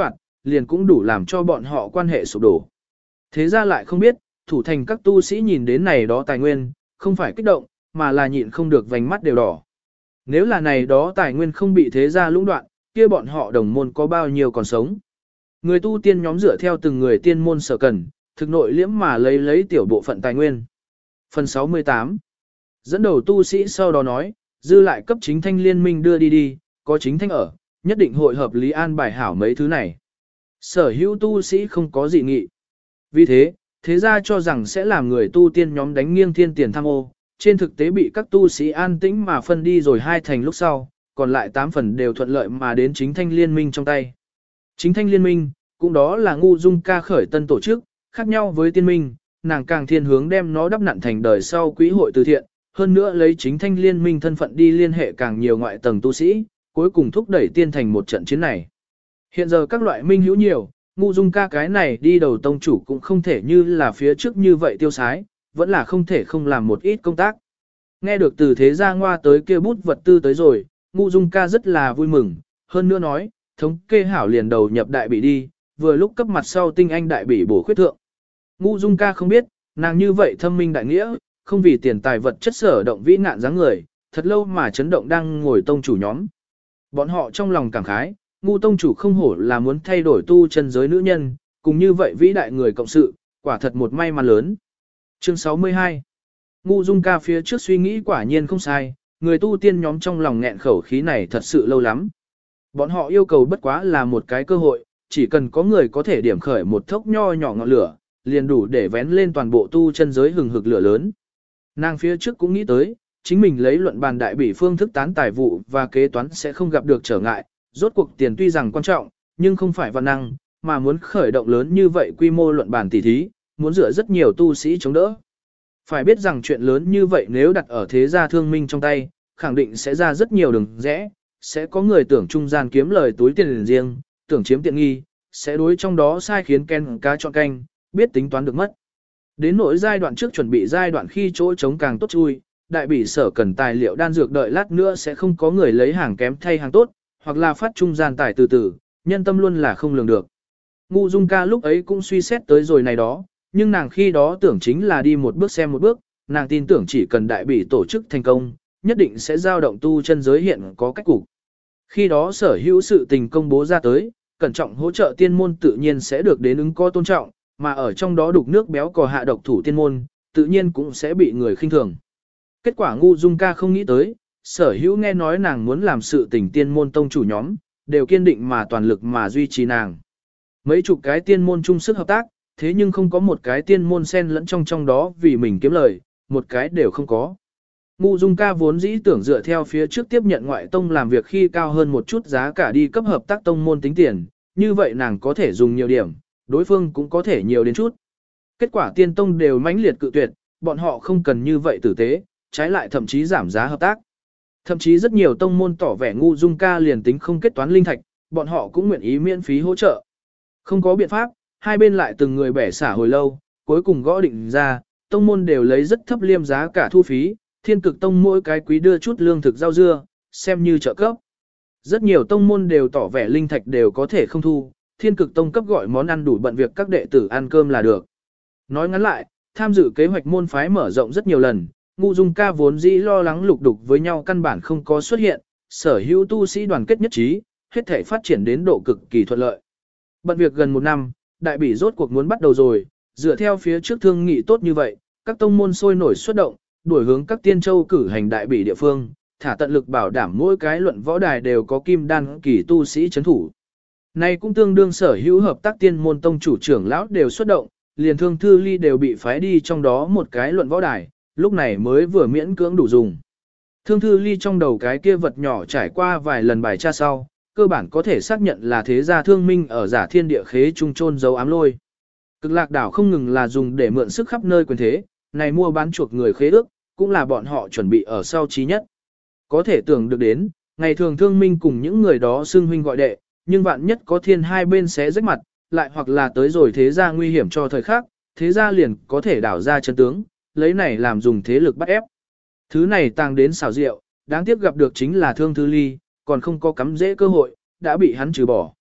liền cũng đủ làm cho bọn họ quan hệ sụp đổ. Thế ra lại không biết, thủ thành các tu sĩ nhìn đến này đó tài nguyên, không phải kích động, mà là nhịn không được vành mắt đều đỏ. Nếu là này đó tài nguyên không bị thế gia lũng đoạn, kia bọn họ đồng môn có bao nhiêu còn sống. Người tu tiên nhóm dựa theo từng người tiên môn sở cần, thực nội liễm mà lấy tiểu bộ phận tài nguyên. Phần 68 dẫn đầu tu sĩ sau đó nói, dư lại cấp chính thanh liên minh đưa đi, có chính thanh ở, nhất định hội hợp lý an bài hảo mấy thứ này. Sở hữu tu sĩ không có dị nghị. Vì thế, thế gia cho rằng sẽ làm người tu tiên nhóm đánh nghiêng thiên tiền tham ô, trên thực tế bị các tu sĩ an tĩnh mà phân đi rồi 2 thành lúc sau, còn lại 8 phần đều thuận lợi mà đến chính thanh liên minh trong tay. Chính thanh liên minh, cũng đó là ngu dung ca khởi tân tổ chức, khác nhau với tiên minh, nàng càng thiên hướng đem nó đắp nặn thành đời sau quỹ hội từ thiện, hơn nữa lấy chính thanh liên minh thân phận đi liên hệ càng nhiều ngoại tầng tu sĩ, cuối cùng thúc đẩy tiên thành một trận chiến này. Hiện giờ các loại minh hữu nhiều, ngu dung ca cái này đi đầu tông chủ cũng không thể như là phía trước như vậy tiêu sái, vẫn là không thể không làm một ít công tác. Nghe được từ thế gia ngoa tới kia bút vật tư tới rồi, ngu dung ca rất là vui mừng, hơn nữa nói, thống kê hảo liền đầu nhập đại bị đi, vừa lúc cấp mặt sau tinh anh đại bị bổ khuyết thượng. Ngu dung ca không biết, nàng như vậy thâm minh đại nghĩa, không vì tiền tài vật chất sở động vĩ ngạn dáng người, thật lâu mà chấn động đang ngồi tông chủ nhóm. Bọn họ trong lòng cảm khái, ngu tông chủ không hổ là muốn thay đổi tu chân giới nữ nhân, cùng như vậy vĩ đại người cộng sự, quả thật một may mắn lớn. Chương 62 Ngu dung ca phía trước suy nghĩ quả nhiên không sai, người tu tiên nhóm trong lòng nghẹn khẩu khí này thật sự lâu lắm. Bọn họ yêu cầu bất quá là một cái cơ hội, chỉ cần có người có thể điểm khởi một thốc nho nhỏ ngọn lửa, liền đủ để vén lên toàn bộ tu chân giới hừng hực lửa lớn. Nàng phía trước cũng nghĩ tới, chính mình lấy luận bàn đại bỉ phương thức tán tài vụ và kế toán sẽ không gặp được trở ngại, rốt cuộc tiền tuy rằng quan trọng, nhưng không phải văn năng, mà muốn khởi động lớn như vậy quy mô luận bàn tỉ thí, muốn dựa rất nhiều tu sĩ chống đỡ. Phải biết rằng chuyện lớn như vậy nếu đặt ở thế gia thương minh trong tay, khẳng định sẽ ra rất nhiều đường rẽ, sẽ có người tưởng trung gian kiếm lời túi tiền riêng, tưởng chiếm tiện nghi, sẽ đối trong đó sai khiến ken cá chọn canh, biết tính toán được mất. Đến nỗi giai đoạn trước chuẩn bị giai đoạn khi chỗ chống càng tốt chui, đại bỉ sở cần tài liệu đan dược đợi lát nữa sẽ không có người lấy hàng kém thay hàng tốt, hoặc là phát trung gian tài từ từ, nhân tâm luôn là không lường được. Ngu dung ca lúc ấy cũng suy xét tới rồi này đó, nhưng nàng khi đó tưởng chính là đi một bước xem một bước, nàng tin tưởng chỉ cần đại bỉ tổ chức thành công, nhất định sẽ giao động tu chân giới hiện có cách cục. Khi đó sở hữu sự tình công bố ra tới, cẩn trọng hỗ trợ tiên môn tự nhiên sẽ được đến ứng có tôn trọng, mà ở trong đó đục nước béo cò hạ độc thủ tiên môn, tự nhiên cũng sẽ bị người khinh thường. Kết quả ngu dung ca không nghĩ tới, sở hữu nghe nói nàng muốn làm sự tình tiên môn tông chủ nhóm, đều kiên định mà toàn lực mà duy trì nàng. Mấy chục cái tiên môn chung sức hợp tác, thế nhưng không có một cái tiên môn xen lẫn trong đó vì mình kiếm lời, một cái đều không có. Ngu dung ca vốn dĩ tưởng dựa theo phía trước tiếp nhận ngoại tông làm việc khi cao hơn một chút giá cả đi cấp hợp tác tông môn tính tiền, như vậy nàng có thể dùng nhiều điểm, đối phương cũng có thể nhiều đến chút. Kết quả tiên tông đều mãnh liệt cự tuyệt, bọn họ không cần như vậy tử tế, trái lại thậm chí giảm giá hợp tác. Thậm chí rất nhiều tông môn tỏ vẻ ngu dung ca liền tính không kết toán linh thạch, bọn họ cũng nguyện ý miễn phí hỗ trợ. Không có biện pháp, hai bên lại từng người bẻ xả hồi lâu, cuối cùng gõ định ra, tông môn đều lấy rất thấp liêm giá cả thu phí, thiên cực tông mỗi cái quý đưa chút lương thực rau dưa, xem như trợ cấp. Rất nhiều tông môn đều tỏ vẻ linh thạch đều có thể không thu, thiên cực tông cấp gọi món ăn đủ bận việc các đệ tử ăn cơm là được. Nói ngắn lại, tham dự kế hoạch môn phái mở rộng rất nhiều lần, ngu dung ca vốn dĩ lo lắng lục đục với nhau căn bản không có xuất hiện, sở hữu tu sĩ đoàn kết nhất trí, hết thể phát triển đến độ cực kỳ thuận lợi. Bận việc gần 1 năm, đại bỉ rốt cuộc muốn bắt đầu rồi, dựa theo phía trước thương nghị tốt như vậy, các tông môn sôi nổi xuất động, đuổi hướng các tiên châu cử hành đại bỉ địa phương, thả tận lực bảo đảm mỗi cái luận võ đài đều có kim đan kỳ tu sĩ chấn thủ. Này cũng tương đương sở hữu hợp tác tiên môn tông chủ trưởng lão đều xuất động, liền thương thư ly đều bị phái đi trong đó một cái luận võ đài, lúc này mới vừa miễn cưỡng đủ dùng. Thương thư ly trong đầu cái kia vật nhỏ trải qua vài lần bài tra sau, cơ bản có thể xác nhận là thế gia thương minh ở giả thiên địa khế trung chôn dấu ám lôi. Cực lạc đảo không ngừng là dùng để mượn sức khắp nơi quyền thế, này mua bán chuộc người khế ước, cũng là bọn họ chuẩn bị ở sau trí nhất. Có thể tưởng được đến, ngày thường thương minh cùng những người đó xưng huynh gọi đệ, nhưng vạn nhất có thiên hai bên xé rách mặt, lại hoặc là tới rồi thế gia nguy hiểm cho thời khắc, thế gia liền có thể đảo ra chân tướng, lấy này làm dùng thế lực bắt ép. Thứ này tàng đến xảo diệu, đáng tiếc gặp được chính là thương thư ly, còn không có cắm dễ cơ hội, đã bị hắn trừ bỏ.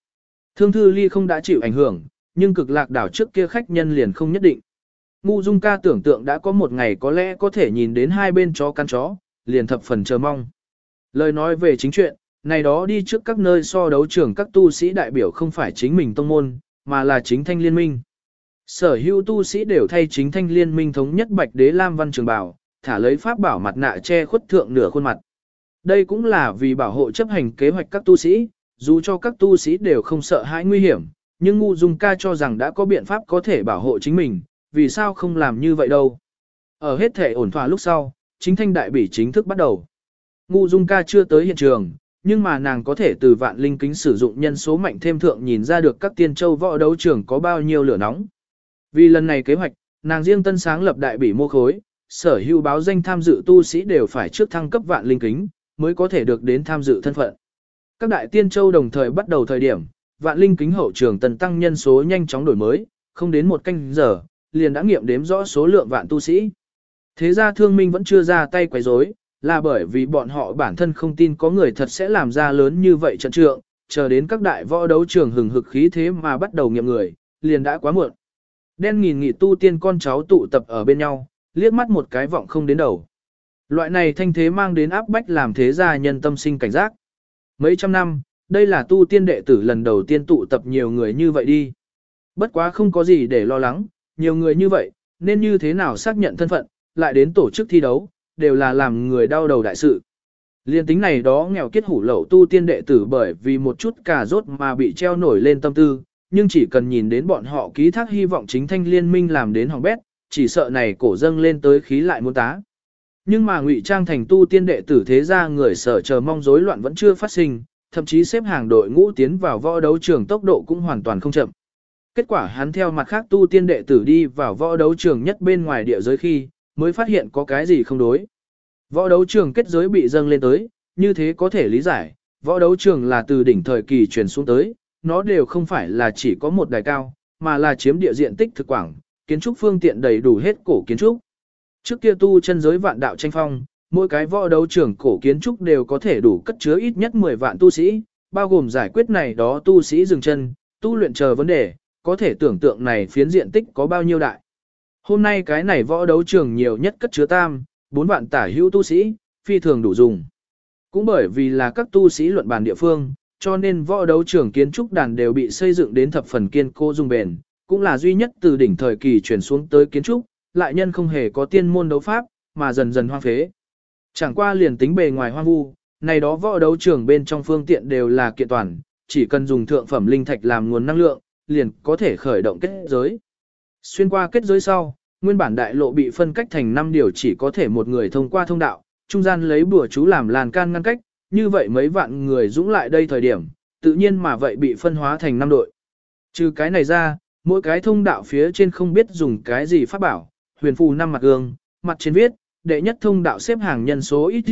Thương Thư Ly không đã chịu ảnh hưởng, nhưng cực lạc đảo trước kia khách nhân liền không nhất định. Ngu Dung ca tưởng tượng đã có một ngày có lẽ có thể nhìn đến hai bên chó cắn chó, liền thập phần chờ mong. Lời nói về chính chuyện, này đó đi trước các nơi so đấu trường các tu sĩ đại biểu không phải chính mình tông môn, mà là chính thanh liên minh. Sở hữu tu sĩ đều thay chính thanh liên minh thống nhất bạch đế lam văn trường bảo, thả lấy pháp bảo mặt nạ che khuất thượng nửa khuôn mặt. Đây cũng là vì bảo hộ chấp hành kế hoạch các tu sĩ, dù cho các tu sĩ đều không sợ hãi nguy hiểm, nhưng Ngu Dung ca cho rằng đã có biện pháp có thể bảo hộ chính mình, vì sao không làm như vậy đâu. Ở hết thể ổn thỏa lúc sau, chính thanh đại bỉ chính thức bắt đầu. Ngu Dung ca chưa tới hiện trường, nhưng mà nàng có thể từ vạn linh kính sử dụng nhân số mạnh thêm thượng nhìn ra được các tiên châu võ đấu trường có bao nhiêu lửa nóng. Vì lần này kế hoạch, nàng riêng tân sáng lập đại bỉ mô khối, sở hữu báo danh tham dự tu sĩ đều phải trước thăng cấp vạn linh kính, mới có thể được đến tham dự thân phận. Các đại tiên châu đồng thời bắt đầu thời điểm, vạn linh kính hậu trường tần tăng nhân số nhanh chóng đổi mới, không đến một canh giờ, liền đã nghiệm đếm rõ số lượng vạn tu sĩ. Thế ra thương minh vẫn chưa ra tay quấy rối, là bởi vì bọn họ bản thân không tin có người thật sẽ làm ra lớn như vậy trận trượng, chờ đến các đại võ đấu trường hừng hực khí thế mà bắt đầu nghiệm người, liền đã quá muộn. Đen nghìn nghị tu tiên con cháu tụ tập ở bên nhau, liếc mắt một cái vọng không đến đầu. Loại này thanh thế mang đến áp bách làm thế gia nhân tâm sinh cảnh giác. Mấy trăm năm, đây là tu tiên đệ tử lần đầu tiên tụ tập nhiều người như vậy đi. Bất quá không có gì để lo lắng, nhiều người như vậy, nên như thế nào xác nhận thân phận, lại đến tổ chức thi đấu, đều là làm người đau đầu đại sự. Liên tính này đó nghèo kiết hủ lậu tu tiên đệ tử bởi vì một chút cà rốt mà bị treo nổi lên tâm tư, nhưng chỉ cần nhìn đến bọn họ ký thác hy vọng chính thanh liên minh làm đến hỏng bét, chỉ sợ này cổ dâng lên tới khí lại muốn tá. Nhưng mà ngụy trang thành tu tiên đệ tử thế gia người sở chờ mong rối loạn vẫn chưa phát sinh, thậm chí xếp hàng đội ngũ tiến vào võ đấu trường tốc độ cũng hoàn toàn không chậm. Kết quả hắn theo mặt khác tu tiên đệ tử đi vào võ đấu trường nhất bên ngoài địa giới khi, mới phát hiện có cái gì không đối. Võ đấu trường kết giới bị dâng lên tới, như thế có thể lý giải, võ đấu trường là từ đỉnh thời kỳ truyền xuống tới, nó đều không phải là chỉ có một đài cao, mà là chiếm địa diện tích thực quảng, kiến trúc phương tiện đầy đủ hết cổ kiến trúc. Trước kia tu chân giới vạn đạo tranh phong, mỗi cái võ đấu trường cổ kiến trúc đều có thể đủ cất chứa ít nhất 10 vạn tu sĩ, bao gồm giải quyết này đó tu sĩ dừng chân, tu luyện chờ vấn đề, có thể tưởng tượng này phiến diện tích có bao nhiêu đại. Hôm nay cái này võ đấu trường nhiều nhất cất chứa 4 vạn tả hữu tu sĩ, phi thường đủ dùng. Cũng bởi vì là các tu sĩ luận bàn địa phương, cho nên võ đấu trường kiến trúc đàn đều bị xây dựng đến thập phần kiên cố dung bền, cũng là duy nhất từ đỉnh thời kỳ chuyển xuống tới kiến trúc, lại nhân không hề có tiên môn đấu pháp, mà dần dần hoang phế. Chẳng qua liền tính bề ngoài hoang vu, này đó võ đấu trường bên trong phương tiện đều là kiện toàn, chỉ cần dùng thượng phẩm linh thạch làm nguồn năng lượng, liền có thể khởi động kết giới. Xuyên qua kết giới sau, nguyên bản đại lộ bị phân cách thành 5 điều chỉ có thể một người thông qua thông đạo, trung gian lấy bùa chú làm làn can ngăn cách, như vậy mấy vạn người dũng lại đây thời điểm, tự nhiên mà vậy bị phân hóa thành 5 đội. Trừ cái này ra, mỗi cái thông đạo phía trên không biết dùng cái gì pháp bảo, huyền phù 5 mặt gương, mặt trên viết, đệ nhất thông đạo xếp hàng nhân số ít,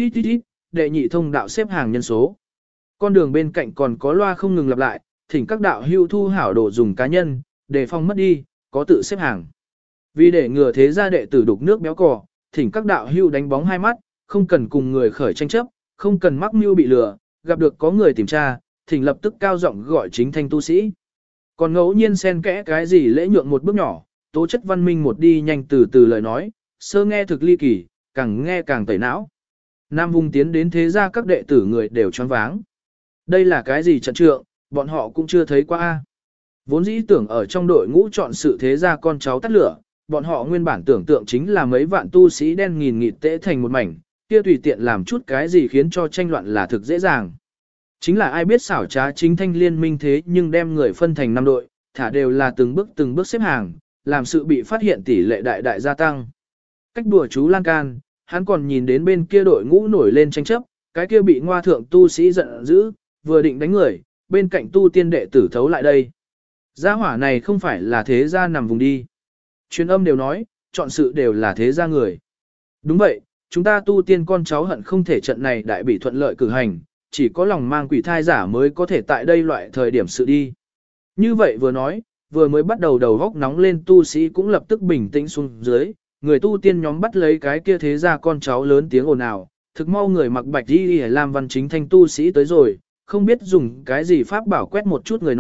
đệ nhị thông đạo xếp hàng nhân số. Con đường bên cạnh còn có loa không ngừng lặp lại, thỉnh các đạo hưu thu hảo đồ dùng cá nhân, để phòng mất đi, có tự xếp hàng. Vì để ngừa thế gia đệ tử đục nước béo cò, thỉnh các đạo hưu đánh bóng hai mắt, không cần cùng người khởi tranh chấp, không cần mắc mưu bị lừa, gặp được có người tìm tra, thỉnh lập tức cao giọng gọi chính thanh tu sĩ. Còn ngẫu nhiên xen kẽ cái gì lễ nhượng một bước nhỏ, tố chất văn minh một đi nhanh từ từ lời nói, sơ nghe thực ly kỳ, càng nghe càng tẩy não. Nam vùng tiến đến thế gia các đệ tử người đều choáng váng. Đây là cái gì trận trượng, bọn họ cũng chưa thấy qua. Vốn dĩ tưởng ở trong đội ngũ chọn sự thế gia con cháu tắt lửa, bọn họ nguyên bản tưởng tượng chính là mấy vạn tu sĩ đen nghìn nghịt tễ thành một mảnh, kia tùy tiện làm chút cái gì khiến cho tranh loạn là thực dễ dàng. Chính là ai biết xảo trá chính thanh liên minh thế nhưng đem người phân thành 5 đội, thả đều là từng bước xếp hàng, làm sự bị phát hiện tỷ lệ đại đại gia tăng. Cách đùa chú lan can, hắn còn nhìn đến bên kia đội ngũ nổi lên tranh chấp, cái kia bị ngoa thượng tu sĩ giận dữ, vừa định đánh người, bên cạnh tu tiên đệ tử thấu lại đây. Gia hỏa này không phải là thế gia nằm vùng đi. Truyền âm đều nói, chọn sự đều là thế gia người. Đúng vậy, chúng ta tu tiên con cháu hận không thể trận này đại bị thuận lợi cử hành, chỉ có lòng mang quỷ thai giả mới có thể tại đây loại thời điểm sự đi. Như vậy vừa nói, vừa mới bắt đầu đầu góc nóng lên tu sĩ cũng lập tức bình tĩnh xuống dưới, người tu tiên nhóm bắt lấy cái kia thế gia con cháu lớn tiếng ồn ào, thực mau người mặc bạch đi làm văn chính thanh tu sĩ tới rồi, không biết dùng cái gì pháp bảo quét một chút người nọ,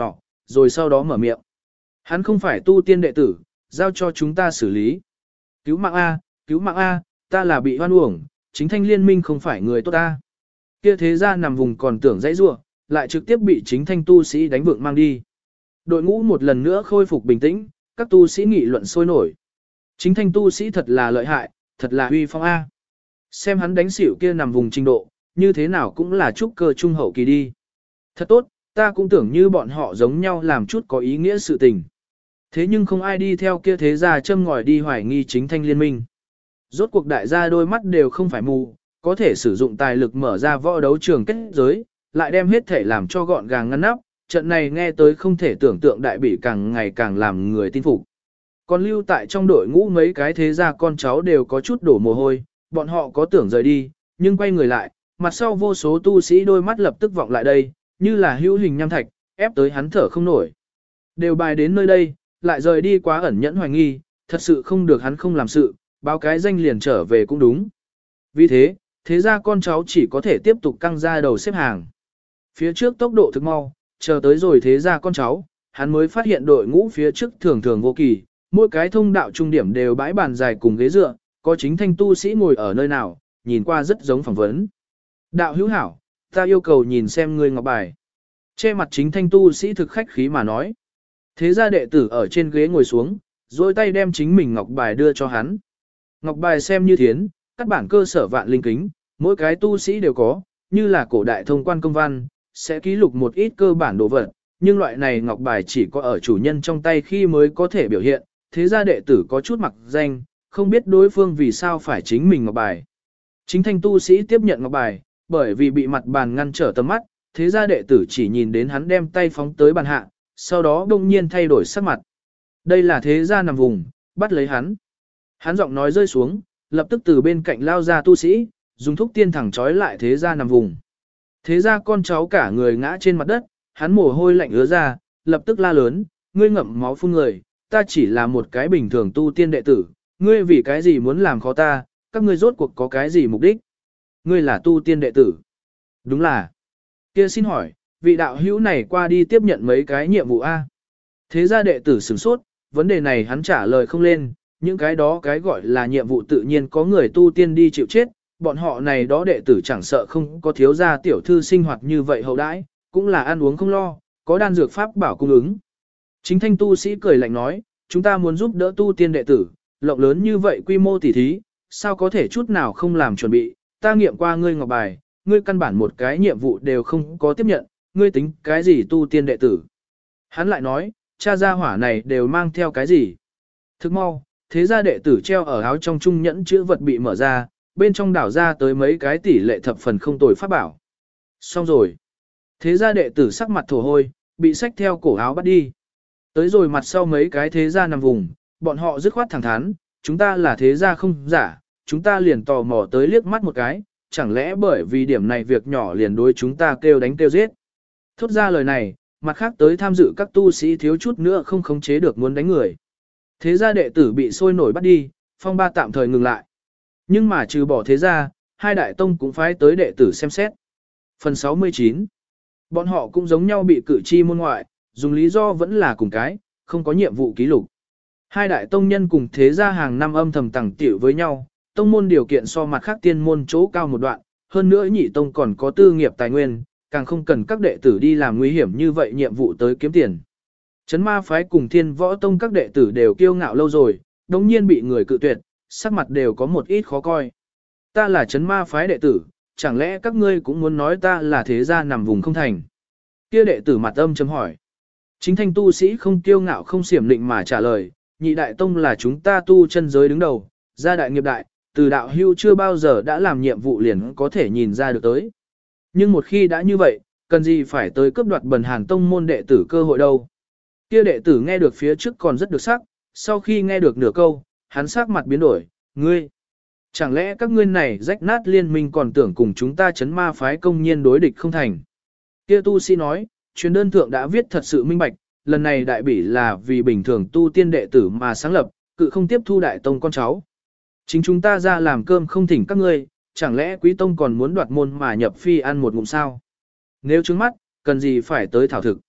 rồi sau đó mở miệng. Hắn không phải tu tiên đệ tử, giao cho chúng ta xử lý. Cứu mạng A, cứu mạng A, ta là bị hoan uổng, chính thanh liên minh không phải người tốt ta. Kia thế ra nằm vùng còn tưởng dãy rua, lại trực tiếp bị chính thanh tu sĩ đánh vượng mang đi. Đội ngũ một lần nữa khôi phục bình tĩnh, các tu sĩ nghị luận sôi nổi. Chính thanh tu sĩ thật là lợi hại, thật là huy phong A. Xem hắn đánh xỉu kia nằm vùng trình độ, như thế nào cũng là trúc cơ trung hậu kỳ đi. Thật tốt, ta cũng tưởng như bọn họ giống nhau làm chút có ý nghĩa sự tình. Thế nhưng không ai đi theo kia thế gia châm ngòi đi hoài nghi chính thanh liên minh. Rốt cuộc đại gia đôi mắt đều không phải mù, có thể sử dụng tài lực mở ra võ đấu trường kết giới, lại đem hết thể làm cho gọn gàng ngăn nắp, trận này nghe tới không thể tưởng tượng đại bỉ càng ngày càng làm người tin phục. Còn lưu tại trong đội ngũ mấy cái thế gia con cháu đều có chút đổ mồ hôi, bọn họ có tưởng rời đi, nhưng quay người lại, mặt sau vô số tu sĩ đôi mắt lập tức vọng lại đây, như là hữu hình nham thạch, ép tới hắn thở không nổi. Đều bài đến nơi đây, lại rời đi quá ẩn nhẫn hoài nghi, thật sự không được hắn không làm sự, báo cái danh liền trở về cũng đúng. Vì thế, thế ra con cháu chỉ có thể tiếp tục căng ra đầu xếp hàng. Phía trước tốc độ thực mau, chờ tới rồi thế ra con cháu, hắn mới phát hiện đội ngũ phía trước thường thường vô kỳ, mỗi cái thông đạo trung điểm đều bãi bàn dài cùng ghế dựa, có chính thanh tu sĩ ngồi ở nơi nào, nhìn qua rất giống phỏng vấn. Đạo hữu hảo, ta yêu cầu nhìn xem ngươi ngọc bài. Che mặt chính thanh tu sĩ thực khách khí mà nói. Thế ra đệ tử ở trên ghế ngồi xuống, rồi tay đem chính mình ngọc bài đưa cho hắn. Ngọc bài xem như thiến, các bản cơ sở vạn linh kính, mỗi cái tu sĩ đều có, như là cổ đại thông quan công văn, sẽ ký lục một ít cơ bản đồ vật, nhưng loại này ngọc bài chỉ có ở chủ nhân trong tay khi mới có thể biểu hiện, thế ra đệ tử có chút mặc danh, không biết đối phương vì sao phải chính mình ngọc bài. Chính thanh tu sĩ tiếp nhận ngọc bài, bởi vì bị mặt bàn ngăn trở tầm mắt, thế ra đệ tử chỉ nhìn đến hắn đem tay phóng tới bàn hạ, sau đó đông nhiên thay đổi sắc mặt. Đây là thế gia nằm vùng, bắt lấy hắn. Hắn giọng nói rơi xuống, lập tức từ bên cạnh lao ra tu sĩ, dùng thúc tiên thẳng trói lại thế gia nằm vùng. Thế gia con cháu cả người ngã trên mặt đất, hắn mồ hôi lạnh ứa ra, lập tức la lớn, ngươi ngậm máu phun người, ta chỉ là một cái bình thường tu tiên đệ tử, ngươi vì cái gì muốn làm khó ta, các ngươi rốt cuộc có cái gì mục đích? Ngươi là tu tiên đệ tử. Đúng là. Kia xin hỏi, vị đạo hữu này qua đi tiếp nhận mấy cái nhiệm vụ A. Thế gia đệ tử sửng sốt, vấn đề này hắn trả lời không lên, những cái đó cái gọi là nhiệm vụ tự nhiên có người tu tiên đi chịu chết, bọn họ này đó đệ tử chẳng sợ không có thiếu gia tiểu thư sinh hoạt như vậy hậu đãi, cũng là ăn uống không lo, có đan dược pháp bảo cung ứng. Chính thanh tu sĩ cười lạnh nói, chúng ta muốn giúp đỡ tu tiên đệ tử, lộng lớn như vậy quy mô tỉ thí, sao có thể chút nào không làm chuẩn bị, ta nghiệm qua ngươi ngọc bài, ngươi căn bản một cái nhiệm vụ đều không có tiếp nhận, ngươi tính cái gì tu tiên đệ tử. Hắn lại nói, cha gia hỏa này đều mang theo cái gì. Thức mau, thế gia đệ tử treo ở áo trong trung nhẫn chữ vật bị mở ra, bên trong đảo ra tới mấy cái tỷ lệ thập phần không tồi pháp bảo. Xong rồi. Thế gia đệ tử sắc mặt thổ hôi, bị xách theo cổ áo bắt đi. Tới rồi mặt sau mấy cái thế gia nằm vùng, bọn họ dứt khoát thẳng thắn, chúng ta là thế gia không giả, chúng ta liền tò mò tới liếc mắt một cái, chẳng lẽ bởi vì điểm này việc nhỏ liền đối chúng ta kêu đánh kêu giết. Thốt ra lời này, mặt khác tới tham dự các tu sĩ thiếu chút nữa không khống chế được muốn đánh người. Thế gia đệ tử bị sôi nổi bắt đi, phong ba tạm thời ngừng lại. Nhưng mà trừ bỏ thế gia, hai đại tông cũng phái tới đệ tử xem xét. Phần 69. Bọn họ cũng giống nhau bị cử tri môn ngoại, dùng lý do vẫn là cùng cái, không có nhiệm vụ ký lục. Hai đại tông nhân cùng thế gia hàng năm âm thầm tẳng tiểu với nhau, tông môn điều kiện so mặt khác tiên môn chỗ cao một đoạn, hơn nữa nhị tông còn có tư nghiệp tài nguyên, càng không cần các đệ tử đi làm nguy hiểm như vậy nhiệm vụ tới kiếm tiền. Chấn ma phái cùng thiên võ tông các đệ tử đều kiêu ngạo lâu rồi, đồng nhiên bị người cự tuyệt, sắc mặt đều có một ít khó coi. Ta là chấn ma phái đệ tử, chẳng lẽ các ngươi cũng muốn nói ta là thế gia nằm vùng không thành? Kia đệ tử mặt âm chấm hỏi. Chính thanh tu sĩ không kiêu ngạo không xiểm định mà trả lời, nhị đại tông là chúng ta tu chân giới đứng đầu, gia đại nghiệp đại, từ đạo hưu chưa bao giờ đã làm nhiệm vụ liền có thể nhìn ra được tới. Nhưng một khi đã như vậy, cần gì phải tới cướp đoạt bần hàn tông môn đệ tử cơ hội đâu. Kia đệ tử nghe được phía trước còn rất được sắc, sau khi nghe được nửa câu, hắn sắc mặt biến đổi, ngươi. Chẳng lẽ các ngươi này rách nát liên minh còn tưởng cùng chúng ta chấn ma phái công nhiên đối địch không thành. Kia tu sĩ nói, truyền đơn thượng đã viết thật sự minh bạch, lần này đại bỉ là vì bình thường tu tiên đệ tử mà sáng lập, cự không tiếp thu đại tông con cháu. Chính chúng ta ra làm cơm không thỉnh các ngươi, chẳng lẽ quý tông còn muốn đoạt môn mà nhập phi ăn một ngụm sao? Nếu trứng mắt, cần gì phải tới thảo thực.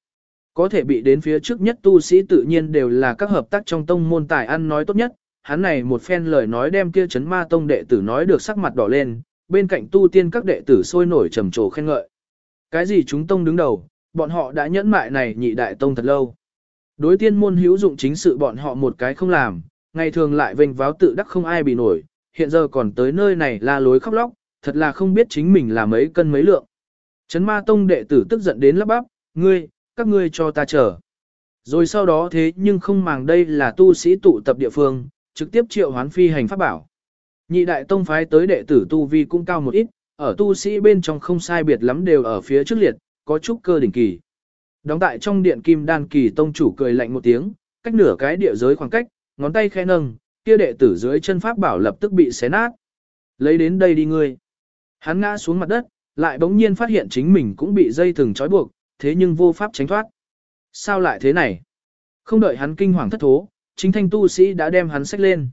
Có thể bị đến phía trước nhất tu sĩ tự nhiên đều là các hợp tác trong tông môn tài ăn nói tốt nhất, hắn này một phen lời nói đem kia chấn ma tông đệ tử nói được sắc mặt đỏ lên, bên cạnh tu tiên các đệ tử sôi nổi trầm trồ khen ngợi. Cái gì chúng tông đứng đầu, bọn họ đã nhẫn mại này nhị đại tông thật lâu. Đối tiên môn hữu dụng chính sự bọn họ một cái không làm, ngày thường lại vênh váo tự đắc không ai bị nổi, hiện giờ còn tới nơi này la lối khóc lóc, thật là không biết chính mình là mấy cân mấy lượng. Chấn ma tông đệ tử tức giận đến lắp bắp, các ngươi cho ta chờ. Rồi sau đó thế nhưng không màng đây là tu sĩ tụ tập địa phương, trực tiếp triệu hoán phi hành pháp bảo. Nhị đại tông phái tới đệ tử tu vi cũng cao một ít, ở tu sĩ bên trong không sai biệt lắm đều ở phía trước liệt, có chút cơ đỉnh kỳ. Đóng tại trong điện kim đan kỳ tông chủ cười lạnh một tiếng, cách nửa cái địa giới khoảng cách, ngón tay khẽ nâng, kia đệ tử dưới chân pháp bảo lập tức bị xé nát. Lấy đến đây đi ngươi. Hắn ngã xuống mặt đất, lại bỗng nhiên phát hiện chính mình cũng bị dây thừng trói buộc, thế nhưng vô pháp tránh thoát. Sao lại thế này? Không đợi hắn kinh hoàng thất thố, chính thanh tu sĩ đã đem hắn xách lên.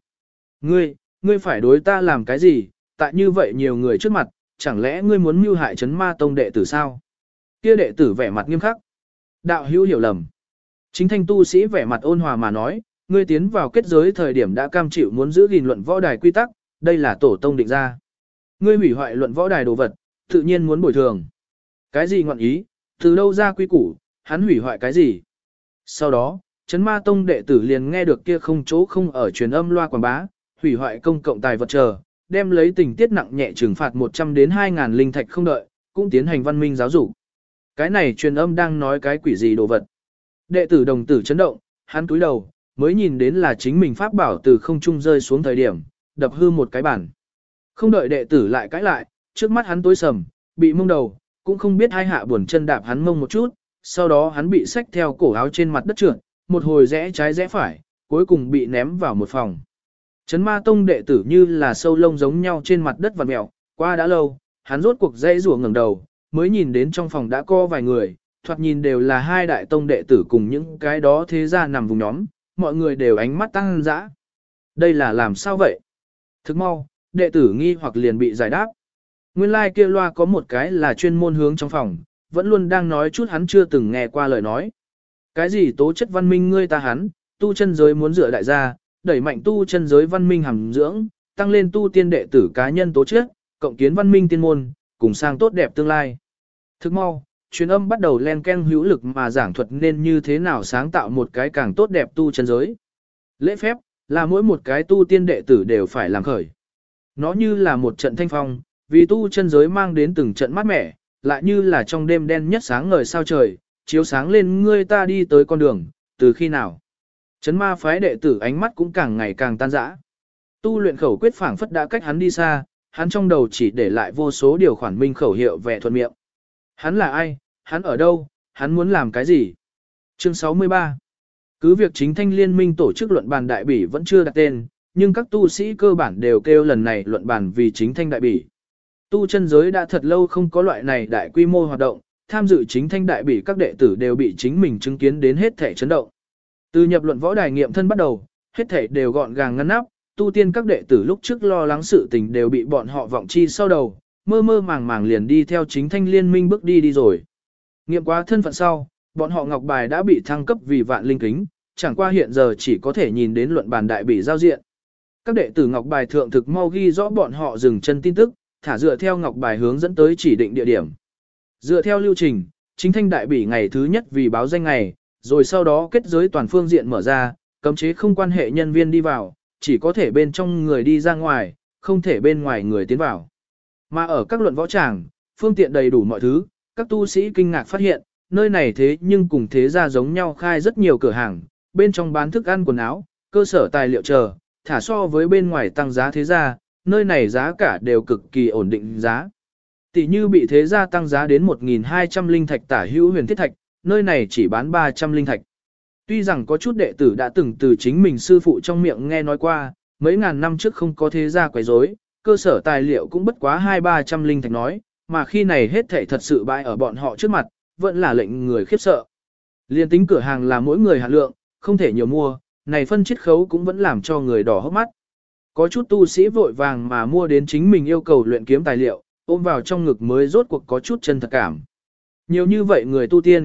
Ngươi phải đối ta làm cái gì? Tại như vậy nhiều người trước mặt, chẳng lẽ ngươi muốn mưu hại chấn ma tông đệ tử sao? Kia đệ tử vẻ mặt nghiêm khắc. Đạo hữu hiểu lầm. Chính thanh tu sĩ vẻ mặt ôn hòa mà nói, ngươi tiến vào kết giới thời điểm đã cam chịu muốn giữ gìn luận võ đài quy tắc, đây là tổ tông định ra. Ngươi hủy hoại luận võ đài đồ vật, tự nhiên muốn bồi thường. Cái gì ngọn ý, từ đâu ra quy củ, hắn hủy hoại cái gì? Sau đó, chấn ma tông đệ tử liền nghe được kia không chỗ không ở truyền âm loa quảng bá, hủy hoại công cộng tài vật chờ, đem lấy tình tiết nặng nhẹ trừng phạt 100 đến 2.000 linh thạch không đợi, cũng tiến hành văn minh giáo dục. Cái này truyền âm đang nói cái quỷ gì đồ vật. Đệ tử đồng tử chấn động, hắn cúi đầu, mới nhìn đến là chính mình pháp bảo từ không trung rơi xuống thời điểm, đập hư một cái bản. Không đợi đệ tử lại cãi lại, trước mắt hắn tối sầm, bị mông đầu, cũng không biết hai hạ buồn chân đạp hắn mông một chút, sau đó hắn bị xách theo cổ áo trên mặt đất trượt, một hồi rẽ trái rẽ phải, cuối cùng bị ném vào một phòng. Chấn ma tông đệ tử như là sâu lông giống nhau trên mặt đất vằn mèo, qua đã lâu, hắn rốt cuộc dây rủa ngẩng đầu, mới nhìn đến trong phòng đã có vài người, thoạt nhìn đều là hai đại tông đệ tử cùng những cái đó thế ra nằm vùng nhóm, mọi người đều ánh mắt tăng dã. Đây là làm sao vậy? Thức mau, đệ tử nghi hoặc liền bị giải đáp. Nguyên lai kia loa có một cái là chuyên môn hướng trong phòng, vẫn luôn đang nói chút hắn chưa từng nghe qua lời nói. Cái gì tố chất văn minh ngươi ta hắn, tu chân giới muốn dựa đại gia, đẩy mạnh tu chân giới văn minh hàm dưỡng, tăng lên tu tiên đệ tử cá nhân tố chất, cộng kiến văn minh tiên môn, cùng sang tốt đẹp tương lai. Thức mau, truyền âm bắt đầu len ken hữu lực mà giảng thuật nên như thế nào sáng tạo một cái càng tốt đẹp tu chân giới. Lễ phép, là mỗi một cái tu tiên đệ tử đều phải làm khởi. Nó như là một trận thanh phong, vì tu chân giới mang đến từng trận mát mẻ, lại như là trong đêm đen nhất sáng ngời sao trời, chiếu sáng lên ngươi ta đi tới con đường, từ khi nào. Chấn ma phái đệ tử ánh mắt cũng càng ngày càng tan rã. Tu luyện khẩu quyết phảng phất đã cách hắn đi xa, hắn trong đầu chỉ để lại vô số điều khoản minh khẩu hiệu vẻ thuận miệng. Hắn là ai, hắn ở đâu, hắn muốn làm cái gì? Chương 63. Cứ việc chính thanh liên minh tổ chức luận bàn đại bỉ vẫn chưa đặt tên, nhưng các tu sĩ cơ bản đều kêu lần này luận bàn vì chính thanh đại bỉ. Tu chân giới đã thật lâu không có loại này đại quy mô hoạt động, tham dự chính thanh đại bỉ các đệ tử đều bị chính mình chứng kiến đến hết thể chấn động. Từ nhập luận võ đài nghiệm thân bắt đầu, hết thể đều gọn gàng ngăn nắp, tu tiên các đệ tử lúc trước lo lắng sự tình đều bị bọn họ vọng chi sau đầu, mơ mơ màng màng liền đi theo chính thanh liên minh bước đi rồi. Nghiệm quá thân phận sau, bọn họ ngọc bài đã bị thăng cấp vì vạn linh kính, chẳng qua hiện giờ chỉ có thể nhìn đến luận bàn đại bỉ giao diện. Các đệ tử ngọc bài thượng thực mau ghi rõ bọn họ dừng chân tin tức, thả dựa theo ngọc bài hướng dẫn tới chỉ định địa điểm. Dựa theo lưu trình, chính thanh đại bỉ ngày thứ nhất vì báo danh ngày, rồi sau đó kết giới toàn phương diện mở ra, cấm chế không quan hệ nhân viên đi vào, chỉ có thể bên trong người đi ra ngoài, không thể bên ngoài người tiến vào. Mà ở các luận võ tràng, phương tiện đầy đủ mọi thứ, các tu sĩ kinh ngạc phát hiện, nơi này thế nhưng cùng thế gia giống nhau khai rất nhiều cửa hàng, bên trong bán thức ăn quần áo, cơ sở tài liệu chờ, thả so với bên ngoài tăng giá thế gia, nơi này giá cả đều cực kỳ ổn định giá. Tỷ như bị thế gia tăng giá đến 1.200 linh thạch tả hữu huyền thiết thạch, nơi này chỉ bán 300 linh thạch. Tuy rằng có chút đệ tử đã từng từ chính mình sư phụ trong miệng nghe nói qua, mấy ngàn năm trước không có thế gia quấy rối, cơ sở tài liệu cũng bất quá 200-300 linh thạch nói, mà khi này hết thảy thật sự bại ở bọn họ trước mặt, vẫn là lệnh người khiếp sợ. Liên tính cửa hàng là mỗi người hạn lượng, không thể nhiều mua, này phân chiết khấu cũng vẫn làm cho người đỏ hốc mắt. Có chút tu sĩ vội vàng mà mua đến chính mình yêu cầu luyện kiếm tài liệu, ôm vào trong ngực mới rốt cuộc có chút chân thật cảm. Nhiều như vậy người tu tiên,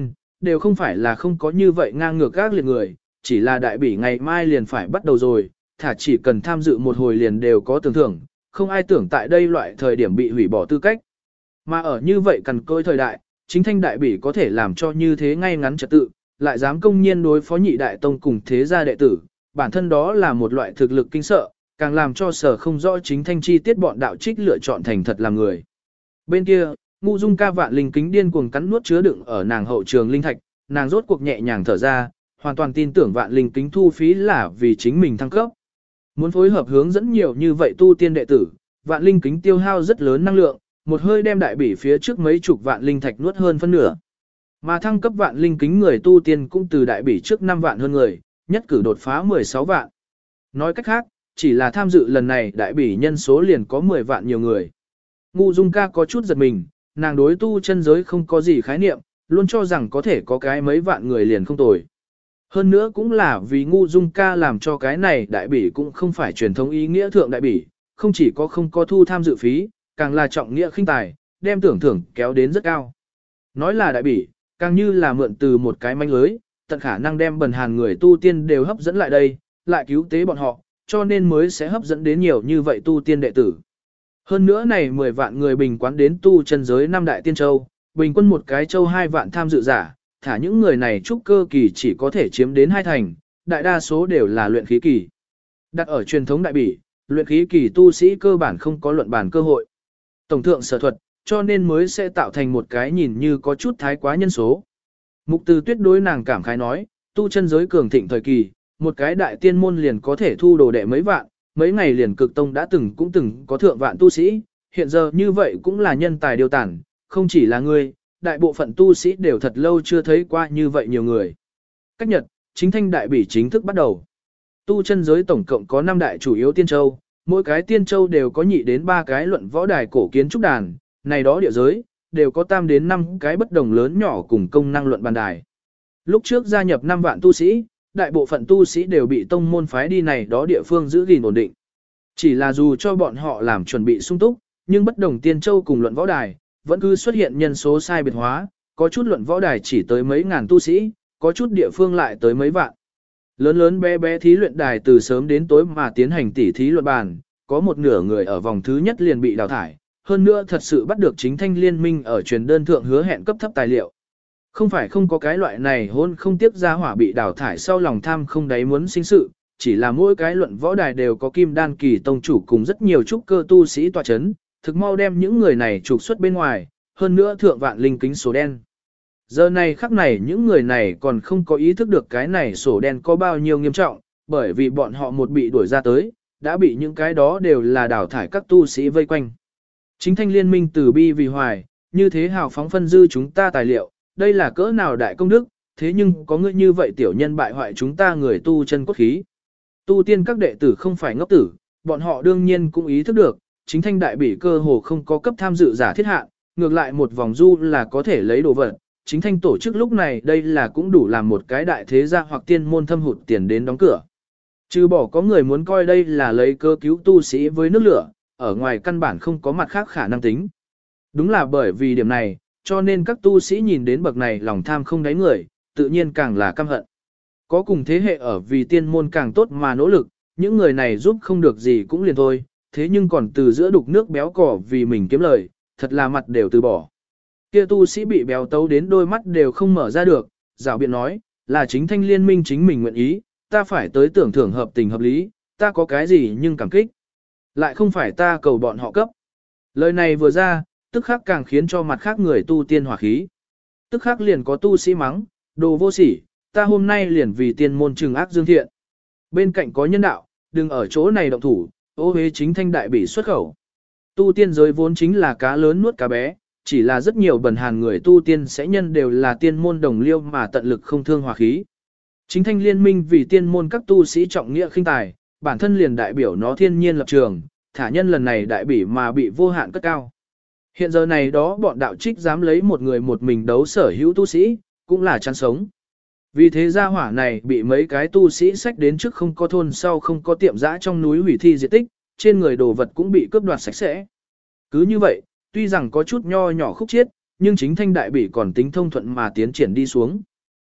đều không phải là không có như vậy ngang ngược các liệt người, chỉ là đại bỉ ngày mai liền phải bắt đầu rồi, thả chỉ cần tham dự một hồi liền đều có tưởng thưởng, không ai tưởng tại đây loại thời điểm bị hủy bỏ tư cách. Mà ở như vậy cằn côi thời đại, chính thanh đại bỉ có thể làm cho như thế ngay ngắn trật tự, lại dám công nhiên đối phó nhị đại tông cùng thế gia đệ tử, bản thân đó là một loại thực lực kinh sợ, càng làm cho sở không rõ chính thanh chi tiết bọn đạo trích lựa chọn thành thật làm người. Bên kia, Ngũ Dung Ca Vạn Linh Kính điên cuồng cắn nuốt chứa đựng ở nàng hậu trường linh thạch, nàng rốt cuộc nhẹ nhàng thở ra, hoàn toàn tin tưởng Vạn Linh Kính thu phí là vì chính mình thăng cấp. Muốn phối hợp hướng dẫn nhiều như vậy tu tiên đệ tử, Vạn Linh Kính tiêu hao rất lớn năng lượng, một hơi đem đại bỉ phía trước mấy chục vạn linh thạch nuốt hơn phân nửa. Mà thăng cấp Vạn Linh Kính người tu tiên cũng từ đại bỉ trước 5 vạn hơn người, nhất cử đột phá 16 vạn. Nói cách khác, chỉ là tham dự lần này đại bỉ nhân số liền có 10 vạn nhiều người. Ngũ Dung Ca có chút giật mình, nàng đối tu chân giới không có gì khái niệm, luôn cho rằng có thể có cái mấy vạn người liền không tồi. Hơn nữa cũng là vì Ngũ Dung Ca làm cho cái này đại bỉ cũng không phải truyền thống ý nghĩa thượng đại bỉ, không chỉ có không có thu tham dự phí, càng là trọng nghĩa khinh tài, đem tưởng thưởng kéo đến rất cao. Nói là đại bỉ, càng như là mượn từ một cái manh lưới, tận khả năng đem bần hàn người tu tiên đều hấp dẫn lại đây, lại cứu tế bọn họ, cho nên mới sẽ hấp dẫn đến nhiều như vậy tu tiên đệ tử. Hơn nữa này 10 vạn người bình quán đến tu chân giới 5 đại tiên châu, bình quân một cái châu 2 vạn tham dự giả, thả những người này trúc cơ kỳ chỉ có thể chiếm đến 2 thành, đại đa số đều là luyện khí kỳ. Đặt ở truyền thống đại bỉ, luyện khí kỳ tu sĩ cơ bản không có luận bàn cơ hội. Tổng thượng sở thuật, cho nên mới sẽ tạo thành một cái nhìn như có chút thái quá nhân số. Mục Từ Tuyết đối nàng cảm khái nói, tu chân giới cường thịnh thời kỳ, một cái đại tiên môn liền có thể thu đồ đệ mấy vạn, mấy ngày liền cực tông đã cũng từng có thượng vạn tu sĩ, hiện giờ như vậy cũng là nhân tài điều tản, không chỉ là ngươi, đại bộ phận tu sĩ đều thật lâu chưa thấy qua như vậy nhiều người. Cách nhật, chính thanh đại bỉ chính thức bắt đầu. Tu chân giới tổng cộng có 5 đại chủ yếu tiên châu, mỗi cái tiên châu đều có nhị đến 3 cái luận võ đài cổ kiến trúc đàn, này đó địa giới, đều có tam đến 5 cái bất đồng lớn nhỏ cùng công năng luận bàn đài. Lúc trước gia nhập 5 vạn tu sĩ, đại bộ phận tu sĩ đều bị tông môn phái đi này đó địa phương giữ gìn ổn định. Chỉ là dù cho bọn họ làm chuẩn bị sung túc, nhưng bất đồng tiên châu cùng luận võ đài, vẫn cứ xuất hiện nhân số sai biệt hóa, có chút luận võ đài chỉ tới mấy ngàn tu sĩ, có chút địa phương lại tới mấy vạn. Lớn lớn bé bé thí luyện đài từ sớm đến tối mà tiến hành tỉ thí luận bàn, có một nửa người ở vòng thứ nhất liền bị đào thải, hơn nữa thật sự bắt được chính thanh liên minh ở truyền đơn thượng hứa hẹn cấp thấp tài liệu. Không phải không có cái loại này hôn không tiếp ra hỏa bị đào thải sau lòng tham không đáy muốn sinh sự, chỉ là mỗi cái luận võ đài đều có kim đan kỳ tông chủ cùng rất nhiều trúc cơ tu sĩ tọa chấn, thực mau đem những người này trục xuất bên ngoài, hơn nữa thượng vạn linh kính số đen. Giờ này khắc này những người này còn không có ý thức được cái này sổ đen có bao nhiêu nghiêm trọng, bởi vì bọn họ một bị đuổi ra tới, đã bị những cái đó đều là đào thải các tu sĩ vây quanh. Chính thanh liên minh từ bi vì hoài, như thế hào phóng phân dư chúng ta tài liệu, đây là cỡ nào đại công đức, thế nhưng có ngươi như vậy tiểu nhân bại hoại chúng ta người tu chân cốt khí. Tu tiên các đệ tử không phải ngốc tử, bọn họ đương nhiên cũng ý thức được, chính thanh đại bỉ cơ hồ không có cấp tham dự giả thiết hạn, ngược lại một vòng du là có thể lấy đồ vật. Chính thanh tổ chức lúc này đây là cũng đủ làm một cái đại thế gia hoặc tiên môn thâm hụt tiền đến đóng cửa. Trừ bỏ có người muốn coi đây là lấy cơ cứu tu sĩ với nước lửa, ở ngoài căn bản không có mặt khác khả năng tính. Đúng là bởi vì điểm này, cho nên các tu sĩ nhìn đến bậc này lòng tham không đáy người, tự nhiên càng là căm hận. Có cùng thế hệ ở vì tiên môn càng tốt mà nỗ lực, những người này giúp không được gì cũng liền thôi, thế nhưng còn từ giữa đục nước béo cỏ vì mình kiếm lời, thật là mặt đều từ bỏ. Kia tu sĩ bị béo tấu đến đôi mắt đều không mở ra được, rảo biện nói, là chính thanh liên minh chính mình nguyện ý, ta phải tới tưởng thưởng hợp tình hợp lý, ta có cái gì nhưng cảm kích. Lại không phải ta cầu bọn họ cấp. Lời này vừa ra, tức khắc càng khiến cho mặt khác người tu tiên hỏa khí. Tức khắc liền có tu sĩ mắng, đồ vô sỉ, ta hôm nay liền vì tiên môn trừng ác dương thiện. Bên cạnh có nhân đạo, đừng ở chỗ này động thủ, ô hế chính thanh đại bỉ xuất khẩu. Tu tiên giới vốn chính là cá lớn nuốt cá bé, chỉ là rất nhiều bần hàn người tu tiên sẽ nhân đều là tiên môn đồng liêu mà tận lực không thương hòa khí. Chính thanh liên minh vì tiên môn các tu sĩ trọng nghĩa khinh tài, bản thân liền đại biểu nó thiên nhiên lập trường, thả nhân lần này đại bỉ mà bị vô hạn cất cao. Hiện giờ này đó bọn đạo trích dám lấy một người một mình đấu sở hữu tu sĩ, cũng là chán sống. Vì thế gia hỏa này bị mấy cái tu sĩ sách đến trước không có thôn sau không có tiệm dã trong núi hủy thi diệt tích, trên người đồ vật cũng bị cướp đoạt sạch sẽ. Cứ như vậy, tuy rằng có chút nho nhỏ khúc chiết, nhưng chính thanh đại bỉ còn tính thông thuận mà tiến triển đi xuống.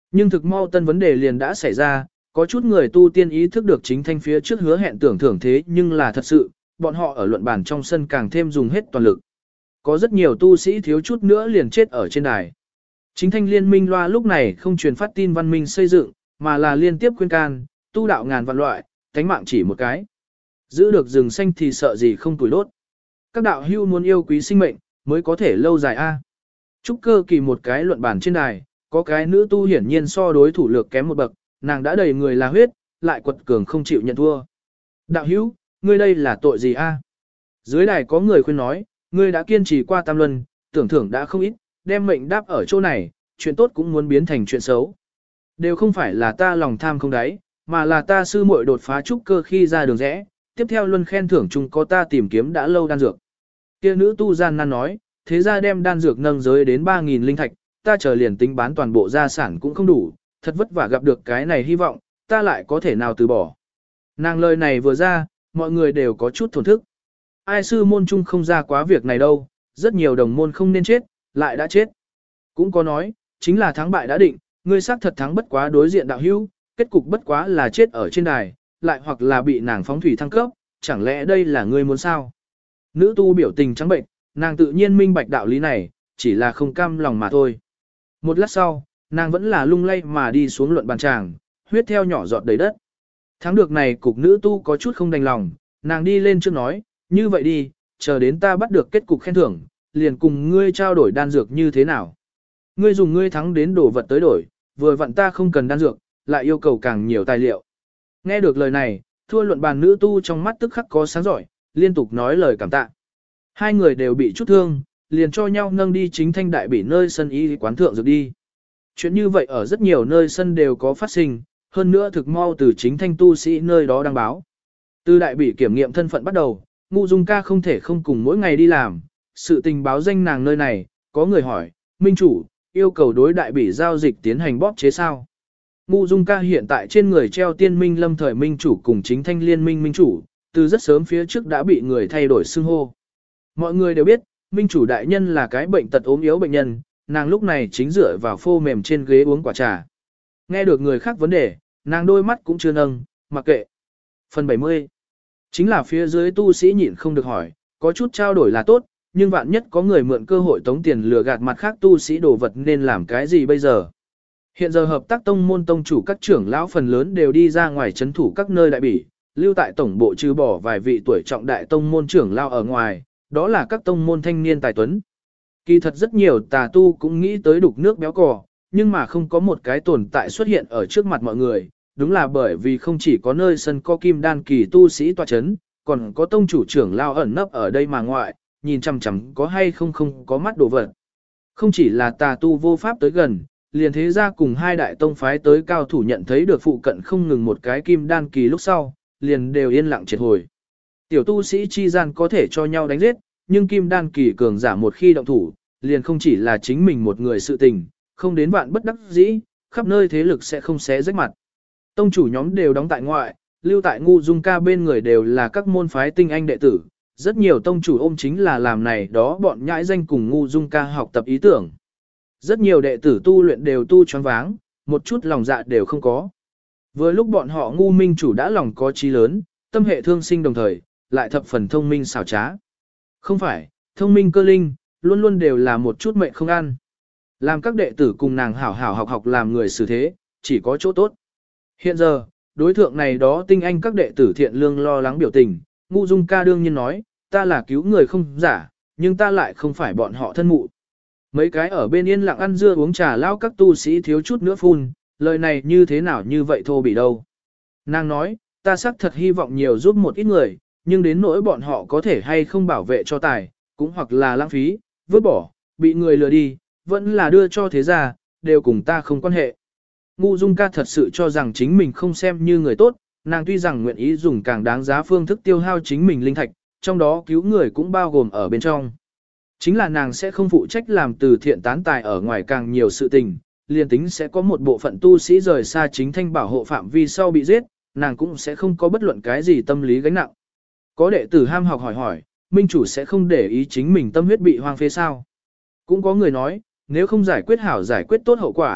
Nhưng thực mau tân vấn đề liền đã xảy ra, có chút người tu tiên ý thức được chính thanh phía trước hứa hẹn tưởng thưởng thế nhưng là thật sự, bọn họ ở luận bàn trong sân càng thêm dùng hết toàn lực. Có rất nhiều tu sĩ thiếu chút nữa liền chết ở trên đài. Chính thanh liên minh loa lúc này không truyền phát tin văn minh xây dựng, mà là liên tiếp khuyên can, tu đạo ngàn vạn loại, tánh mạng chỉ một cái. Giữ được rừng xanh thì sợ gì không tuổi đốt. Các đạo hưu muốn yêu quý sinh mệnh, mới có thể lâu dài a. Trúc cơ kỳ một cái luận bàn trên đài, có cái nữ tu hiển nhiên so đối thủ lược kém một bậc, nàng đã đầy người là huyết, lại quật cường không chịu nhận thua. Đạo hữu, ngươi đây là tội gì a? Dưới đài có người khuyên nói, ngươi đã kiên trì qua tam luân, tưởng thưởng đã không ít, đem mệnh đáp ở chỗ này, chuyện tốt cũng muốn biến thành chuyện xấu. Đều không phải là ta lòng tham không đáy, mà là ta sư muội đột phá trúc cơ khi ra đường rẽ, tiếp theo luân khen thưởng chung có ta tìm kiếm đã lâu đan dược. Kia nữ tu gian nan nói, thế ra đem đan dược nâng giới đến 3.000 linh thạch, ta chờ liền tính bán toàn bộ gia sản cũng không đủ, thật vất vả gặp được cái này hy vọng, ta lại có thể nào từ bỏ. Nàng lời này vừa ra, mọi người đều có chút thổn thức. Ai sư môn chung không ra quá việc này đâu, rất nhiều đồng môn không nên chết, lại đã chết. Cũng có nói, chính là thắng bại đã định, ngươi xác thật thắng bất quá đối diện đạo hữu, kết cục bất quá là chết ở trên đài, lại hoặc là bị nàng phóng thủy thăng cấp, chẳng lẽ đây là ngươi muốn sao? Nữ tu biểu tình trắng bệnh, nàng tự nhiên minh bạch đạo lý này, chỉ là không cam lòng mà thôi. Một lát sau, nàng vẫn là lung lay mà đi xuống luận bàn tràng, huyết theo nhỏ giọt đầy đất. Thắng được này cục nữ tu có chút không đành lòng, nàng đi lên trước nói, như vậy đi, chờ đến ta bắt được kết cục khen thưởng, liền cùng ngươi trao đổi đan dược như thế nào. Ngươi dùng ngươi thắng đến đổ vật tới đổi, vừa vặn ta không cần đan dược, lại yêu cầu càng nhiều tài liệu. Nghe được lời này, thua luận bàn nữ tu trong mắt tức khắc có sáng giỏi, liên tục nói lời cảm tạ. Hai người đều bị chút thương, liền cho nhau nâng đi chính thanh đại bỉ nơi sân y quán thượng dược đi. Chuyện như vậy ở rất nhiều nơi sân đều có phát sinh, hơn nữa thực mau từ chính thanh tu sĩ nơi đó đăng báo. Từ đại bỉ kiểm nghiệm thân phận bắt đầu, Ngũ Dung ca không thể không cùng mỗi ngày đi làm, sự tình báo danh nàng nơi này, có người hỏi, minh chủ, yêu cầu đối đại bỉ giao dịch tiến hành bóp chế sao. Ngũ Dung ca hiện tại trên người treo tiên minh lâm thời minh chủ cùng chính thanh liên minh minh chủ, từ rất sớm phía trước đã bị người thay đổi xưng hô. Mọi người đều biết, minh chủ đại nhân là cái bệnh tật ốm yếu bệnh nhân, nàng lúc này chính dựa vào phô mềm trên ghế uống quả trà. Nghe được người khác vấn đề, nàng đôi mắt cũng chưa nâng, mặc kệ. Phần 70. Chính là phía dưới tu sĩ nhịn không được hỏi, có chút trao đổi là tốt, nhưng vạn nhất có người mượn cơ hội tống tiền lừa gạt mặt khác tu sĩ đồ vật nên làm cái gì bây giờ? Hiện giờ hợp tác tông môn tông chủ các trưởng lão phần lớn đều đi ra ngoài trấn thủ các nơi đại bỉ, lưu tại tổng bộ trừ bỏ vài vị tuổi trọng đại tông môn trưởng lão ở ngoài, đó là các tông môn thanh niên tài tuấn. Kỳ thật rất nhiều tà tu cũng nghĩ tới đục nước béo cò, nhưng mà không có một cái tồn tại xuất hiện ở trước mặt mọi người, đúng là bởi vì không chỉ có nơi sân có kim đan kỳ tu sĩ tọa chấn, còn có tông chủ trưởng lao ẩn nấp ở đây mà ngoại, nhìn chằm chằm có hay không có mắt đồ vật. Không chỉ là tà tu vô pháp tới gần, liền thế ra cùng hai đại tông phái tới cao thủ nhận thấy được phụ cận không ngừng một cái kim đan kỳ lúc sau, liền đều yên lặng triệt hồi. Tiểu tu sĩ chi gian có thể cho nhau đánh giết, nhưng kim đan kỳ cường giả một khi động thủ, liền không chỉ là chính mình một người sự tình, không đến vạn bất đắc dĩ, khắp nơi thế lực sẽ không xé rách mặt. Tông chủ nhóm đều đóng tại ngoại, lưu tại Ngũ Dung ca bên người đều là các môn phái tinh anh đệ tử, rất nhiều tông chủ ôm chính là làm này đó bọn nhãi danh cùng Ngũ Dung ca học tập ý tưởng. Rất nhiều đệ tử tu luyện đều tu choáng váng, một chút lòng dạ đều không có. Vừa lúc bọn họ Ngũ Minh chủ đã lòng có chí lớn, tâm hệ thương sinh đồng thời, lại thập phần thông minh xảo trá. Không phải, thông minh cơ linh, luôn luôn đều là một chút mệnh không ăn. Làm các đệ tử cùng nàng hảo hảo học học làm người xử thế, chỉ có chỗ tốt. Hiện giờ, đối thượng này đó tinh anh các đệ tử thiện lương lo lắng biểu tình, Ngũ Dung ca đương nhiên nói, ta là cứu người không giả, nhưng ta lại không phải bọn họ thân mụ. Mấy cái ở bên yên lặng ăn dưa uống trà lao các tu sĩ thiếu chút nữa phun, lời này như thế nào như vậy thô bị đâu. Nàng nói, ta xác thật hy vọng nhiều giúp một ít người, nhưng đến nỗi bọn họ có thể hay không bảo vệ cho tài, cũng hoặc là lãng phí, vứt bỏ, bị người lừa đi, vẫn là đưa cho thế gia, đều cùng ta không quan hệ. Ngũ Dung ca thật sự cho rằng chính mình không xem như người tốt, nàng tuy rằng nguyện ý dùng càng đáng giá phương thức tiêu hao chính mình linh thạch, trong đó cứu người cũng bao gồm ở bên trong. Chính là nàng sẽ không phụ trách làm từ thiện tán tài ở ngoài càng nhiều sự tình, liền tính sẽ có một bộ phận tu sĩ rời xa chính thanh bảo hộ phạm vi sau bị giết, nàng cũng sẽ không có bất luận cái gì tâm lý gánh nặng. Có đệ tử ham học hỏi, minh chủ sẽ không để ý chính mình tâm huyết bị hoang phế sao. Cũng có người nói, nếu không giải quyết hảo giải quyết tốt hậu quả,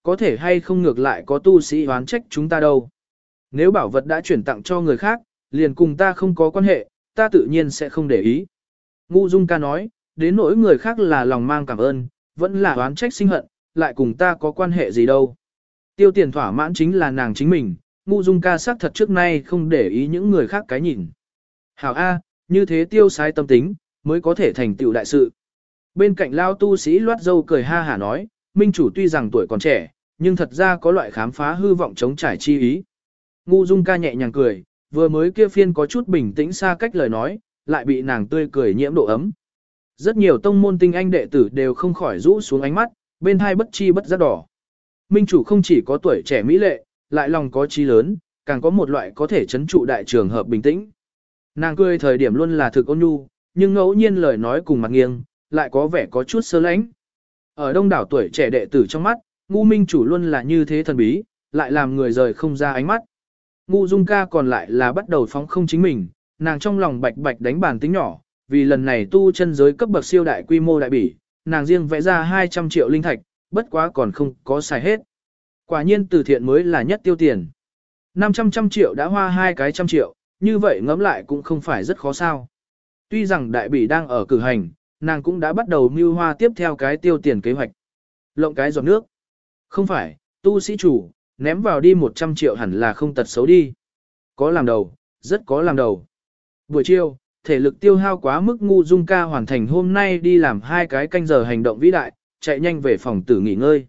có thể hay không ngược lại có tu sĩ oán trách chúng ta đâu. Nếu bảo vật đã chuyển tặng cho người khác, liền cùng ta không có quan hệ, ta tự nhiên sẽ không để ý. Ngu Dung ca nói, đến nỗi người khác là lòng mang cảm ơn, vẫn là oán trách sinh hận, lại cùng ta có quan hệ gì đâu. Tiêu tiền thỏa mãn chính là nàng chính mình, Ngu Dung ca xác thật trước nay không để ý những người khác cái nhìn. Hảo A, như thế tiêu sái tâm tính, mới có thể thành tựu đại sự. Bên cạnh lao tu sĩ loát dâu cười ha hả nói, minh chủ tuy rằng tuổi còn trẻ, nhưng thật ra có loại khám phá hư vọng chống trải chi ý. Ngu Dung ca nhẹ nhàng cười, vừa mới kia phiên có chút bình tĩnh xa cách lời nói, lại bị nàng tươi cười nhiễm độ ấm. Rất nhiều tông môn tinh anh đệ tử đều không khỏi rũ xuống ánh mắt, bên hai bất chi bất giác đỏ. Minh chủ không chỉ có tuổi trẻ mỹ lệ, lại lòng có trí lớn, càng có một loại có thể chấn trụ đại trường hợp bình tĩnh. Nàng cười thời điểm luôn là thực ôn nhu, nhưng ngẫu nhiên lời nói cùng mặt nghiêng, lại có vẻ có chút sơ lãnh. Ở đông đảo tuổi trẻ đệ tử trong mắt, Ngu Minh chủ luôn là như thế thần bí, lại làm người rời không ra ánh mắt. Ngu Dung ca còn lại là bắt đầu phóng không chính mình, nàng trong lòng bạch bạch đánh bàn tính nhỏ, vì lần này tu chân giới cấp bậc siêu đại quy mô đại bỉ, nàng riêng vẽ ra 200 triệu linh thạch, bất quá còn không có xài hết. Quả nhiên từ thiện mới là nhất tiêu tiền. 500 triệu đã hoa 2 cái trăm triệu, như vậy ngẫm lại cũng không phải rất khó sao. Tuy rằng đại bỉ đang ở cử hành, nàng cũng đã bắt đầu mưu hoa tiếp theo cái tiêu tiền kế hoạch. Lộng cái giọt nước. Không phải, tu sĩ chủ, ném vào đi 100 triệu hẳn là không tật xấu đi. Có làm đầu, rất có làm đầu. Buổi chiều, thể lực tiêu hao quá mức Ngu Dung ca hoàn thành hôm nay đi làm 2 cái canh giờ hành động vĩ đại, chạy nhanh về phòng tử nghỉ ngơi.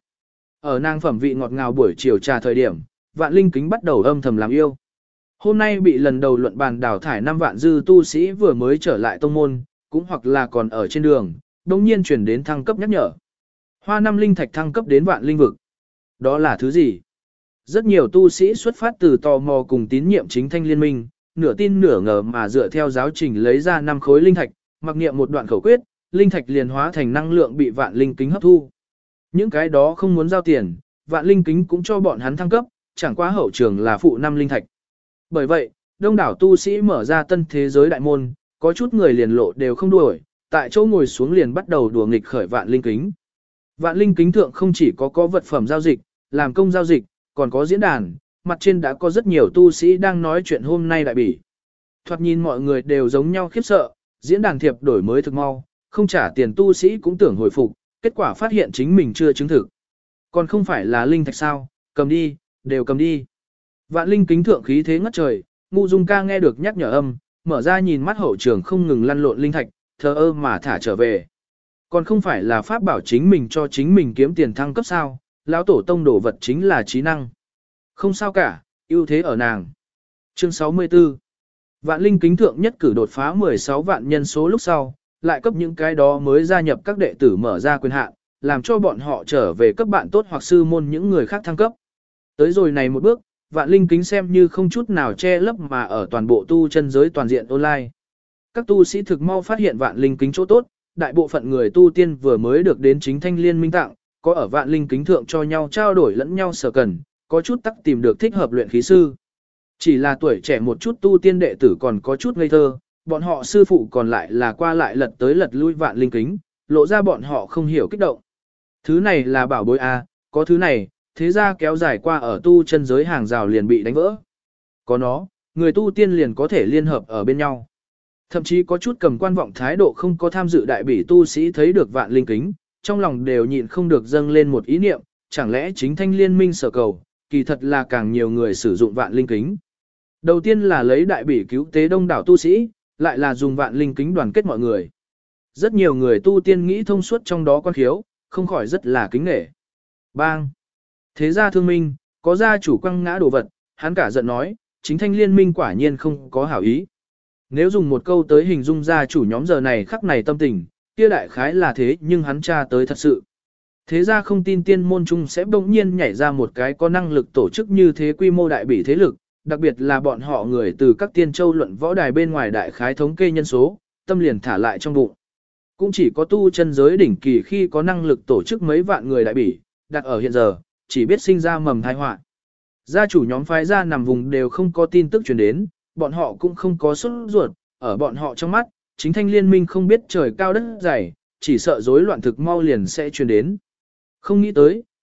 Ở nàng phẩm vị ngọt ngào buổi chiều trà thời điểm, Vạn Linh Kính bắt đầu âm thầm làm yêu. Hôm nay bị lần đầu luận bàn đào thải 5 vạn dư tu sĩ vừa mới trở lại tông môn, cũng hoặc là còn ở trên đường, đồng nhiên chuyển đến thăng cấp nhắc nhở. Hoa 5 linh thạch thăng cấp đến Vạn Linh vực. Đó là thứ gì? Rất nhiều tu sĩ xuất phát từ tò mò cùng tín nhiệm chính thanh liên minh, nửa tin nửa ngờ mà dựa theo giáo trình lấy ra 5 khối linh thạch, mặc niệm một đoạn khẩu quyết, linh thạch liền hóa thành năng lượng bị Vạn Linh Kính hấp thu. Những cái đó không muốn giao tiền, Vạn Linh Kính cũng cho bọn hắn thăng cấp, chẳng qua hậu trường là phụ 5 linh thạch. Bởi vậy, đông đảo tu sĩ mở ra tân thế giới đại môn, có chút người liền lộ đều không đuổi, tại chỗ ngồi xuống liền bắt đầu đùa nghịch khởi Vạn Linh Kính. Vạn Linh Kính thượng không chỉ có vật phẩm giao dịch, làm công giao dịch, còn có diễn đàn, mặt trên đã có rất nhiều tu sĩ đang nói chuyện hôm nay đại bỉ. Thoạt nhìn mọi người đều giống nhau khiếp sợ, diễn đàn thiệp đổi mới thực mau, không trả tiền tu sĩ cũng tưởng hồi phục, kết quả phát hiện chính mình chưa chứng thực. Còn không phải là linh thạch sao, cầm đi, đều cầm đi. Vạn Linh Kính thượng khí thế ngất trời, Ngu Dung ca nghe được nhắc nhở âm, mở ra nhìn mắt hậu trường không ngừng lăn lộn linh thạch, thờ ơ mà thả trở về. Còn không phải là pháp bảo chính mình cho chính mình kiếm tiền thăng cấp sao, lão tổ tông đổ vật chính là trí năng. Không sao cả, ưu thế ở nàng. Chương 64. Vạn Linh Kính thượng nhất cử đột phá 16 vạn nhân số lúc sau, lại cấp những cái đó mới gia nhập các đệ tử mở ra quyền hạn, làm cho bọn họ trở về cấp bạn tốt hoặc sư môn những người khác thăng cấp. Tới rồi này một bước, Vạn Linh Kính xem như không chút nào che lấp mà ở toàn bộ tu chân giới toàn diện online. Các tu sĩ thực mau phát hiện Vạn Linh Kính chỗ tốt, đại bộ phận người tu tiên vừa mới được đến chính thanh liên minh tặng, có ở Vạn Linh Kính thượng cho nhau trao đổi lẫn nhau sở cần, có chút tắc tìm được thích hợp luyện khí sư. Chỉ là tuổi trẻ một chút tu tiên đệ tử còn có chút ngây thơ, bọn họ sư phụ còn lại là qua lại lật tới lật lui Vạn Linh Kính, lộ ra bọn họ không hiểu kích động. Thứ này là bảo bối a, có thứ này, thế ra kéo dài qua ở tu chân giới hàng rào liền bị đánh vỡ. Có nó, người tu tiên liền có thể liên hợp ở bên nhau. Thậm chí có chút cầm quan vọng thái độ không có tham dự đại bỉ tu sĩ thấy được Vạn Linh Kính, trong lòng đều nhịn không được dâng lên một ý niệm, chẳng lẽ chính thanh liên minh sở cầu, kỳ thật là càng nhiều người sử dụng Vạn Linh Kính. Đầu tiên là lấy đại bỉ cứu tế đông đảo tu sĩ, lại là dùng Vạn Linh Kính đoàn kết mọi người. Rất nhiều người tu tiên nghĩ thông suốt trong đó quan khiếu, không khỏi rất là kính nể. Bang! Thế gia thương minh, có gia chủ quăng ngã đồ vật, hắn cả giận nói, chính thanh liên minh quả nhiên không có hảo ý. Nếu dùng một câu tới hình dung gia chủ nhóm giờ này khắc này tâm tình, kia đại khái là thế nhưng hắn tra tới thật sự. Thế gia không tin tiên môn trung sẽ bỗng nhiên nhảy ra một cái có năng lực tổ chức như thế quy mô đại bỉ thế lực, đặc biệt là bọn họ người từ các tiên châu luận võ đài bên ngoài đại khái thống kê nhân số, tâm liền thả lại trong bụng. Cũng chỉ có tu chân giới đỉnh kỳ khi có năng lực tổ chức mấy vạn người đại bỉ, đặt ở hiện giờ, chỉ biết sinh ra mầm tai họa. Gia chủ nhóm phái gia nằm vùng đều không có tin tức truyền đến, bọn họ cũng không có sốt ruột, ở bọn họ trong mắt, chính thanh liên minh không biết trời cao đất dày, chỉ sợ rối loạn thực mau liền sẽ truyền đến. Không nghĩ tới,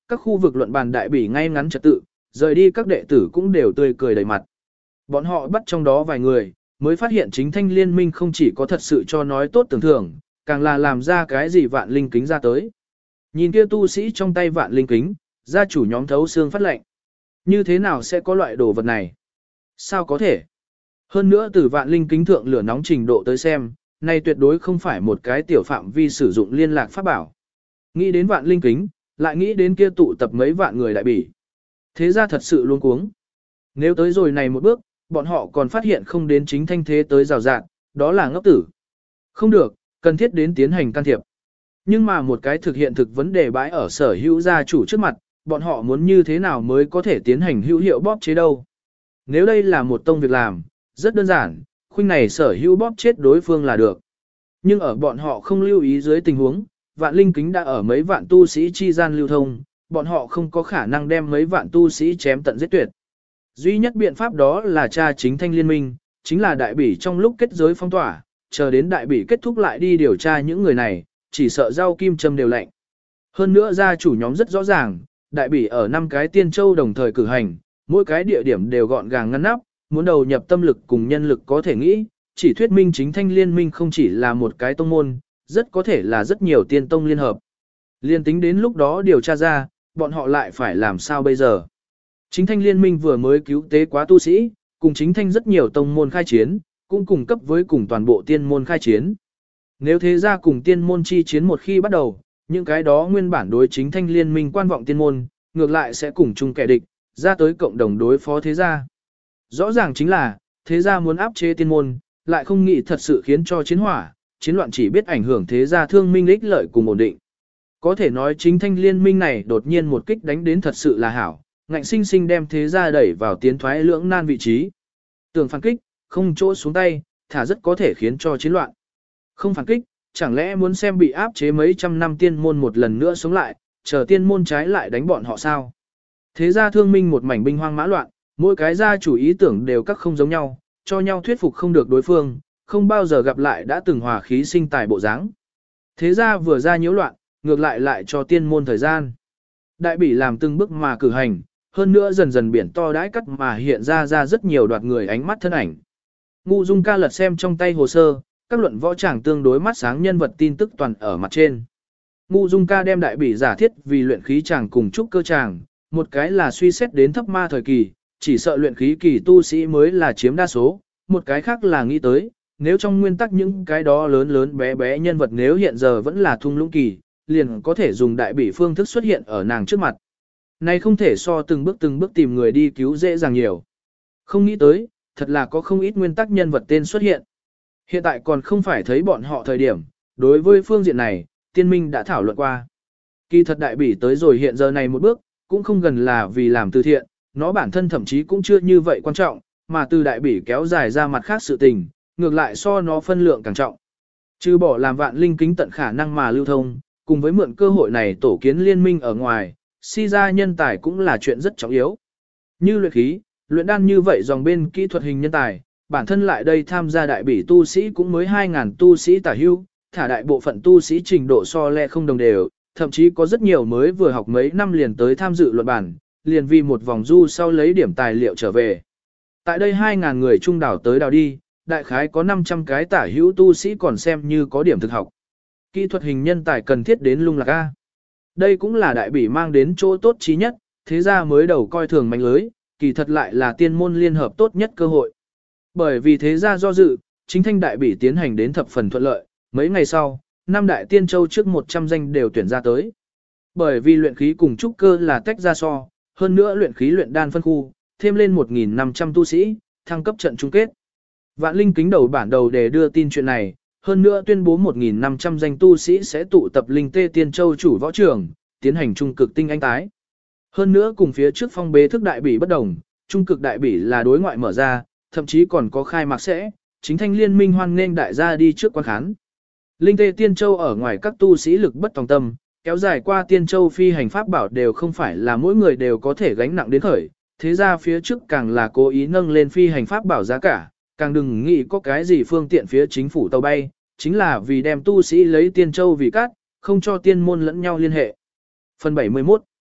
các khu vực luận bàn đại bỉ ngay ngắn trật tự, rời đi các đệ tử cũng đều tươi cười đầy mặt. Bọn họ bắt trong đó vài người, mới phát hiện chính thanh liên minh không chỉ có thật sự cho nói tốt tưởng thưởng, càng là làm ra cái gì vạn linh kính ra tới. Nhìn kia tu sĩ trong tay vạn linh kính, gia chủ nhóm thấu xương phát lệnh. Như thế nào sẽ có loại đồ vật này? Sao có thể? Hơn nữa từ vạn linh kính thượng lửa nóng trình độ tới xem, này tuyệt đối không phải một cái tiểu phạm vi sử dụng liên lạc pháp bảo. Nghĩ đến vạn linh kính, lại nghĩ đến kia tụ tập mấy vạn người đại bỉ. Thế ra thật sự luôn cuống. Nếu tới rồi này một bước, bọn họ còn phát hiện không đến chính thanh thế tới rào rạng, đó là ngốc tử. Không được, cần thiết đến tiến hành can thiệp. Nhưng mà một cái thực hiện thực vấn đề bãi ở sở hữu gia chủ trước mặt, bọn họ muốn như thế nào mới có thể tiến hành hữu hiệu bóp chế đâu. Nếu đây là một tông việc làm, rất đơn giản, khuynh này sở hữu bóp chết đối phương là được. Nhưng ở bọn họ không lưu ý dưới tình huống, vạn linh kính đã ở mấy vạn tu sĩ chi gian lưu thông, bọn họ không có khả năng đem mấy vạn tu sĩ chém tận giết tuyệt. Duy nhất biện pháp đó là tra chính thanh liên minh, chính là đại bỉ trong lúc kết giới phong tỏa, chờ đến đại bỉ kết thúc lại đi điều tra những người này, chỉ sợ rau kim châm đều lạnh. Hơn nữa gia chủ nhóm rất rõ ràng, đại bỉ ở 5 cái tiên châu đồng thời cử hành, mỗi cái địa điểm đều gọn gàng ngăn nắp, muốn đầu nhập tâm lực cùng nhân lực có thể nghĩ, chỉ thuyết minh chính thanh liên minh không chỉ là một cái tông môn, rất có thể là rất nhiều tiên tông liên hợp. Liên tính đến lúc đó điều tra ra, bọn họ lại phải làm sao bây giờ? Chính thanh liên minh vừa mới cứu tế quá tu sĩ, cùng chính thanh rất nhiều tông môn khai chiến, cũng cùng cấp với cùng toàn bộ tiên môn khai chiến. Nếu thế ra cùng tiên môn chi chiến một khi bắt đầu, những cái đó nguyên bản đối chính thanh liên minh quan vọng tiên môn, ngược lại sẽ cùng chung kẻ địch, ra tới cộng đồng đối phó thế gia. Rõ ràng chính là, thế gia muốn áp chế tiên môn, lại không nghĩ thật sự khiến cho chiến hỏa, chiến loạn chỉ biết ảnh hưởng thế gia thương minh ích lợi cùng ổn định. Có thể nói chính thanh liên minh này đột nhiên một kích đánh đến thật sự là hảo, ngạnh sinh sinh đem thế gia đẩy vào tiến thoái lưỡng nan vị trí. Tưởng phản kích, không chỗ xuống tay, thả rất có thể khiến cho chiến loạn. Không phản kích, chẳng lẽ muốn xem bị áp chế mấy trăm năm tiên môn một lần nữa sống lại, chờ tiên môn trái lại đánh bọn họ sao? Thế gia thương minh một mảnh binh hoang mã loạn, mỗi cái gia chủ ý tưởng đều các không giống nhau, cho nhau thuyết phục không được đối phương, không bao giờ gặp lại đã từng hòa khí sinh tài bộ dáng. Thế gia vừa ra nhiễu loạn, ngược lại cho tiên môn thời gian. Đại bỉ làm từng bước mà cử hành, hơn nữa dần dần biển to đãi cắt mà hiện ra rất nhiều đoạt người ánh mắt thân ảnh. Ngu Dung Ca lật xem trong tay hồ sơ, các luận võ tràng tương đối mắt sáng nhân vật tin tức toàn ở mặt trên. Ngu Dung Ca đem đại bỉ giả thiết vì luyện khí tràng cùng trúc cơ tràng, một cái là suy xét đến thấp ma thời kỳ, chỉ sợ luyện khí kỳ tu sĩ mới là chiếm đa số, một cái khác là nghĩ tới, nếu trong nguyên tắc những cái đó lớn lớn bé bé nhân vật nếu hiện giờ vẫn là thung lũng kỳ, liền có thể dùng đại bỉ phương thức xuất hiện ở nàng trước mặt. Này không thể so từng bước tìm người đi cứu dễ dàng nhiều. Không nghĩ tới, thật là có không ít nguyên tắc nhân vật tên xuất hiện. Hiện tại còn không phải thấy bọn họ thời điểm, đối với phương diện này, tiên minh đã thảo luận qua. Kỳ thật đại bỉ tới rồi hiện giờ này một bước, cũng không gần là vì làm từ thiện, nó bản thân thậm chí cũng chưa như vậy quan trọng, mà từ đại bỉ kéo dài ra mặt khác sự tình, ngược lại so nó phân lượng càng trọng. Trừ bỏ làm vạn linh kính tận khả năng mà lưu thông, cùng với mượn cơ hội này tổ kiến liên minh ở ngoài, si ra nhân tài cũng là chuyện rất trọng yếu. Như luyện khí, luyện đan như vậy dòng bên kỹ thuật hình nhân tài, bản thân lại đây tham gia đại bỉ tu sĩ cũng mới 2.000 tu sĩ tả hưu, thả đại bộ phận tu sĩ trình độ so lẹ không đồng đều, thậm chí có rất nhiều mới vừa học mấy năm liền tới tham dự luận bản, liền vì một vòng du sau lấy điểm tài liệu trở về. Tại đây 2.000 người trung đảo tới đảo đi, đại khái có 500 cái tả hữu tu sĩ còn xem như có điểm thực học. Kỹ thuật hình nhân tài cần thiết đến lung lạc A. Đây cũng là đại bỉ mang đến chỗ tốt chí nhất, thế ra mới đầu coi thường manh lưới, kỳ thật lại là tiên môn liên hợp tốt nhất cơ hội. Bởi vì thế ra do dự, chính thanh đại bỉ tiến hành đến thập phần thuận lợi, mấy ngày sau, năm đại tiên châu trước 100 danh đều tuyển ra tới. Bởi vì luyện khí cùng trúc cơ là tách ra so, hơn nữa luyện khí luyện đan phân khu, thêm lên 1.500 tu sĩ, thăng cấp trận chung kết. Vạn Linh kính đầu bản đầu để đưa tin chuyện này, hơn nữa tuyên bố 1.500 danh tu sĩ sẽ tụ tập Linh Tê Tiên Châu chủ võ trường, tiến hành trung cực tinh anh tái. Hơn nữa cùng phía trước phong bế thức đại bỉ bất đồng, trung cực đại bỉ là đối ngoại mở ra, thậm chí còn có khai mạc sẽ, chính thanh liên minh hoan nghênh đại gia đi trước quan khán. Linh Tê Tiên Châu ở ngoài các tu sĩ lực bất tòng tâm, kéo dài qua Tiên Châu phi hành pháp bảo đều không phải là mỗi người đều có thể gánh nặng đến khởi, thế ra phía trước càng là cố ý nâng lên phi hành pháp bảo giá cả, càng đừng nghĩ có cái gì phương tiện phía chính phủ tàu bay, chính là vì đem tu sĩ lấy Tiên Châu vì cát, không cho tiên môn lẫn nhau liên hệ. Phần 71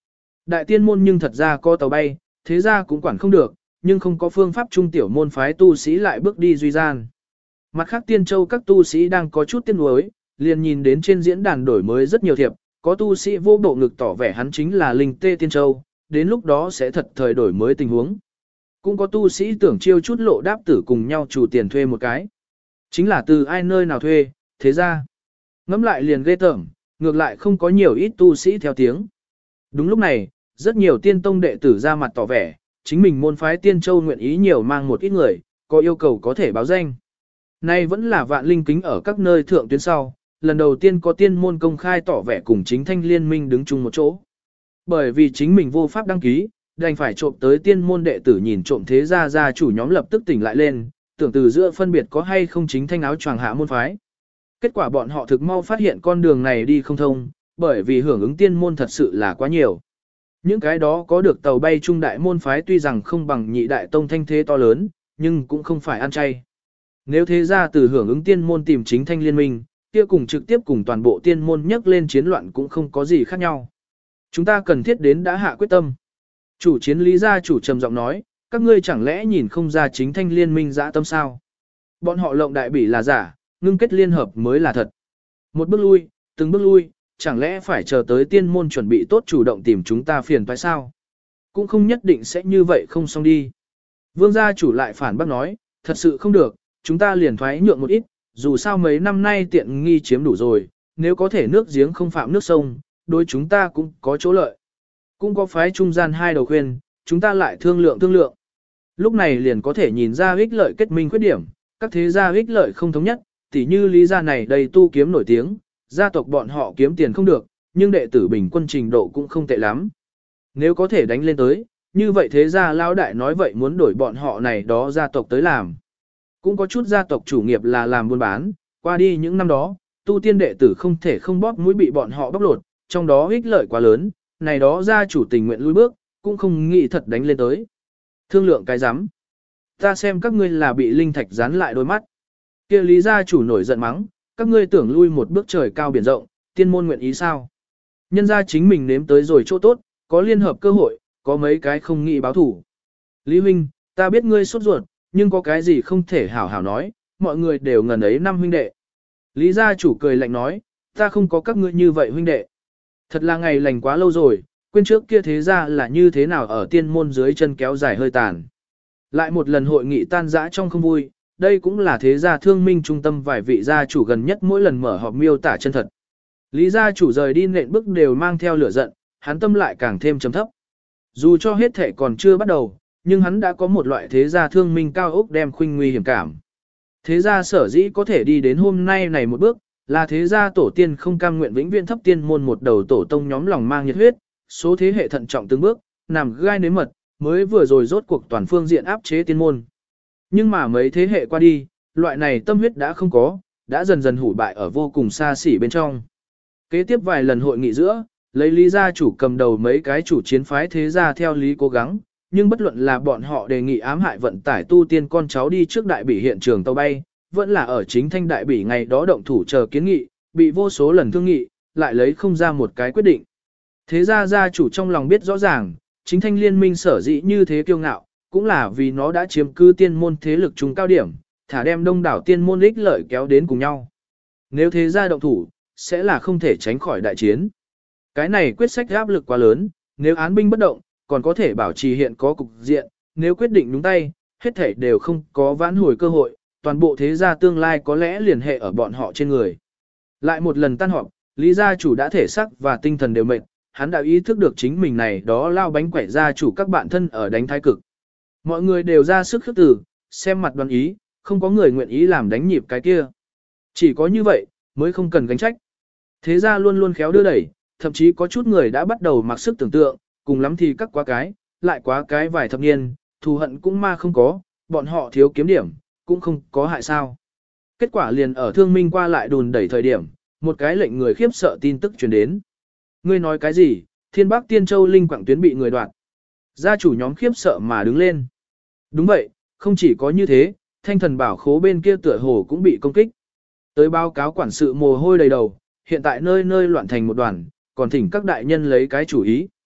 Đại tiên môn nhưng thật ra có tàu bay, thế ra cũng quản không được, nhưng không có phương pháp trung tiểu môn phái tu sĩ lại bước đi duy gian. Mặt khác Tiên Châu các tu sĩ đang có chút tiếc nuối, liền nhìn đến trên diễn đàn đổi mới rất nhiều thiệp, có tu sĩ vô bộ ngực tỏ vẻ hắn chính là linh tê Tiên Châu, đến lúc đó sẽ thật thời đổi mới tình huống. Cũng có tu sĩ tưởng chiêu chút lộ đáp tử cùng nhau chủ tiền thuê một cái. Chính là từ ai nơi nào thuê, thế ra. Ngắm lại liền ghê tởm, ngược lại không có nhiều ít tu sĩ theo tiếng. Đúng lúc này, rất nhiều tiên tông đệ tử ra mặt tỏ vẻ, chính mình môn phái Tiên Châu nguyện ý nhiều mang một ít người, có yêu cầu có thể báo danh. Nay vẫn là vạn linh kính ở các nơi thượng tuyến sau, lần đầu tiên có tiên môn công khai tỏ vẻ cùng chính thanh liên minh đứng chung một chỗ. Bởi vì chính mình vô pháp đăng ký, đành phải trộm tới tiên môn đệ tử nhìn trộm thế gia chủ nhóm lập tức tỉnh lại lên, tưởng từ giữa phân biệt có hay không chính thanh áo choàng hạ môn phái. Kết quả bọn họ thực mau phát hiện con đường này đi không thông, bởi vì hưởng ứng tiên môn thật sự là quá nhiều. Những cái đó có được tàu bay trung đại môn phái tuy rằng không bằng nhị đại tông thanh thế to lớn, nhưng cũng không phải ăn chay. Nếu thế ra từ hưởng ứng tiên môn tìm chính thanh liên minh, kia cùng trực tiếp cùng toàn bộ tiên môn nhắc lên chiến loạn cũng không có gì khác nhau. Chúng ta cần thiết đến đã hạ quyết tâm. Chủ chiến lý gia chủ trầm giọng nói, các ngươi chẳng lẽ nhìn không ra chính thanh liên minh dã tâm sao? Bọn họ lộng đại bỉ là giả, ngưng kết liên hợp mới là thật. Một bước lui, từng bước lui, chẳng lẽ phải chờ tới tiên môn chuẩn bị tốt chủ động tìm chúng ta phiền phải sao? Cũng không nhất định sẽ như vậy không xong đi. Vương gia chủ lại phản bác nói, thật sự không được, chúng ta liền thoái nhượng một ít, dù sao mấy năm nay tiện nghi chiếm đủ rồi, nếu có thể nước giếng không phạm nước sông, đối chúng ta cũng có chỗ lợi. Cũng có phái trung gian hai đầu khuyên, chúng ta lại thương lượng. Lúc này liền có thể nhìn ra ích lợi kết minh khuyết điểm, các thế gia ích lợi không thống nhất, tỉ như lý gia này đầy tu kiếm nổi tiếng, gia tộc bọn họ kiếm tiền không được, nhưng đệ tử bình quân trình độ cũng không tệ lắm. Nếu có thể đánh lên tới, như vậy thế gia lão đại nói vậy muốn đổi bọn họ này đó gia tộc tới làm. Cũng có chút gia tộc chủ nghiệp là làm buôn bán, qua đi những năm đó, tu tiên đệ tử không thể không bóp mũi bị bọn họ bóc lột, trong đó ích lợi quá lớn, này đó gia chủ tình nguyện lui bước, cũng không nghĩ thật đánh lên tới. Thương lượng cái rắm Ta xem các ngươi là bị linh thạch dán lại đôi mắt. Kia lý gia chủ nổi giận mắng, các ngươi tưởng lui một bước trời cao biển rộng, tiên môn nguyện ý sao? Nhân gia chính mình nếm tới rồi chỗ tốt, có liên hợp cơ hội, có mấy cái không nghĩ báo thủ. Lý huynh, ta biết ngươi sốt ruột, nhưng có cái gì không thể hảo hảo nói, mọi người đều ngần ấy năm huynh đệ. Lý gia chủ cười lạnh nói, ta không có các ngươi như vậy huynh đệ. Thật là ngày lành quá lâu rồi, quên trước kia thế ra là như thế nào ở tiên môn dưới chân kéo dài hơi tàn. Lại một lần hội nghị tan rã trong không vui, đây cũng là thế gia thương minh trung tâm vài vị gia chủ gần nhất mỗi lần mở họp miêu tả chân thật. Lý gia chủ rời đi nện bước đều mang theo lửa giận, hắn tâm lại càng thêm trầm thấp. Dù cho hết thể còn chưa bắt đầu, nhưng hắn đã có một loại thế gia thương minh cao ốc đem khuynh nguy hiểm cảm. Thế gia sở dĩ có thể đi đến hôm nay này một bước, là thế gia tổ tiên không cam nguyện vĩnh viễn thấp tiên môn một đầu tổ tông nhóm lòng mang nhiệt huyết, số thế hệ thận trọng từng bước, nằm gai nếm mật, mới vừa rồi rốt cuộc toàn phương diện áp chế tiên môn. Nhưng mà mấy thế hệ qua đi, loại này tâm huyết đã không có, đã dần dần hủ bại ở vô cùng xa xỉ bên trong. Kế tiếp vài lần hội nghị giữa, lấy Lý gia chủ cầm đầu mấy cái chủ chiến phái thế gia theo lý cố gắng, nhưng bất luận là bọn họ đề nghị ám hại vận tải tu tiên con cháu đi trước đại bỉ hiện trường tàu bay, vẫn là ở chính thanh đại bỉ ngày đó động thủ chờ kiến nghị, bị vô số lần thương nghị, lại lấy không ra một cái quyết định. Thế gia gia chủ trong lòng biết rõ ràng, chính thanh liên minh sở dĩ như thế kiêu ngạo, cũng là vì nó đã chiếm cư tiên môn thế lực trung cao điểm, thả đem đông đảo tiên môn ích lợi kéo đến cùng nhau. Nếu thế gia động thủ, sẽ là không thể tránh khỏi đại chiến. Cái này quyết sách áp lực quá lớn, nếu án binh bất động, còn có thể bảo trì hiện có cục diện, nếu quyết định đúng tay, hết thể đều không có vãn hồi cơ hội, toàn bộ thế gia tương lai có lẽ liền hệ ở bọn họ trên người. Lại một lần tan họp, Lý gia chủ đã thể sắc và tinh thần đều mệt, hắn đã ý thức được chính mình này đó lao bánh quẩy gia chủ các bạn thân ở đánh thái cực. Mọi người đều ra sức khước từ, xem mặt đoán ý, không có người nguyện ý làm đánh nhịp cái kia. Chỉ có như vậy, mới không cần gánh trách. Thế gia luôn luôn khéo đưa đẩy, thậm chí có chút người đã bắt đầu mặc sức tưởng tượng, cùng lắm thì cắt quá cái, lại quá cái vài thập niên, thù hận cũng ma không có, bọn họ thiếu kiếm điểm, cũng không có hại sao. Kết quả liền ở thương minh qua lại đùn đẩy thời điểm, một cái lệnh người khiếp sợ tin tức truyền đến. Ngươi nói cái gì, Thiên Bắc Tiên Châu Linh Quảng Tuyến bị người đoạt. Gia chủ nhóm khiếp sợ mà đứng lên. Đúng vậy, không chỉ có như thế, Thanh Thần Bảo Khố bên kia tựa hồ cũng bị công kích. Tới báo cáo quản sự mồ hôi đầy đầu, hiện tại nơi nơi loạn thành một đoàn, còn thỉnh các đại nhân lấy cái chủ ý.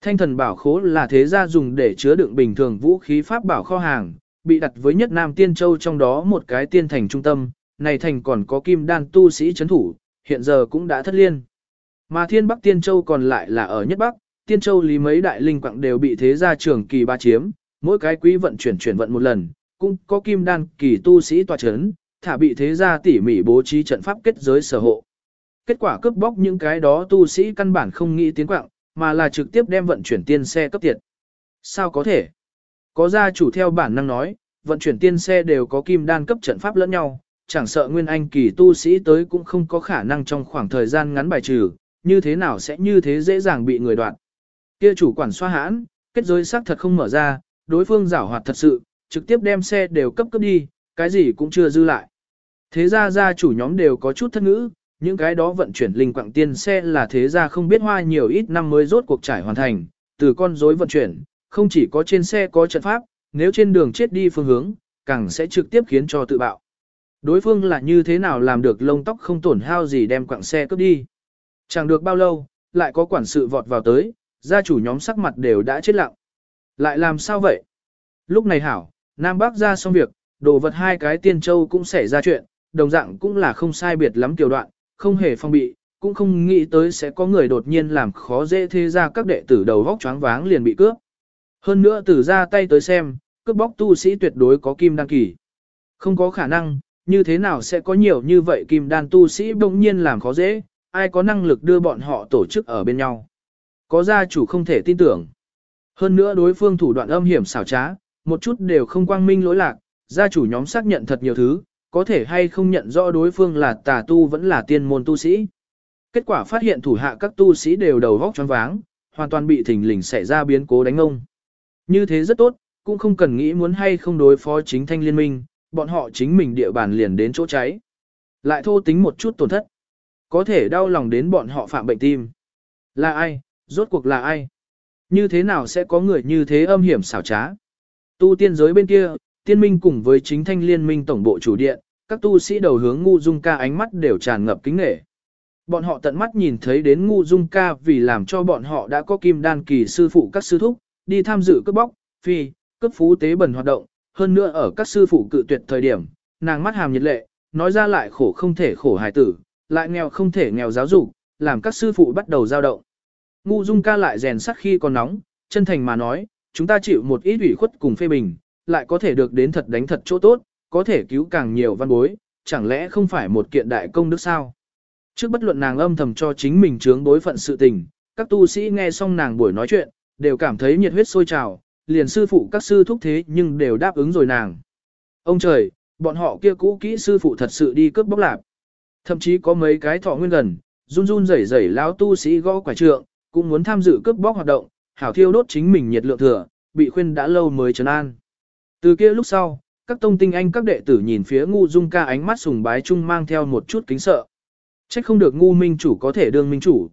Thanh thần bảo khố là thế gia dùng để chứa đựng bình thường vũ khí pháp bảo kho hàng, bị đặt với nhất Nam Tiên Châu trong đó một cái tiên thành trung tâm, này thành còn có kim đan tu sĩ chấn thủ, hiện giờ cũng đã thất liên. Mà Thiên Bắc Tiên Châu còn lại là ở nhất Bắc, Tiên Châu lý mấy đại linh quạng đều bị thế gia trưởng kỳ ba chiếm, mỗi cái quý vận chuyển vận một lần, cũng có kim đan kỳ tu sĩ tọa chấn, thả bị thế gia tỉ mỉ bố trí trận pháp kết giới sở hộ. Kết quả cướp bóc những cái đó tu sĩ căn bản không nghĩ tiến quạng, mà là trực tiếp đem vận chuyển tiên xe cấp tiệt. Sao có thể? Có gia chủ theo bản năng nói, vận chuyển tiên xe đều có kim đan cấp trận pháp lẫn nhau, chẳng sợ nguyên anh kỳ tu sĩ tới cũng không có khả năng trong khoảng thời gian ngắn bài trừ, như thế nào sẽ như thế dễ dàng bị người đoạt. Kia chủ quản xoa hãn, kết giới xác thật không mở ra, đối phương giảo hoạt thật sự, trực tiếp đem xe đều cấp đi, cái gì cũng chưa dư lại. Thế ra gia chủ nhóm đều có chút thất ngữ, những cái đó vận chuyển linh quạng tiên xe là thế ra không biết hoa nhiều ít năm mới rốt cuộc trải hoàn thành, từ con rối vận chuyển, không chỉ có trên xe có trận pháp, nếu trên đường chết đi phương hướng, càng sẽ trực tiếp khiến cho tự bạo. Đối phương là như thế nào làm được lông tóc không tổn hao gì đem quạng xe cướp đi. Chẳng được bao lâu, lại có quản sự vọt vào tới, gia chủ nhóm sắc mặt đều đã chết lặng. Lại làm sao vậy? Lúc này hảo, Nam Bắc ra xong việc, đồ vật hai cái Tiên Châu cũng xảy ra chuyện, đồng dạng cũng là không sai biệt lắm tiểu đoạn, không hề phong bị, cũng không nghĩ tới sẽ có người đột nhiên làm khó dễ thế ra các đệ tử đầu vóc choáng váng liền bị cướp. Hơn nữa từ ra tay tới xem, cướp bóc tu sĩ tuyệt đối có kim đan kỳ. Không có khả năng, như thế nào sẽ có nhiều như vậy kim đan tu sĩ bỗng nhiên làm khó dễ, ai có năng lực đưa bọn họ tổ chức ở bên nhau. Có gia chủ không thể tin tưởng. Hơn nữa đối phương thủ đoạn âm hiểm xảo trá, một chút đều không quang minh lỗi lạc, gia chủ nhóm xác nhận thật nhiều thứ, có thể hay không nhận rõ đối phương là tà tu vẫn là tiên môn tu sĩ. Kết quả phát hiện thủ hạ các tu sĩ đều đầu vóc choáng váng, hoàn toàn bị thình lình xảy ra biến cố đánh ông. Như thế rất tốt, cũng không cần nghĩ muốn hay không đối phó chính thanh liên minh, bọn họ chính mình địa bàn liền đến chỗ cháy. Lại thô tính một chút tổn thất. Có thể đau lòng đến bọn họ phạm bệnh tim. Là ai? Rốt cuộc là ai? Như thế nào sẽ có người như thế âm hiểm xảo trá? Tu tiên giới bên kia, tiên minh cùng với chính thanh liên minh tổng bộ chủ điện, các tu sĩ đầu hướng Ngu Dung Ca ánh mắt đều tràn ngập kính nể. Bọn họ tận mắt nhìn thấy đến Ngu Dung Ca vì làm cho bọn họ đã có kim đan kỳ sư phụ các sư thúc, đi tham dự cướp bóc, phi, cướp phú tế bẩn hoạt động, hơn nữa ở các sư phụ cự tuyệt thời điểm, nàng mắt hàm nhiệt lệ, nói ra lại khổ không thể khổ hài tử, lại nghèo không thể nghèo giáo dục, làm các sư phụ bắt đầu dao động. Ngu Dung Ca lại rèn sắt khi còn nóng, chân thành mà nói, chúng ta chịu một ít ủy khuất cùng phê bình, lại có thể được đến thật đánh thật chỗ tốt, có thể cứu càng nhiều văn bối, chẳng lẽ không phải một kiện đại công đức sao? Trước bất luận nàng âm thầm cho chính mình chướng đối phận sự tình, các tu sĩ nghe xong nàng buổi nói chuyện, đều cảm thấy nhiệt huyết sôi trào, liền sư phụ các sư thúc thế nhưng đều đáp ứng rồi nàng. Ông trời, bọn họ kia cũ kỹ sư phụ thật sự đi cướp bóc lạp. Thậm chí có mấy cái thọ nguyên gần, run run rẩy rẩy lão tu sĩ gõ quả trượng, cũng muốn tham dự cướp bóc hoạt động, hảo thiêu đốt chính mình nhiệt lượng thừa, bị khuyên đã lâu mới trấn an. Từ kia lúc sau, các tông tinh anh các đệ tử nhìn phía Ngu Dung Ca ánh mắt sùng bái chung mang theo một chút kính sợ. Trách không được Ngu minh chủ có thể đương minh chủ,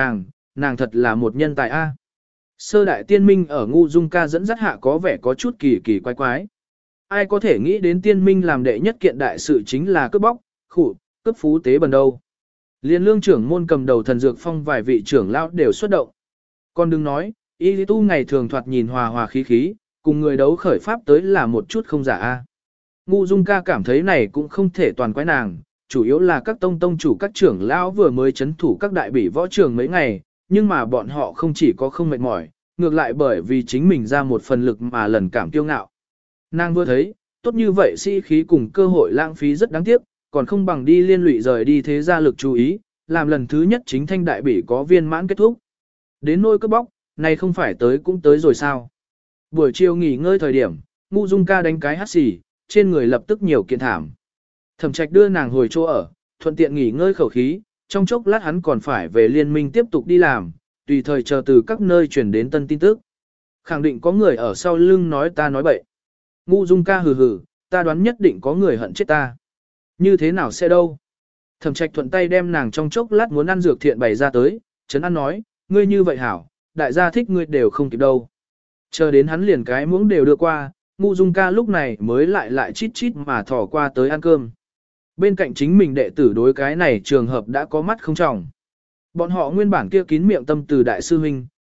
nàng thật là một nhân tài a. Sơ đại tiên minh ở Ngu Dung Ca dẫn dắt hạ có vẻ có chút kỳ kỳ quái quái. Ai có thể nghĩ đến tiên minh làm đệ nhất kiện đại sự chính là cướp bóc, cướp phú tế bần đâu. Liên lương trưởng môn cầm đầu thần dược phong vài vị trưởng lão đều xuất động. Còn đừng nói, y lý tu ngày thường thoạt nhìn hòa hòa khí khí, cùng người đấu khởi pháp tới là một chút không giả a. Ngu Dung Ca cảm thấy này cũng không thể toàn quái nàng, chủ yếu là các tông chủ các trưởng lão vừa mới chấn thủ các đại bỉ võ trường mấy ngày, nhưng mà bọn họ không chỉ có không mệt mỏi, ngược lại bởi vì chính mình ra một phần lực mà lần cảm kiêu ngạo. Nàng vừa thấy, tốt như vậy sĩ khí cùng cơ hội lãng phí rất đáng tiếc, còn không bằng đi liên lụy rời đi thế gia lực chú ý, làm lần thứ nhất chính thanh đại bỉ có viên mãn kết thúc. Đến nôi cướp bóc, này không phải tới cũng tới rồi sao. Buổi chiều nghỉ ngơi thời điểm, Ngu Dung Ca đánh cái hắt xì, trên người lập tức nhiều kiện thảm. Thẩm Trạch đưa nàng hồi chỗ ở, thuận tiện nghỉ ngơi khẩu khí, trong chốc lát hắn còn phải về liên minh tiếp tục đi làm, tùy thời chờ từ các nơi truyền đến tân tin tức. Khẳng định có người ở sau lưng nói ta nói bậy. Ngu Dung Ca hừ hừ, ta đoán nhất định có người hận chết ta. Như thế nào sẽ đâu? Thẩm Trạch thuận tay đem nàng trong chốc lát muốn ăn dược thiện bày ra tới, Trấn An nói, ngươi như vậy hảo, đại gia thích ngươi đều không kịp đâu. Chờ đến hắn liền cái muỗng đều đưa qua, Ngu Dung Ca lúc này mới lại chít chít mà thò qua tới ăn cơm. Bên cạnh chính mình đệ tử đối cái này trường hợp đã có mắt không trọng. Bọn họ nguyên bản kia kín miệng tâm từ đại sư huynh,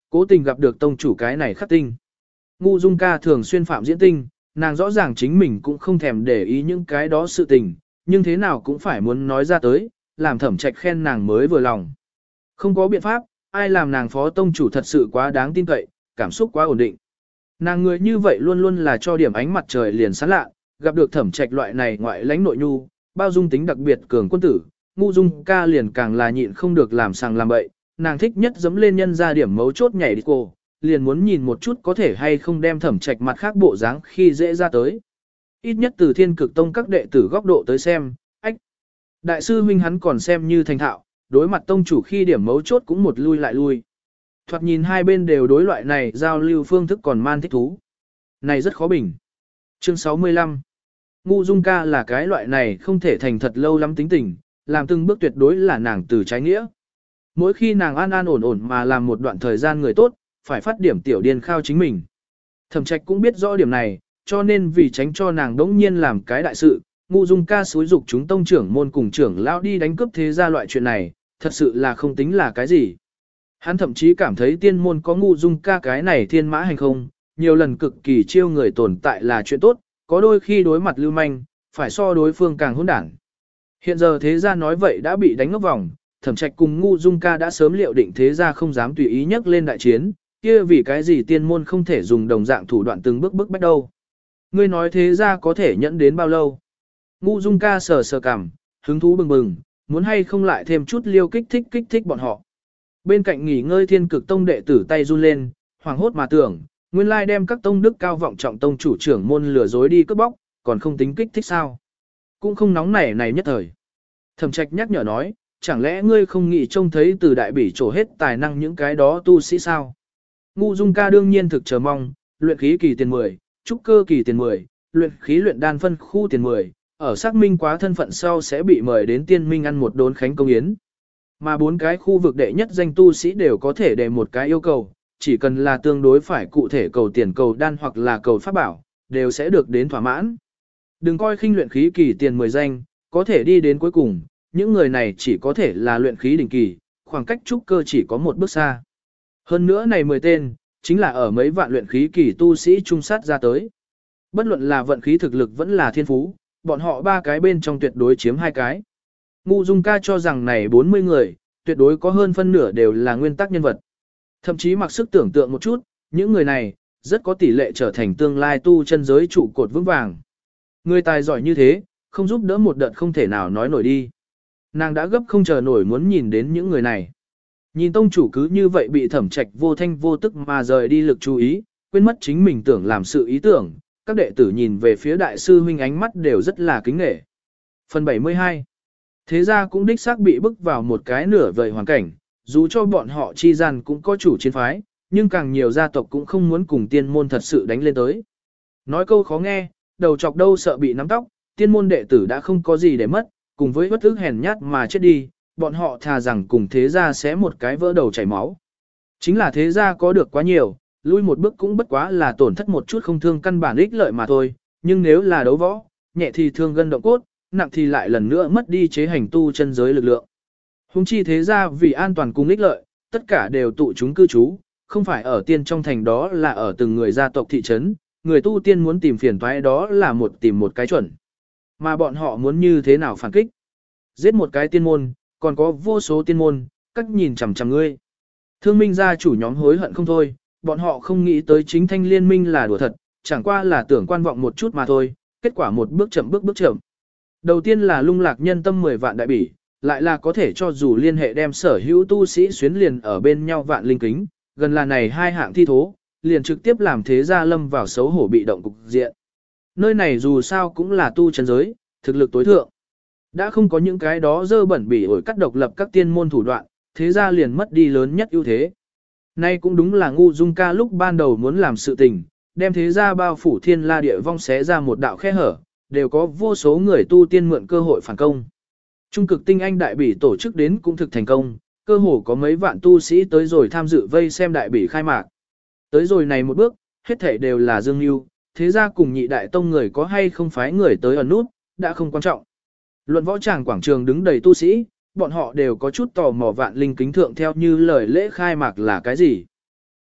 cố tình gặp được tông chủ cái này khắc tinh. Ngu Dung ca thường xuyên phạm diễn tinh, nàng rõ ràng chính mình cũng không thèm để ý những cái đó sự tình, nhưng thế nào cũng phải muốn nói ra tới, làm Thẩm Trạch khen nàng mới vừa lòng. Không có biện pháp, ai làm nàng phó tông chủ thật sự quá đáng tin cậy, cảm xúc quá ổn định. Nàng người như vậy luôn luôn là cho điểm ánh mặt trời liền sáng lạ, gặp được Thẩm Trạch loại này ngoại lãnh nội nhu, bao dung tính đặc biệt cường quân tử, Ngu Dung ca liền càng là nhịn không được làm sàng làm bậy, nàng thích nhất dẫm lên nhân ra điểm mấu chốt nhảy đi cô, liền muốn nhìn một chút có thể hay không đem Thẩm Trạch mặt khác bộ dáng khi dễ ra tới. Ít nhất từ Thiên Cực Tông các đệ tử góc độ tới xem, ách. Đại sư huynh hắn còn xem như thành thạo, đối mặt tông chủ khi điểm mấu chốt cũng một lui lại lui. Thoạt nhìn hai bên đều đối loại này giao lưu phương thức còn man thích thú. Này rất khó bình. Chương 65. Ngu Dung ca là cái loại này không thể thành thật lâu lắm tính tình, làm từng bước tuyệt đối là nàng từ trái nghĩa. Mỗi khi nàng an an ổn ổn mà làm một đoạn thời gian người tốt, phải phát điểm tiểu điên khao chính mình. Thẩm Trạch cũng biết rõ điểm này, cho nên vì tránh cho nàng đống nhiên làm cái đại sự, Ngu Dung ca xúi dục chúng tông trưởng môn cùng trưởng lão đi đánh cướp thế gia loại chuyện này, thật sự là không tính là cái gì. Hắn thậm chí cảm thấy tiên môn có Ngu Dung ca cái này thiên mã hành không, nhiều lần cực kỳ chiêu người tồn tại là chuyện tốt, có đôi khi đối mặt lưu manh, phải so đối phương càng hỗn đản. Hiện giờ thế gia nói vậy đã bị đánh ngốc vòng, Thẩm Trạch cùng Ngu Dung ca đã sớm liệu định thế gia không dám tùy ý nhắc lên đại chiến, kia vì cái gì tiên môn không thể dùng đồng dạng thủ đoạn từng bước bức bách đâu. Ngươi nói thế gia có thể nhẫn đến bao lâu? Ngu Dung ca sờ sờ cằm, hứng thú bừng bừng, muốn hay không lại thêm chút liêu kích thích bọn họ. Bên cạnh nghỉ ngơi Thiên Cực Tông đệ tử tay run lên, hoảng hốt mà tưởng, nguyên lai đem các tông đức cao vọng trọng tông chủ trưởng môn lừa dối đi cướp bóc, còn không tính kích thích sao? Cũng không nóng nảy này nhất thời. Thẩm Trạch nhắc nhở nói, chẳng lẽ ngươi không nghĩ trông thấy từ đại bỉ trổ hết tài năng những cái đó tu sĩ sao? Ngu Dung ca đương nhiên thực chờ mong, luyện khí kỳ tiền 10, trúc cơ kỳ tiền 10, luyện khí luyện đan phân khu tiền 10, ở xác minh quá thân phận sau sẽ bị mời đến tiên minh ăn một đốn khánh công yến. Mà 4 cái khu vực đệ nhất danh tu sĩ đều có thể đề một cái yêu cầu, chỉ cần là tương đối phải cụ thể cầu tiền cầu đan hoặc là cầu pháp bảo, đều sẽ được đến thỏa mãn. Đừng coi khinh luyện khí kỳ tiền 10 danh, có thể đi đến cuối cùng, những người này chỉ có thể là luyện khí đỉnh kỳ, khoảng cách trúc cơ chỉ có một bước xa. Hơn nữa này 10 tên, chính là ở mấy vạn luyện khí kỳ tu sĩ trung sát ra tới. Bất luận là vận khí thực lực vẫn là thiên phú, bọn họ 3 cái bên trong tuyệt đối chiếm 2 cái. Ngu Dung ca cho rằng này 40 người, tuyệt đối có hơn phân nửa đều là nguyên tắc nhân vật. Thậm chí mặc sức tưởng tượng một chút, những người này, rất có tỷ lệ trở thành tương lai tu chân giới trụ cột vững vàng. Người tài giỏi như thế, không giúp đỡ một đợt không thể nào nói nổi đi. Nàng đã gấp không chờ nổi muốn nhìn đến những người này. Nhìn tông chủ cứ như vậy bị Thẩm Trạch vô thanh vô tức mà rời đi lực chú ý, quên mất chính mình tưởng làm sự ý tưởng, các đệ tử nhìn về phía đại sư huynh ánh mắt đều rất là kính nể. Phần 72. Thế ra cũng đích xác bị bức vào một cái nửa vời hoàn cảnh, dù cho bọn họ chi gian cũng có chủ chiến phái, nhưng càng nhiều gia tộc cũng không muốn cùng tiên môn thật sự đánh lên tới. Nói câu khó nghe, đầu chọc đâu sợ bị nắm tóc, tiên môn đệ tử đã không có gì để mất, cùng với bất ức hèn nhát mà chết đi, bọn họ thà rằng cùng thế gia sẽ một cái vỡ đầu chảy máu. Chính là thế gia có được quá nhiều, lui một bước cũng bất quá là tổn thất một chút không thương căn bản ích lợi mà thôi, nhưng nếu là đấu võ, nhẹ thì thương gân động cốt, nặng thì lại lần nữa mất đi chế hành tu chân giới lực lượng. Hùng chi thế gia vì an toàn cùng ích lợi, tất cả đều tụ chúng cư trú, không phải ở tiên trong thành đó là ở từng người gia tộc thị trấn, người tu tiên muốn tìm phiền toái đó là tìm một cái chuẩn. Mà bọn họ muốn như thế nào phản kích? Giết một cái tiên môn, còn có vô số tiên môn, cách nhìn chằm chằm ngươi. Thương minh gia chủ nhóm hối hận không thôi, bọn họ không nghĩ tới chính thanh liên minh là đùa thật, chẳng qua là tưởng quan vọng một chút mà thôi, kết quả một bước chậm bước chậm. Đầu tiên là lung lạc nhân tâm 10 vạn đại bỉ, lại là có thể cho dù liên hệ đem sở hữu tu sĩ xuyến liền ở bên nhau vạn linh kính, gần là này hai hạng thi thố, liền trực tiếp làm thế gia lâm vào xấu hổ bị động cục diện. Nơi này dù sao cũng là tu chân giới, thực lực tối thượng. Đã không có những cái đó dơ bẩn bỉ ổi cắt độc lập các tiên môn thủ đoạn, thế gia liền mất đi lớn nhất ưu thế. Nay cũng đúng là Ngu Dung ca lúc ban đầu muốn làm sự tình, đem thế gia bao phủ thiên la địa vong xé ra một đạo khe hở, đều có vô số người tu tiên mượn cơ hội phản công. Trung cực tinh anh đại bỉ tổ chức đến cũng thực thành công, cơ hồ có mấy vạn tu sĩ tới rồi tham dự vây xem đại bỉ khai mạc. Tới rồi này một bước, hết thảy đều là dương mưu, thế gia cùng nhị đại tông người có hay không phái người tới ẩn nút, đã không quan trọng. Luận võ tràng quảng trường đứng đầy tu sĩ, bọn họ đều có chút tò mò vạn linh kính thượng theo như lời lễ khai mạc là cái gì.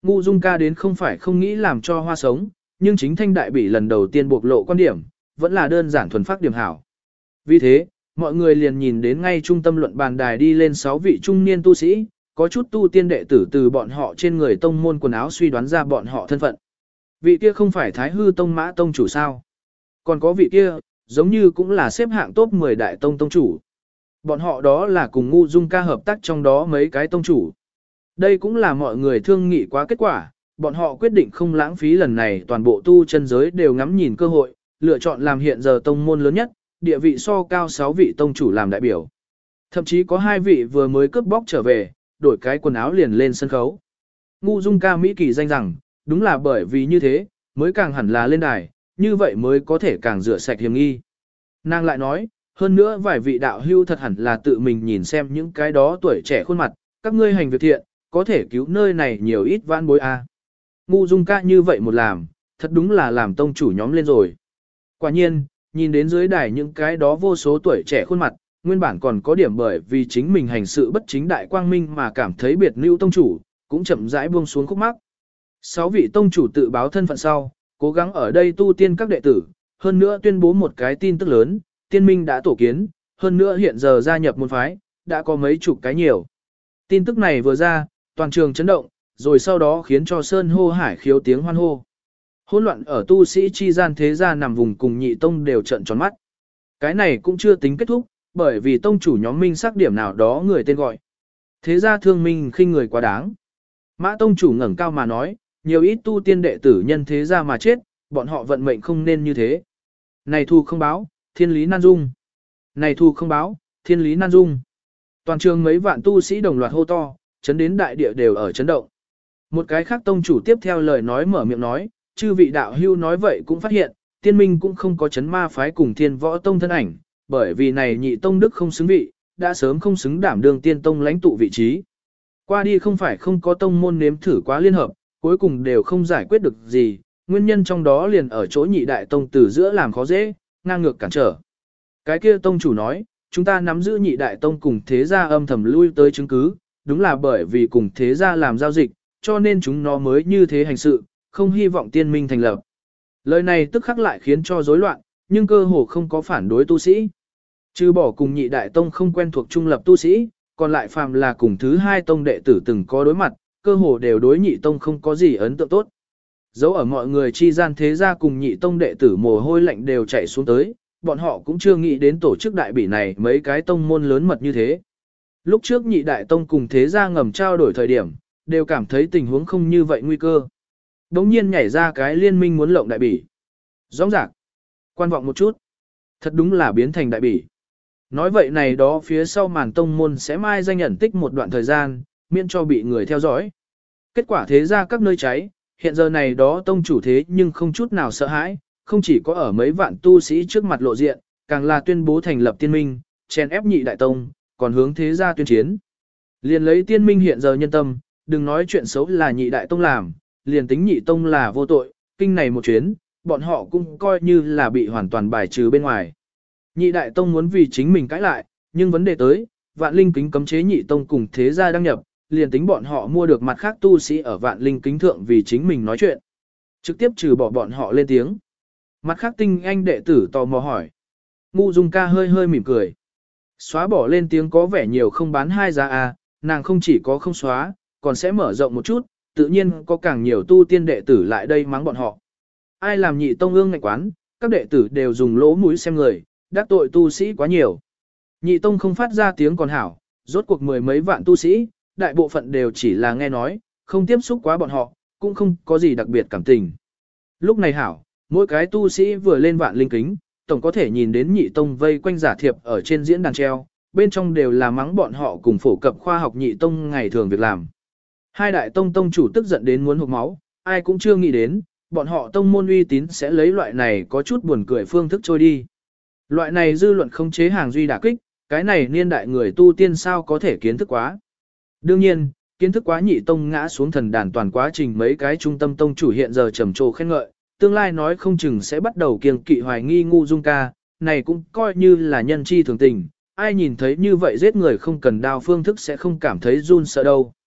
Ngu Dung ca đến không phải không nghĩ làm cho hoa sống, nhưng chính thanh đại bỉ lần đầu tiên bộc lộ quan điểm, vẫn là đơn giản thuần phát điểm hảo. Vì thế, mọi người liền nhìn đến ngay trung tâm luận bàn đài đi lên 6 vị trung niên tu sĩ, có chút tu tiên đệ tử từ bọn họ trên người tông môn quần áo suy đoán ra bọn họ thân phận. Vị kia không phải Thái Hư Tông Mã Tông chủ sao? Còn có vị kia, giống như cũng là xếp hạng top 10 đại tông tông chủ. Bọn họ đó là cùng Ngu Dung ca hợp tác trong đó mấy cái tông chủ. Đây cũng là mọi người thương nghị quá kết quả, bọn họ quyết định không lãng phí lần này toàn bộ tu chân giới đều ngắm nhìn cơ hội, lựa chọn làm hiện giờ tông môn lớn nhất, địa vị so cao 6 vị tông chủ làm đại biểu. Thậm chí có 2 vị vừa mới cướp bóc trở về, đổi cái quần áo liền lên sân khấu. Ngu Dung ca Mỹ kỳ danh rằng, đúng là bởi vì như thế, mới càng hẳn là lên đài, như vậy mới có thể càng rửa sạch hiểm nghi. Nàng lại nói, hơn nữa vài vị đạo hưu thật hẳn là tự mình nhìn xem những cái đó tuổi trẻ khuôn mặt, các ngươi hành việc thiện, có thể cứu nơi này nhiều ít vãn bối a. Ngu Dung ca như vậy một làm, thật đúng là làm tông chủ nhóm lên rồi. Quả nhiên, nhìn đến dưới đài những cái đó vô số tuổi trẻ khuôn mặt, nguyên bản còn có điểm bởi vì chính mình hành sự bất chính đại quang minh mà cảm thấy biệt lưu tông chủ, cũng chậm rãi buông xuống khúc mắc. 6 vị tông chủ tự báo thân phận sau, cố gắng ở đây tu tiên các đệ tử, hơn nữa tuyên bố một cái tin tức lớn, tiên minh đã tổ kiến, hơn nữa hiện giờ gia nhập môn phái, đã có mấy chục cái nhiều. Tin tức này vừa ra, toàn trường chấn động, rồi sau đó khiến cho sơn hô hải khiếu tiếng hoan hô. Hỗn loạn ở tu sĩ chi gian thế gia nằm vùng cùng nhị tông đều trợn tròn mắt. Cái này cũng chưa tính kết thúc, bởi vì tông chủ nhóm minh xác điểm nào đó người tên gọi. Thế gia thương minh khinh người quá đáng. Mã tông chủ ngẩng cao mà nói, nhiều ít tu tiên đệ tử nhân thế gia mà chết, bọn họ vận mệnh không nên như thế. Này thù không báo, thiên lý nan dung. Này thù không báo, thiên lý nan dung. Toàn trường mấy vạn tu sĩ đồng loạt hô to, chấn đến đại địa đều ở chấn động. Một cái khác tông chủ tiếp theo lời nói mở miệng nói, chư vị đạo hưu nói vậy cũng phát hiện, tiên minh cũng không có chấn ma phái cùng thiên võ tông thân ảnh, bởi vì này nhị tông đức không xứng vị, đã sớm không xứng đảm đương tiên tông lãnh tụ vị trí. Qua đi không phải không có tông môn nếm thử quá liên hợp, cuối cùng đều không giải quyết được gì, nguyên nhân trong đó liền ở chỗ nhị đại tông từ giữa làm khó dễ, ngang ngược cản trở. Cái kia tông chủ nói, chúng ta nắm giữ nhị đại tông cùng thế gia âm thầm lui tới chứng cứ, đúng là bởi vì cùng thế gia làm giao dịch, cho nên chúng nó mới như thế hành sự, không hy vọng tiên minh thành lập. Lời này tức khắc lại khiến cho rối loạn, nhưng cơ hồ không có phản đối tu sĩ. Trừ bỏ cùng nhị đại tông không quen thuộc trung lập tu sĩ, còn lại phàm là cùng thứ hai tông đệ tử từng có đối mặt, cơ hồ đều đối nhị tông không có gì ấn tượng tốt. Dẫu ở mọi người chi gian thế gia cùng nhị tông đệ tử mồ hôi lạnh đều chảy xuống tới, bọn họ cũng chưa nghĩ đến tổ chức đại bỉ này mấy cái tông môn lớn mật như thế. Lúc trước nhị đại tông cùng thế gia ngầm trao đổi thời điểm, đều cảm thấy tình huống không như vậy nguy cơ. Đống nhiên nhảy ra cái liên minh muốn lộng đại bỉ. Rõ ràng, quan vọng một chút, thật đúng là biến thành đại bỉ. Nói vậy này đó phía sau màn tông môn sẽ mai danh nhận tích một đoạn thời gian, miễn cho bị người theo dõi. Kết quả thế ra các nơi cháy, hiện giờ này đó tông chủ thế nhưng không chút nào sợ hãi, không chỉ có ở mấy vạn tu sĩ trước mặt lộ diện, càng là tuyên bố thành lập tiên minh, chèn ép nhị đại tông, còn hướng thế gia tuyên chiến. Liền lấy tiên minh hiện giờ nhân tâm, đừng nói chuyện xấu là nhị đại tông làm, liền tính nhị tông là vô tội, kinh này một chuyến, bọn họ cũng coi như là bị hoàn toàn bài trừ bên ngoài. Nhị đại tông muốn vì chính mình cãi lại, nhưng vấn đề tới, vạn linh kính cấm chế nhị tông cùng thế gia đăng nhập, liền tính bọn họ mua được mặt khác tu sĩ ở vạn linh kính thượng vì chính mình nói chuyện. Trực tiếp trừ bỏ bọn họ lên tiếng. Mặt khác tinh anh đệ tử tò mò hỏi. Ngu Dung ca hơi hơi mỉm cười. Xóa bỏ lên tiếng có vẻ nhiều không bán hai giá à, nàng không chỉ có không xóa, còn sẽ mở rộng một chút, tự nhiên có càng nhiều tu tiên đệ tử lại đây mắng bọn họ. Ai làm nhị tông ương ngạnh quán, các đệ tử đều dùng lỗ mũi xem người, đắc tội tu sĩ quá nhiều. Nhị tông không phát ra tiếng còn hảo, rốt cuộc mười mấy vạn tu sĩ, đại bộ phận đều chỉ là nghe nói, không tiếp xúc quá bọn họ, cũng không có gì đặc biệt cảm tình. Lúc này hảo, mỗi cái tu sĩ vừa lên vạn linh kính, tổng có thể nhìn đến nhị tông vây quanh giả thiệp ở trên diễn đàn treo, bên trong đều là mắng bọn họ cùng phổ cập khoa học nhị tông ngày thường việc làm. Hai đại tông tông chủ tức giận đến muốn hộc máu, ai cũng chưa nghĩ đến, bọn họ tông môn uy tín sẽ lấy loại này có chút buồn cười phương thức trôi đi. Loại này dư luận không chế hàng duy đả kích, cái này niên đại người tu tiên sao có thể kiến thức quá. Đương nhiên, kiến thức quá nhị tông ngã xuống thần đàn toàn quá trình mấy cái trung tâm tông chủ hiện giờ trầm trồ khen ngợi, tương lai nói không chừng sẽ bắt đầu kiêng kỵ hoài nghi Ngu Dung ca, này cũng coi như là nhân chi thường tình, ai nhìn thấy như vậy giết người không cần đao phương thức sẽ không cảm thấy run sợ đâu.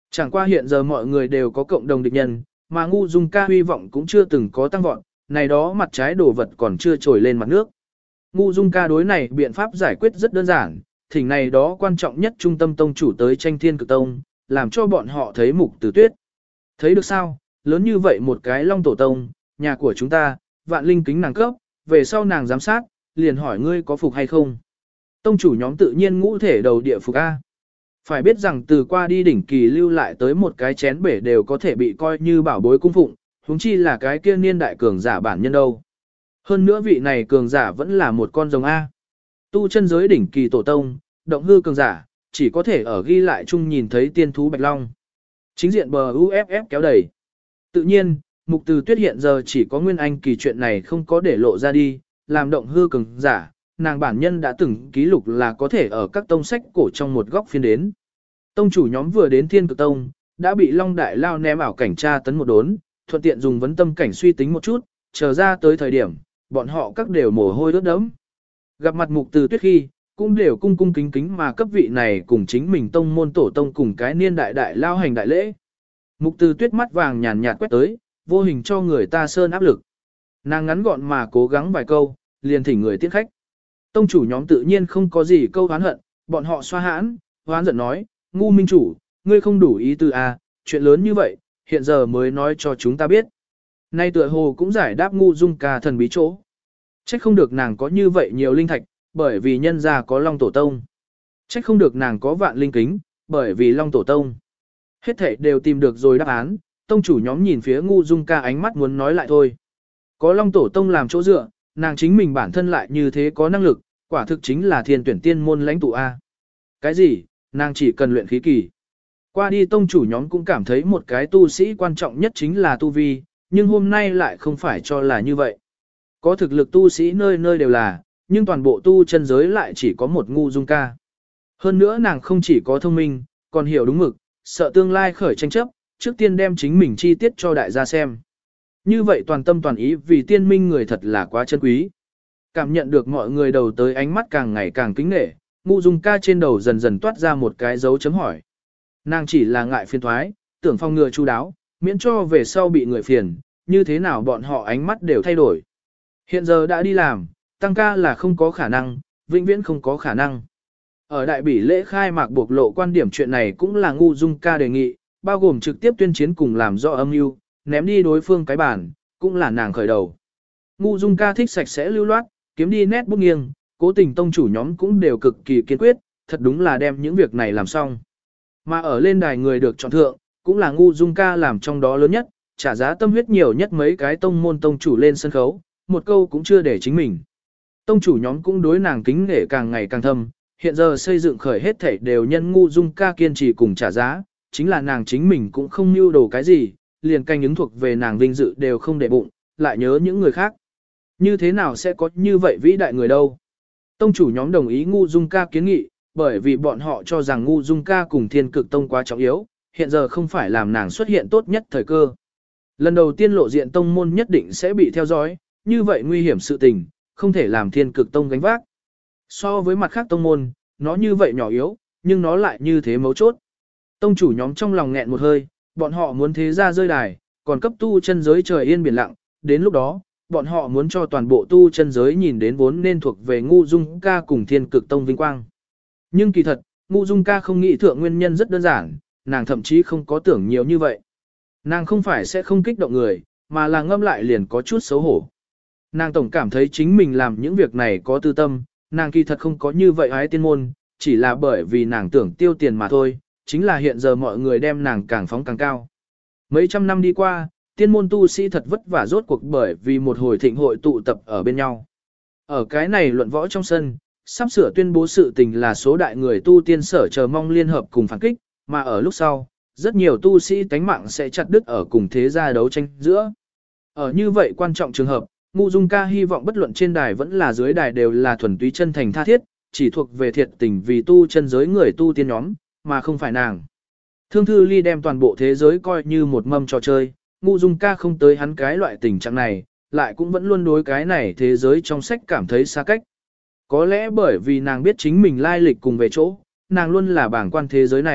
Chẳng qua hiện giờ mọi người đều có cộng đồng địch nhân, mà ngu dung ca hy vọng cũng chưa từng có tăng vọt, này đó mặt trái đồ vật còn chưa trồi lên mặt nước. Ngu dung ca đối này biện pháp giải quyết rất đơn giản, thỉnh này đó quan trọng nhất trung tâm tông chủ tới tranh thiên cực tông, làm cho bọn họ thấy Mục Tử Tuyết. Thấy được sao, lớn như vậy một cái Long Tổ Tông, nhà của chúng ta, vạn linh kính nàng cấp, về sau nàng giám sát, liền hỏi ngươi có phục hay không. Tông chủ nhóm tự nhiên ngũ thể đầu địa phục A. Phải biết rằng từ qua đi đỉnh kỳ lưu lại tới một cái chén bể đều có thể bị coi như bảo bối cung phụng, huống chi là cái kia niên đại cường giả bản nhân đâu. Hơn nữa vị này cường giả vẫn là một con rồng A. Tu chân giới đỉnh kỳ tổ tông, động hư cường giả, chỉ có thể ở ghi lại chung nhìn thấy tiên thú bạch long. Chính diện bờ UFF kéo đầy. Tự nhiên, Mục Từ Tuyết hiện giờ chỉ có nguyên anh kỳ chuyện này không có để lộ ra đi, làm động hư cường giả, nàng bản nhân đã từng ký lục là có thể ở các tông sách cổ trong một góc phiên đến. Tông chủ nhóm vừa đến Thiên Cực Tông, đã bị Long Đại Lao ném ảo cảnh tra tấn một đốn, thuận tiện dùng vấn tâm cảnh suy tính một chút, chờ ra tới thời điểm, bọn họ các đều mồ hôi ướt đẫm. Gặp mặt Mục Từ Tuyết khi, cũng đều cung cung kính kính mà cấp vị này cùng chính mình tông môn tổ tông cùng cái niên đại đại lao hành đại lễ. Mục Từ Tuyết mắt vàng nhàn nhạt quét tới, vô hình cho người ta sơn áp lực. Nàng ngắn gọn mà cố gắng vài câu, liền thỉnh người tiễn khách. Tông chủ nhóm tự nhiên không có gì câu oán hận, bọn họ xoa hãn, hoán giận nói, ngu minh chủ, ngươi không đủ ý tư à, chuyện lớn như vậy, hiện giờ mới nói cho chúng ta biết. Nay tựa hồ cũng giải đáp ngu dung ca thần bí chỗ. Trách không được nàng có như vậy nhiều linh thạch, bởi vì nhân gia có Long Tổ Tông. Trách không được nàng có vạn linh kính, bởi vì Long Tổ Tông. Hết thảy đều tìm được rồi đáp án, tông chủ nhóm nhìn phía ngu dung ca ánh mắt muốn nói lại thôi. Có Long Tổ Tông làm chỗ dựa, nàng chính mình bản thân lại như thế có năng lực, quả thực chính là thiên tuyển tiên môn lãnh tụ A. Cái gì, nàng chỉ cần luyện khí kỳ. Qua đi tông chủ nhóm cũng cảm thấy một cái tu sĩ quan trọng nhất chính là tu vi, nhưng hôm nay lại không phải cho là như vậy. Có thực lực tu sĩ nơi nơi đều là, nhưng toàn bộ tu chân giới lại chỉ có một ngu dung ca. Hơn nữa nàng không chỉ có thông minh, còn hiểu đúng mực, sợ tương lai khởi tranh chấp, trước tiên đem chính mình chi tiết cho đại gia xem. Như vậy toàn tâm toàn ý vì tiên minh người thật là quá chân quý. Cảm nhận được mọi người đầu tới ánh mắt càng ngày càng kính nể, ngu dung ca trên đầu dần dần toát ra một cái dấu chấm hỏi. Nàng chỉ là ngại phiền thoái, tưởng phong ngừa chu đáo, miễn cho về sau bị người phiền, như thế nào bọn họ ánh mắt đều thay đổi. Hiện giờ đã đi làm, tăng ca là không có khả năng, vĩnh viễn không có khả năng. Ở đại bỉ lễ khai mạc bộc lộ quan điểm chuyện này cũng là ngu dung ca đề nghị, bao gồm trực tiếp tuyên chiến cùng làm rõ âm mưu, ném đi đối phương cái bản, cũng là nàng khởi đầu. Ngu dung ca thích sạch sẽ lưu loát, kiếm đi nét bút nghiêng, cố tình tông chủ nhóm cũng đều cực kỳ kiên quyết, thật đúng là đem những việc này làm xong. Mà ở lên đài người được chọn thượng, cũng là ngu dung ca làm trong đó lớn nhất, trả giá tâm huyết nhiều nhất mấy cái tông môn tông chủ lên sân khấu, một câu cũng chưa để chính mình. Tông chủ nhóm cũng đối nàng kính nể càng ngày càng thâm, hiện giờ xây dựng khởi hết thảy đều nhân ngu dung ca kiên trì cùng trả giá, chính là nàng chính mình cũng không mưu đồ cái gì, liền canh ứng thuộc về nàng vinh dự đều không để bụng, lại nhớ những người khác. Như thế nào sẽ có như vậy vĩ đại người đâu? Tông chủ nhóm đồng ý ngu dung ca kiến nghị, bởi vì bọn họ cho rằng ngu dung ca cùng thiên cực tông quá trọng yếu, hiện giờ không phải làm nàng xuất hiện tốt nhất thời cơ. Lần đầu tiên lộ diện tông môn nhất định sẽ bị theo dõi, như vậy nguy hiểm sự tình, không thể làm thiên cực tông gánh vác. So với mặt khác tông môn, nó như vậy nhỏ yếu, nhưng nó lại như thế mấu chốt. Tông chủ nhóm trong lòng nghẹn một hơi, bọn họ muốn thế ra rơi đài, còn cấp tu chân giới trời yên biển lặng, đến lúc đó, bọn họ muốn cho toàn bộ tu chân giới nhìn đến vốn nên thuộc về ngu dung ca cùng thiên cực tông vinh quang. Nhưng kỳ thật, ngu dung ca không nghĩ thượng nguyên nhân rất đơn giản, nàng thậm chí không có tưởng nhiều như vậy. Nàng không phải sẽ không kích động người, mà là ngâm lại liền có chút xấu hổ. Nàng tổng cảm thấy chính mình làm những việc này có tư tâm, nàng kỳ thật không có như vậy ái tiên môn, chỉ là bởi vì nàng tưởng tiêu tiền mà thôi, chính là hiện giờ mọi người đem nàng càng phóng càng cao. Mấy trăm năm đi qua, tiên môn tu sĩ thật vất vả rốt cuộc bởi vì một hồi thịnh hội tụ tập ở bên nhau. Ở cái này luận võ trong sân, sắp sửa tuyên bố sự tình là số đại người tu tiên sở chờ mong liên hợp cùng phản kích, mà ở lúc sau, rất nhiều tu sĩ tánh mạng sẽ chặt đứt ở cùng thế gia đấu tranh giữa. Ở như vậy quan trọng trường hợp, ngu dung ca hy vọng bất luận trên đài vẫn là dưới đài đều là thuần túy chân thành tha thiết, chỉ thuộc về thiệt tình vì tu chân giới người tu tiên nhóm, mà không phải nàng. Thương Thư Ly đem toàn bộ thế giới coi như một mâm trò chơi, ngu dung ca không tới hắn cái loại tình trạng này, lại cũng vẫn luôn đối cái này thế giới trong sách cảm thấy xa cách. Có lẽ bởi vì nàng biết chính mình lai lịch cùng về chỗ, nàng luôn là bảng quan thế giới này,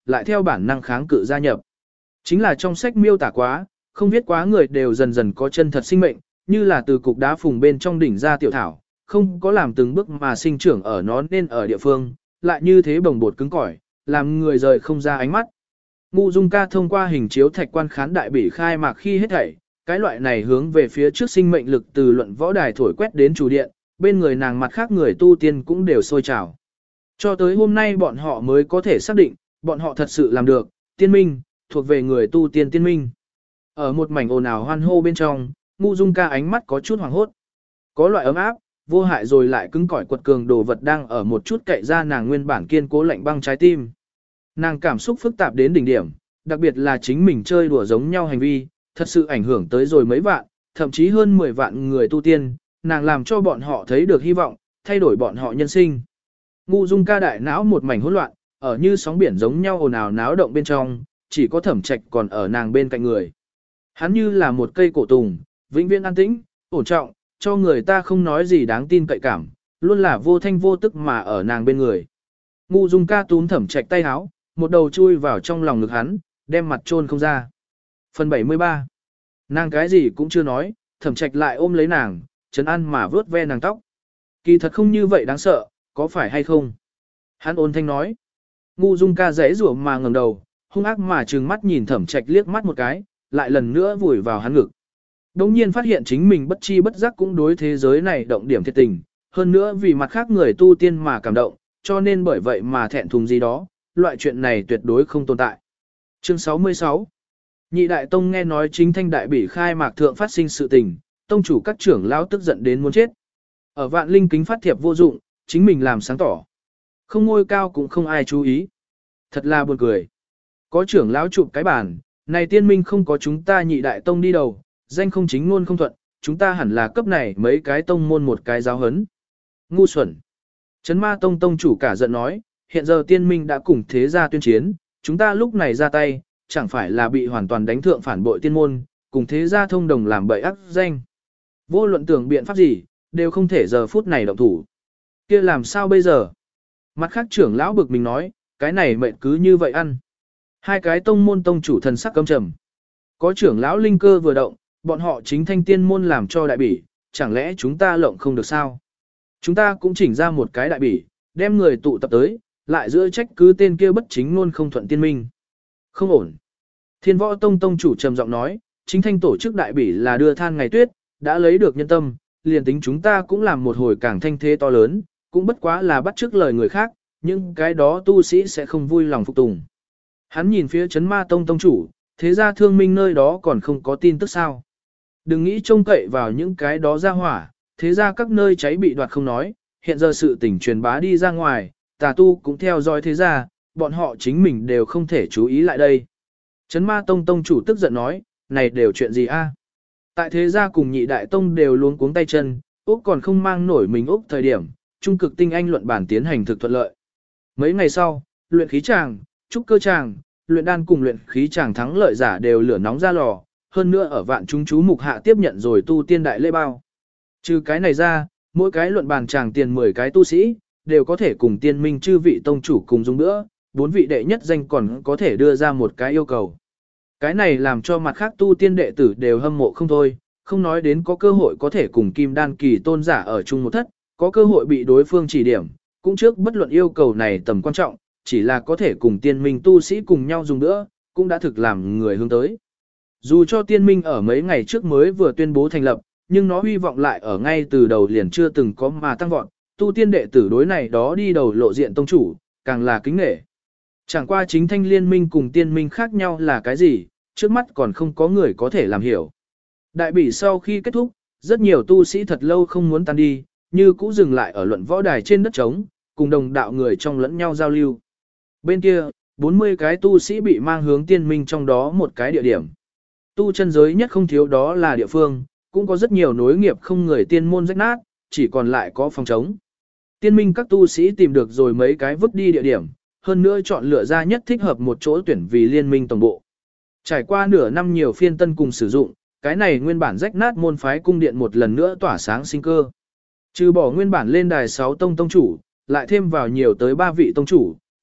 lại theo bản năng kháng cự gia nhập. Chính là trong sách miêu tả quá, không viết quá người đều dần dần có chân thật sinh mệnh, như là từ cục đá phùng bên trong đỉnh ra tiểu thảo, không có làm từng bước mà sinh trưởng ở nó nên ở địa phương, lại như thế bồng bột cứng cỏi, làm người rời không ra ánh mắt. Ngụ Dung Ca thông qua hình chiếu thạch quan khán đại bỉ khai mạc khi hết thảy, cái loại này hướng về phía trước sinh mệnh lực từ luận võ đài thổi quét đến chủ điện, bên người nàng mặt khác người tu tiên cũng đều sôi trào. Cho tới hôm nay bọn họ mới có thể xác định, bọn họ thật sự làm được, tiên minh, thuộc về người tu tiên tiên minh. Ở một mảnh ồn ào hoan hô bên trong, Ngụ Dung Ca ánh mắt có chút hoảng hốt. Có loại ấm áp, vô hại rồi lại cứng cỏi quật cường đồ vật đang ở một chút cậy ra nàng nguyên bản kiên cố lạnh băng trái tim. Nàng cảm xúc phức tạp đến đỉnh điểm, đặc biệt là chính mình chơi đùa giống nhau hành vi, thật sự ảnh hưởng tới rồi mấy vạn, thậm chí hơn 10 vạn người tu tiên, nàng làm cho bọn họ thấy được hy vọng, thay đổi bọn họ nhân sinh. Ngụ Dung Ca đại não một mảnh hỗn loạn, ở như sóng biển giống nhau ồn ào náo động bên trong, chỉ có Thẩm Trạch còn ở nàng bên cạnh người. Hắn như là một cây cổ tùng, vĩnh viễn an tĩnh, ổn trọng, cho người ta không nói gì đáng tin cậy cảm, luôn là vô thanh vô tức mà ở nàng bên người. Ngụ Dung Ca túm Thẩm Trạch tay áo, một đầu chui vào trong lòng ngực hắn, đem mặt chôn không ra. Phần 73. Nàng cái gì cũng chưa nói, Thẩm Trạch lại ôm lấy nàng, trấn an mà vớt ve nàng tóc. Kỳ thật không như vậy đáng sợ, có phải hay không? Hắn ôn thanh nói. Ngụ Dung Ca rẽ rủa mà ngẩng đầu, hung ác mà trừng mắt nhìn Thẩm Trạch liếc mắt một cái, lại lần nữa vùi vào hắn ngực. Đống nhiên phát hiện chính mình bất chi bất giác cũng đối thế giới này động điểm thiệt tình, hơn nữa vì mặt khác người tu tiên mà cảm động, cho nên bởi vậy mà thẹn thùng gì đó, loại chuyện này tuyệt đối không tồn tại. Chương 66. Nhị Đại Tông nghe nói chính thanh đại bỉ khai mạc thượng phát sinh sự tình, tông chủ các trưởng lão tức giận đến muốn chết. Ở Vạn Linh kính phát thiệp vô dụng, chính mình làm sáng tỏ. Không ngôi cao cũng không ai chú ý. Thật là buồn cười. Có trưởng lão chụp cái bàn, này tiên minh không có chúng ta Nhị Đại Tông đi đầu, danh không chính ngôn không thuận, chúng ta hẳn là cấp này mấy cái tông môn một cái giáo hấn. Ngu xuẩn. Trấn Ma Tông tông chủ cả giận nói, hiện giờ tiên minh đã cùng thế gia tuyên chiến, chúng ta lúc này ra tay, chẳng phải là bị hoàn toàn đánh thượng phản bội tiên môn, cùng thế gia thông đồng làm bậy ác danh. Vô luận tưởng biện pháp gì, đều không thể giờ phút này động thủ. Kia làm sao bây giờ? Mặt khác trưởng lão bực mình nói, cái này mệnh cứ như vậy ăn. Hai cái tông môn tông chủ thần sắc căm trầm. Có trưởng lão linh cơ vừa động, bọn họ chính thanh tiên môn làm cho đại bỉ, chẳng lẽ chúng ta lộng không được sao? Chúng ta cũng chỉnh ra một cái đại bỉ, đem người tụ tập tới, lại giữa trách cứ tên kia bất chính luôn không thuận tiên minh. Không ổn. Thiên Võ Tông tông chủ trầm giọng nói, chính thanh tổ chức đại bỉ là đưa than ngày tuyết, đã lấy được nhân tâm, liền tính chúng ta cũng làm một hồi càng thanh thế to lớn, cũng bất quá là bắt chước lời người khác, nhưng cái đó tu sĩ sẽ không vui lòng phục tùng. Hắn nhìn phía Trấn Ma Tông tông chủ, thế ra thương minh nơi đó còn không có tin tức sao. Đừng nghĩ trông cậy vào những cái đó ra hỏa, thế ra các nơi cháy bị đoạt không nói, hiện giờ sự tình truyền bá đi ra ngoài, tà tu cũng theo dõi thế ra, bọn họ chính mình đều không thể chú ý lại đây. Trấn Ma Tông tông chủ tức giận nói, này đều chuyện gì a? Tại thế gia cùng Nhị Đại Tông đều luống cuống tay chân, Úc còn không mang nổi mình Úc thời điểm, trung cực tinh anh luận bản tiến hành thực thuận lợi. Mấy ngày sau, luyện khí tràng, trúc cơ tràng, luyện đan cùng luyện khí tràng thắng lợi giả đều lửa nóng ra lò, hơn nữa ở vạn chúng chú mục hạ tiếp nhận rồi tu tiên đại lễ bao. Trừ cái này ra, mỗi cái luận bàn tràng tiền 10 cái tu sĩ, đều có thể cùng tiên minh chư vị tông chủ cùng dùng nữa, 4 vị đệ nhất danh còn có thể đưa ra một cái yêu cầu. Cái này làm cho mặt khác tu tiên đệ tử đều hâm mộ không thôi, không nói đến có cơ hội có thể cùng kim đan kỳ tôn giả ở chung một thất, có cơ hội bị đối phương chỉ điểm, cũng trước bất luận yêu cầu này tầm quan trọng, chỉ là có thể cùng tiên minh tu sĩ cùng nhau dùng nữa, cũng đã thực làm người hướng tới. Dù cho tiên minh ở mấy ngày trước mới vừa tuyên bố thành lập, nhưng nó hy vọng lại ở ngay từ đầu liền chưa từng có mà tăng vọt, tu tiên đệ tử đối này đó đi đầu lộ diện tông chủ, càng là kính nể. Chẳng qua chính thanh liên minh cùng tiên minh khác nhau là cái gì, trước mắt còn không có người có thể làm hiểu. Đại bỉ sau khi kết thúc, rất nhiều tu sĩ thật lâu không muốn tan đi, như cũ dừng lại ở luận võ đài trên đất trống, cùng đồng đạo người trong lẫn nhau giao lưu. Bên kia, 40 cái tu sĩ bị mang hướng tiên minh trong đó một cái địa điểm. Tu chân giới nhất không thiếu đó là địa phương, cũng có rất nhiều nối nghiệp không người tiên môn rách nát, chỉ còn lại có phòng trống. Tiên minh các tu sĩ tìm được rồi mấy cái vứt đi địa điểm, hơn nữa chọn lựa ra nhất thích hợp một chỗ tuyển vì liên minh tổng bộ. Trải qua nửa năm nhiều phiên tân cùng sử dụng, cái này nguyên bản rách nát môn phái cung điện một lần nữa tỏa sáng sinh cơ. Trừ bỏ nguyên bản lên đài 6 tông tông chủ, lại thêm vào nhiều tới 3 vị tông chủ,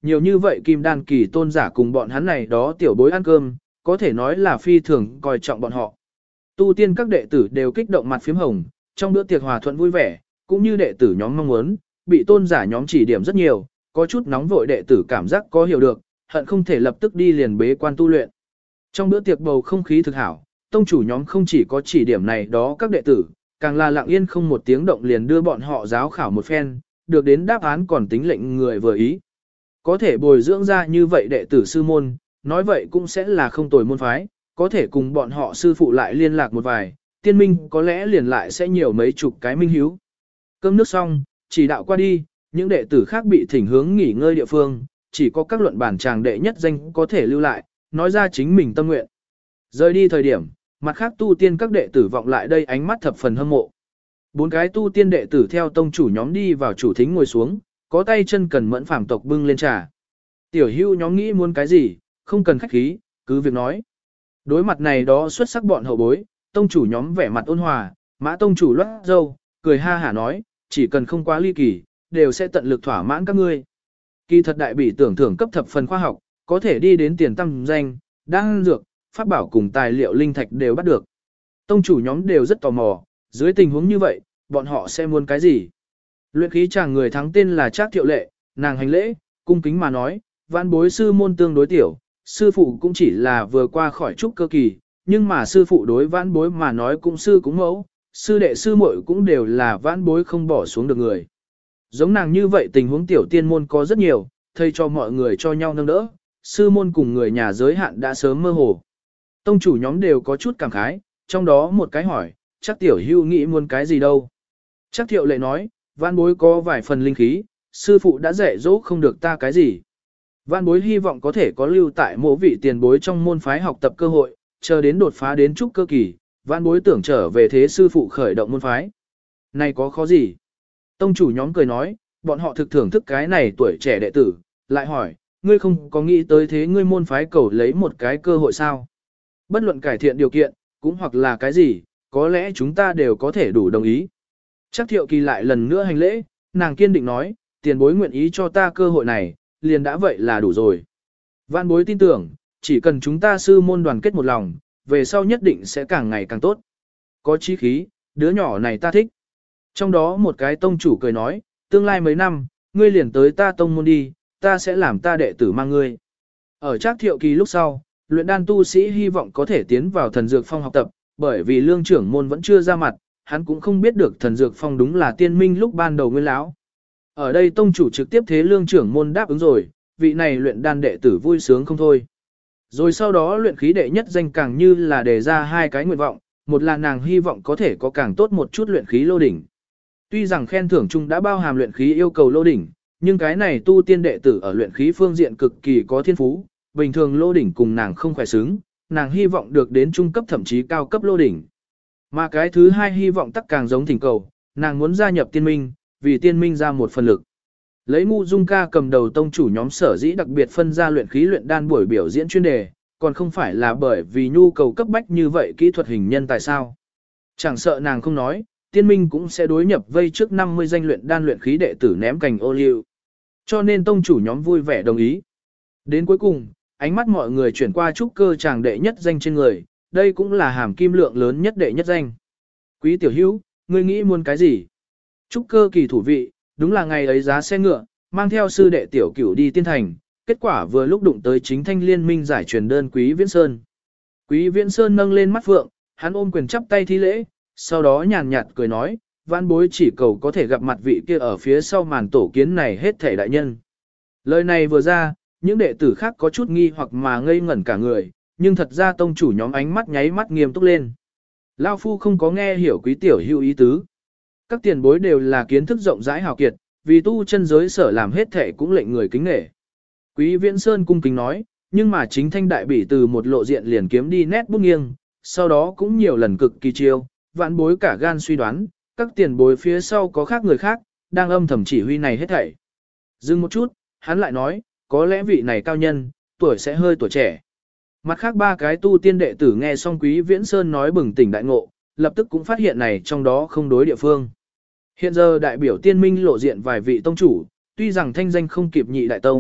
nhiều như vậy kim đan kỳ tôn giả cùng bọn hắn này đó tiểu bối ăn cơm, có thể nói là phi thường coi trọng bọn họ. Tu tiên các đệ tử đều kích động mặt phím hồng, trong bữa tiệc hòa thuận vui vẻ, cũng như đệ tử nhóm mong muốn, bị tôn giả nhóm chỉ điểm rất nhiều, có chút nóng vội đệ tử cảm giác có hiểu được, hận không thể lập tức đi liền bế quan tu luyện. Trong bữa tiệc bầu không khí thực hảo, tông chủ nhóm không chỉ có chỉ điểm này đó các đệ tử, càng là lặng yên không một tiếng động liền đưa bọn họ giáo khảo một phen, được đến đáp án còn tính lệnh người vừa ý. Có thể bồi dưỡng ra như vậy đệ tử sư môn, nói vậy cũng sẽ là không tồi môn phái, có thể cùng bọn họ sư phụ lại liên lạc một vài, tiên minh có lẽ liền lại sẽ nhiều mấy chục cái minh hiếu. Cơm nước xong, chỉ đạo qua đi, những đệ tử khác bị thỉnh hướng nghỉ ngơi địa phương, chỉ có các luận bản tràng đệ nhất danh có thể lưu lại, nói ra chính mình tâm nguyện. Rời đi thời điểm, mặt khác tu tiên các đệ tử vọng lại đây ánh mắt thập phần hâm mộ. 4 cái tu tiên đệ tử theo tông chủ nhóm đi vào chủ thính ngồi xuống, có tay chân cần mẫn phàm tộc bưng lên trà. Tiểu hưu nhóm nghĩ muốn cái gì, không cần khách khí, cứ việc nói. Đối mặt này đó xuất sắc bọn hậu bối, tông chủ nhóm vẻ mặt ôn hòa, Mã tông chủ loát dâu, cười ha hả nói, chỉ cần không quá ly kỳ, đều sẽ tận lực thỏa mãn các ngươi. Kỳ thật đại bỉ tưởng thưởng cấp thập phần khoa học, có thể đi đến tiền tâm danh, đan dược, pháp bảo cùng tài liệu linh thạch đều bắt được. Tông chủ nhóm đều rất tò mò, dưới tình huống như vậy, bọn họ sẽ muốn cái gì? Luyện khí chàng người thắng tên là Trác Thiệu Lệ, nàng hành lễ, cung kính mà nói, vãn bối sư môn tương đối tiểu, sư phụ cũng chỉ là vừa qua khỏi trúc cơ kỳ, nhưng mà sư phụ đối vãn bối mà nói cũng sư cũng mẫu, sư đệ sư muội cũng đều là vãn bối không bỏ xuống được người. Giống nàng như vậy tình huống tiểu tiên môn có rất nhiều, thầy cho mọi người cho nhau nâng đỡ, sư môn cùng người nhà giới hạn đã sớm mơ hồ. Tông chủ nhóm đều có chút cảm khái, trong đó một cái hỏi, chắc tiểu hưu nghĩ muốn cái gì đâu. Chắc Thiệu Lệ nói, vãn bối có vài phần linh khí, sư phụ đã dạy dỗ không được ta cái gì. Vãn bối hy vọng có thể có lưu tại mỗi vị tiền bối trong môn phái học tập cơ hội, chờ đến đột phá đến trúc cơ kỳ, vãn bối tưởng trở về thế sư phụ khởi động môn phái. Này có khó gì? Tông chủ nhóm cười nói, bọn họ thực thưởng thức cái này tuổi trẻ đệ tử, lại hỏi, ngươi không có nghĩ tới thế ngươi môn phái cầu lấy một cái cơ hội sao? Bất luận cải thiện điều kiện, cũng hoặc là cái gì, có lẽ chúng ta đều có thể đủ đồng ý. Chắc Thiệu Kỳ lại lần nữa hành lễ, nàng kiên định nói, tiền bối nguyện ý cho ta cơ hội này, liền đã vậy là đủ rồi. Vạn bối tin tưởng, chỉ cần chúng ta sư môn đoàn kết một lòng, về sau nhất định sẽ càng ngày càng tốt. Có chí khí, đứa nhỏ này ta thích. Trong đó một cái tông chủ cười nói, tương lai mấy năm, ngươi liền tới ta tông môn đi, ta sẽ làm ta đệ tử mang ngươi. Ở Trác Thiệu Kỳ lúc sau, luyện đan tu sĩ hy vọng có thể tiến vào thần dược phong học tập, bởi vì lương trưởng môn vẫn chưa ra mặt, hắn cũng không biết được thần dược phong đúng là tiên minh lúc ban đầu nguyên lão. Ở đây tông chủ trực tiếp thế lương trưởng môn đáp ứng rồi, vị này luyện đan đệ tử vui sướng không thôi. Rồi sau đó luyện khí đệ nhất danh càng như là đề ra 2 cái nguyện vọng, một là nàng hy vọng có thể có càng tốt một chút luyện khí lô đỉnh. Tuy rằng khen thưởng chung đã bao hàm luyện khí yêu cầu lô đỉnh, nhưng cái này tu tiên đệ tử ở luyện khí phương diện cực kỳ có thiên phú, bình thường lô đỉnh cùng nàng không khỏe xứng, nàng hy vọng được đến trung cấp thậm chí cao cấp lô đỉnh. Mà cái thứ 2 hy vọng tắc càng giống thỉnh cầu, nàng muốn gia nhập tiên minh, vì tiên minh ra một phần lực. Lấy Ngu Dung Ca cầm đầu tông chủ nhóm sở dĩ đặc biệt phân ra luyện khí luyện đan buổi biểu diễn chuyên đề, còn không phải là bởi vì nhu cầu cấp bách như vậy kỹ thuật hình nhân tại sao. Chẳng sợ nàng không nói, tiên minh cũng sẽ đối nhập vây trước 50 danh luyện đan luyện khí đệ tử ném cành ô liu. Cho nên tông chủ nhóm vui vẻ đồng ý. Đến cuối cùng, ánh mắt mọi người chuyển qua trúc cơ chàng đệ nhất danh trên người, đây cũng là hàm kim lượng lớn nhất đệ nhất danh. Quý tiểu hữu, ngươi nghĩ muốn cái gì? Trúc cơ kỳ thủ vị, đúng là ngày ấy giá xe ngựa, mang theo sư đệ tiểu cửu đi tiên thành, kết quả vừa lúc đụng tới chính thanh liên minh giải truyền đơn Quý Viễn Sơn. Quý Viễn Sơn nâng lên mắt phượng, hắn ôm quyền chắp tay thi lễ, sau đó nhàn nhạt cười nói, vãn bối chỉ cầu có thể gặp mặt vị kia ở phía sau màn tổ kiến này hết thể đại nhân. Lời này vừa ra, những đệ tử khác có chút nghi hoặc mà ngây ngẩn cả người, nhưng thật ra tông chủ nhóm ánh mắt nháy mắt nghiêm túc lên. Lao phu không có nghe hiểu quý tiểu hữu ý tứ. Các tiền bối đều là kiến thức rộng rãi hào kiệt, vì tu chân giới sở làm hết thể cũng lệnh người kính nể. Quý Viễn Sơn cung kính nói, nhưng mà chính thanh đại bỉ từ một lộ diện liền kiếm đi nét bút nghiêng, sau đó cũng nhiều lần cực kỳ chiêu, vạn bối cả gan suy đoán, các tiền bối phía sau có khác người khác, đang âm thầm chỉ huy này hết thảy. Dừng một chút, hắn lại nói, có lẽ vị này cao nhân, tuổi sẽ hơi tuổi trẻ. Mặt khác 3 cái tu tiên đệ tử nghe xong Quý Viễn Sơn nói bừng tỉnh đại ngộ, lập tức cũng phát hiện này trong đó không đối địa phương. Hiện giờ đại biểu tiên minh lộ diện vài vị tông chủ, tuy rằng thanh danh không kịp nhị đại tông,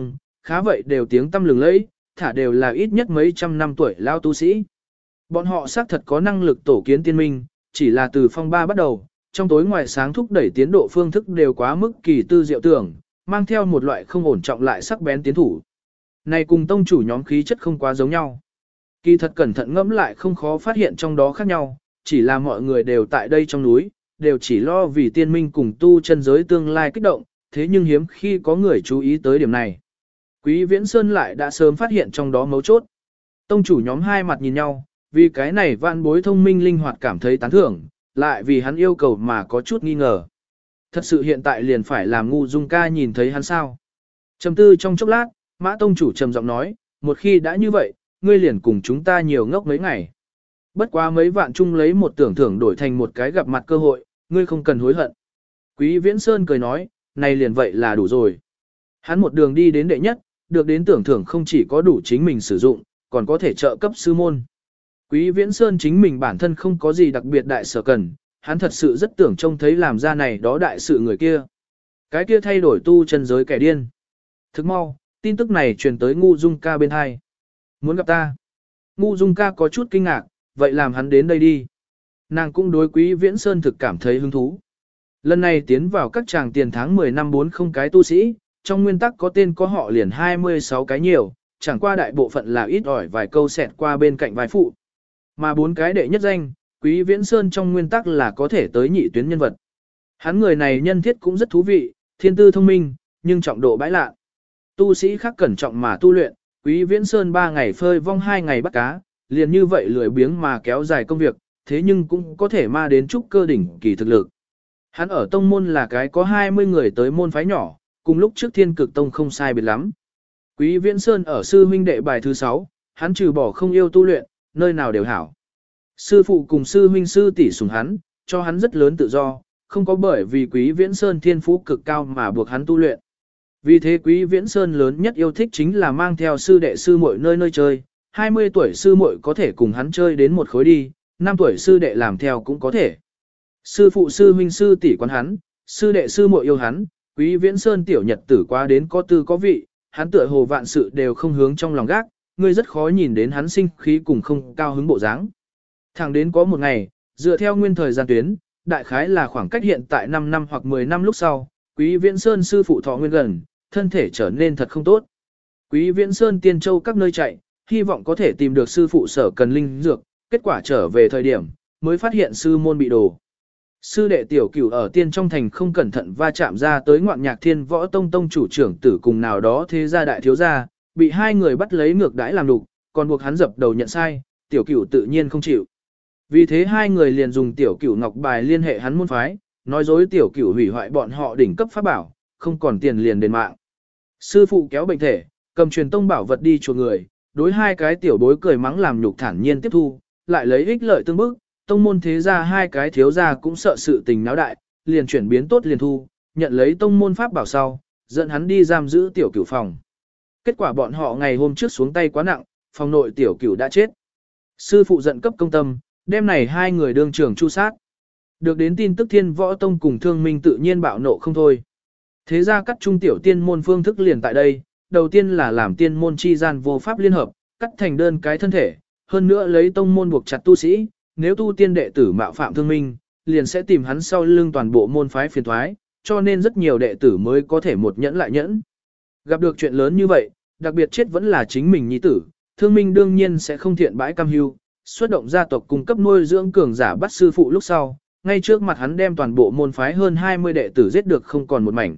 khá vậy đều tiếng tăm lừng lẫy, thả đều là ít nhất mấy trăm năm tuổi lao tu sĩ. Bọn họ xác thật có năng lực tổ kiến tiên minh, chỉ là từ phong ba bắt đầu, trong tối ngoài sáng thúc đẩy tiến độ phương thức đều quá mức kỳ tư diệu tưởng, mang theo một loại không ổn trọng lại sắc bén tiến thủ. Này cùng tông chủ nhóm khí chất không quá giống nhau. Kỳ thật cẩn thận ngẫm lại không khó phát hiện trong đó khác nhau, chỉ là mọi người đều tại đây trong núi, đều chỉ lo vì tiên minh cùng tu chân giới tương lai kích động, thế nhưng hiếm khi có người chú ý tới điểm này. Quý Viễn Sơn lại đã sớm phát hiện trong đó mấu chốt. Tông chủ nhóm hai mặt nhìn nhau, vì cái này vạn bối thông minh linh hoạt cảm thấy tán thưởng, lại vì hắn yêu cầu mà có chút nghi ngờ. Thật sự hiện tại liền phải làm ngu dung ca nhìn thấy hắn sao. Trầm tư trong chốc lát, Mã tông chủ trầm giọng nói, một khi đã như vậy, ngươi liền cùng chúng ta nhiều ngốc mấy ngày. Bất quá mấy vạn chung lấy một tưởng thưởng đổi thành một cái gặp mặt cơ hội, ngươi không cần hối hận. Quý Viễn Sơn cười nói, này liền vậy là đủ rồi. Hắn một đường đi đến đệ nhất, được đến tưởng thưởng không chỉ có đủ chính mình sử dụng, còn có thể trợ cấp sư môn. Quý Viễn Sơn chính mình bản thân không có gì đặc biệt đại sở cần, hắn thật sự rất tưởng trông thấy làm ra này đó đại sự người kia. Cái kia thay đổi tu chân giới kẻ điên. Thức mau, tin tức này truyền tới Ngu Dung ca bên hai. Muốn gặp ta. Ngu Dung ca có chút kinh ngạc, vậy làm hắn đến đây đi. Nàng cũng đối Quý Viễn Sơn thực cảm thấy hứng thú. Lần này tiến vào các tràng tiền tháng 10 năm 40 cái tu sĩ, trong nguyên tắc có tên có họ liền 26 cái nhiều, chẳng qua đại bộ phận là ít ỏi vài câu xẹt qua bên cạnh vài phụ. Mà 4 cái đệ nhất danh, Quý Viễn Sơn trong nguyên tắc là có thể tới nhị tuyến nhân vật. Hắn người này nhân thiết cũng rất thú vị, thiên tư thông minh, nhưng trọng độ bãi lạ. Tu sĩ khác cẩn trọng mà tu luyện, Quý Viễn Sơn 3 ngày phơi vong 2 ngày bắt cá, liền như vậy lười biếng mà kéo dài công việc, thế nhưng cũng có thể ma đến trúc cơ đỉnh kỳ thực lực. Hắn ở tông môn là cái có 20 người tới môn phái nhỏ, cùng lúc trước Thiên Cực Tông không sai biệt lắm. Quý Viễn Sơn ở sư huynh đệ bài thứ 6, hắn trừ bỏ không yêu tu luyện, nơi nào đều hảo. Sư phụ cùng sư huynh sư tỷ sủng hắn, cho hắn rất lớn tự do, không có bởi vì Quý Viễn Sơn thiên phú cực cao mà buộc hắn tu luyện. Vì thế Quý Viễn Sơn lớn nhất yêu thích chính là mang theo sư đệ sư muội nơi nơi chơi, 20 tuổi sư muội có thể cùng hắn chơi đến một khối đi, 5 tuổi sư đệ làm theo cũng có thể. Sư phụ sư huynh sư tỷ quán hắn, sư đệ sư muội yêu hắn, Quý Viễn Sơn tiểu nhật tử qua đến có tư có vị, hắn tựa hồ vạn sự đều không hướng trong lòng gác, ngươi rất khó nhìn đến hắn sinh khí cùng không cao hứng bộ dáng. Thẳng đến có một ngày, dựa theo nguyên thời gian tuyến, đại khái là khoảng cách hiện tại 5 năm hoặc 10 năm lúc sau, Quý Viễn Sơn sư phụ thọ nguyên gần, thân thể trở nên thật không tốt. Quý Viễn Sơn tiên châu các nơi chạy, hy vọng có thể tìm được sư phụ sở cần linh dược, kết quả trở về thời điểm, mới phát hiện sư môn bị đổ. Sư đệ tiểu cửu ở tiên trong thành không cẩn thận va chạm ra tới ngoạn nhạc thiên võ tông tông chủ trưởng tử cùng nào đó thế gia đại thiếu gia, bị hai người bắt lấy ngược đãi làm đục, còn buộc hắn dập đầu nhận sai, tiểu cửu tự nhiên không chịu. Vì thế hai người liền dùng tiểu cửu ngọc bài liên hệ hắn môn phái, nói dối tiểu cửu hủy hoại bọn họ đỉnh cấp pháp bảo, không còn tiền liền đền mạng. Sư phụ kéo bệnh thể, cầm truyền tông bảo vật đi chùa người, đối hai cái tiểu bối cười mắng làm nhục thản nhiên tiếp thu, lại lấy ích lợi tương bức, tông môn thế gia hai cái thiếu gia cũng sợ sự tình náo đại, liền chuyển biến tốt liền thu, nhận lấy tông môn pháp bảo sau, dẫn hắn đi giam giữ tiểu cửu phòng. Kết quả bọn họ ngày hôm trước xuống tay quá nặng, phòng nội tiểu cửu đã chết. Sư phụ giận cấp công tâm, đêm này hai người đương trường chu sát. Được đến tin tức Thiên Võ Tông cùng Thương Minh tự nhiên bạo nộ không thôi. Thế ra cắt trung tiểu tiên môn phương thức liền tại đây, đầu tiên là làm tiên môn chi gian vô pháp liên hợp, cắt thành đơn cái thân thể, hơn nữa lấy tông môn buộc chặt tu sĩ, nếu tu tiên đệ tử mạo phạm Thương Minh, liền sẽ tìm hắn sau lưng toàn bộ môn phái phiền thoái, cho nên rất nhiều đệ tử mới có thể một nhẫn lại nhẫn. Gặp được chuyện lớn như vậy, đặc biệt chết vẫn là chính mình nhi tử, Thương Minh đương nhiên sẽ không thiện bãi cam hưu, xuất động gia tộc cung cấp nuôi dưỡng cường giả bắt sư phụ lúc sau, ngay trước mặt hắn đem toàn bộ môn phái hơn 20 đệ tử giết được không còn một mảnh.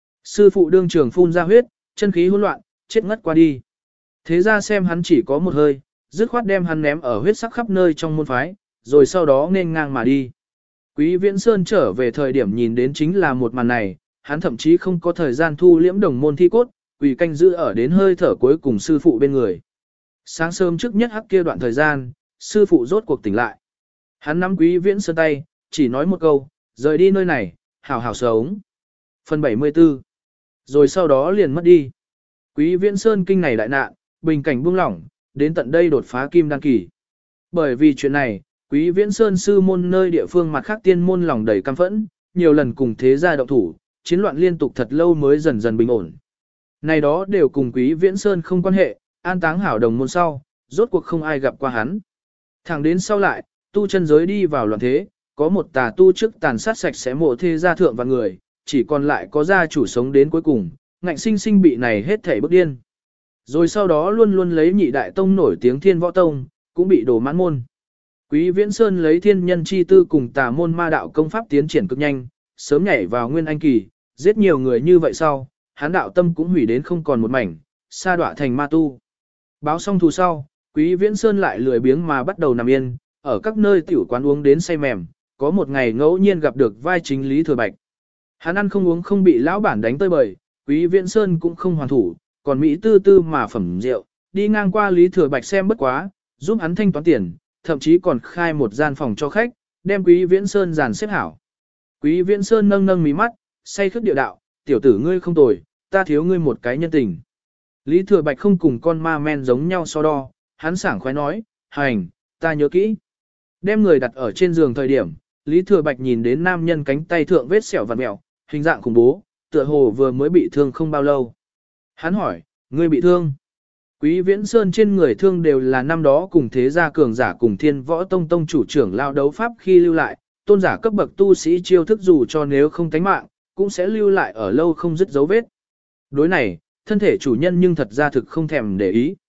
Sư phụ đương trường phun ra huyết, chân khí hỗn loạn, chết ngất qua đi. Thế ra xem hắn chỉ có một hơi, dứt khoát đem hắn ném ở huyết sắc khắp nơi trong môn phái, rồi sau đó nên ngang mà đi. Quý Viễn Sơn trở về thời điểm nhìn đến chính là một màn này, hắn thậm chí không có thời gian thu liễm đồng môn thi cốt, quỳ canh giữ ở đến hơi thở cuối cùng sư phụ bên người. Sáng sớm trước nhất hắc kia đoạn thời gian, sư phụ rốt cuộc tỉnh lại. Hắn nắm Quý Viễn Sơn tay, chỉ nói một câu, rời đi nơi này, hảo hảo sống. Phần 74. Rồi sau đó liền mất đi. Quý Viễn Sơn kinh này đại nạn, bình cảnh buông lỏng, đến tận đây đột phá kim đăng kỳ. Bởi vì chuyện này, Quý Viễn Sơn sư môn nơi địa phương mặt khác tiên môn lòng đầy căm phẫn, nhiều lần cùng thế gia động thủ, chiến loạn liên tục thật lâu mới dần dần bình ổn. Này đó đều cùng Quý Viễn Sơn không quan hệ, an táng hảo đồng môn sau, rốt cuộc không ai gặp qua hắn. Thẳng đến sau lại, tu chân giới đi vào loạn thế, có một tà tu trước tàn sát sạch sẽ mộ thê gia thượng và người, chỉ còn lại có gia chủ sống đến cuối cùng, ngạnh sinh sinh bị này hết thảy bức điên. Rồi sau đó luôn luôn lấy nhị đại tông nổi tiếng Thiên Võ Tông, cũng bị đổ mãn môn. Quý Viễn Sơn lấy thiên nhân chi tư cùng tà môn ma đạo công pháp tiến triển cực nhanh, sớm nhảy vào nguyên anh kỳ, giết nhiều người như vậy sau, hắn đạo tâm cũng hủy đến không còn một mảnh, sa đọa thành ma tu. Báo xong thù sau, Quý Viễn Sơn lại lười biếng mà bắt đầu nằm yên, ở các nơi tiểu quán uống đến say mềm, có một ngày ngẫu nhiên gặp được vai chính Lý Thừa Bạch. Hắn ăn không uống không bị lão bản đánh tơi bời, Quý Viễn Sơn cũng không hoàn thủ, còn Mỹ tư tư mà phẩm rượu, đi ngang qua Lý Thừa Bạch xem bất quá, giúp hắn thanh toán tiền, thậm chí còn khai một gian phòng cho khách, đem Quý Viễn Sơn dàn xếp hảo. Quý Viễn Sơn nâng nâng mí mắt, say khướt địa đạo, tiểu tử ngươi không tồi, ta thiếu ngươi một cái nhân tình. Lý Thừa Bạch không cùng con ma men giống nhau so đo, hắn sảng khoái nói, hành, ta nhớ kỹ. Đem người đặt ở trên giường thời điểm, Lý Thừa Bạch nhìn đến nam nhân cánh tay thượng vết sẹo vằn mẹo, hình dạng khủng bố, tựa hồ vừa mới bị thương không bao lâu. Hắn hỏi, ngươi bị thương? Quý Viễn Sơn trên người thương đều là năm đó cùng thế gia cường giả cùng Thiên Võ Tông tông chủ trưởng lao đấu pháp khi lưu lại, tôn giả cấp bậc tu sĩ chiêu thức dù cho nếu không tánh mạng, cũng sẽ lưu lại ở lâu không dứt dấu vết. Đối này, thân thể chủ nhân nhưng thật ra thực không thèm để ý.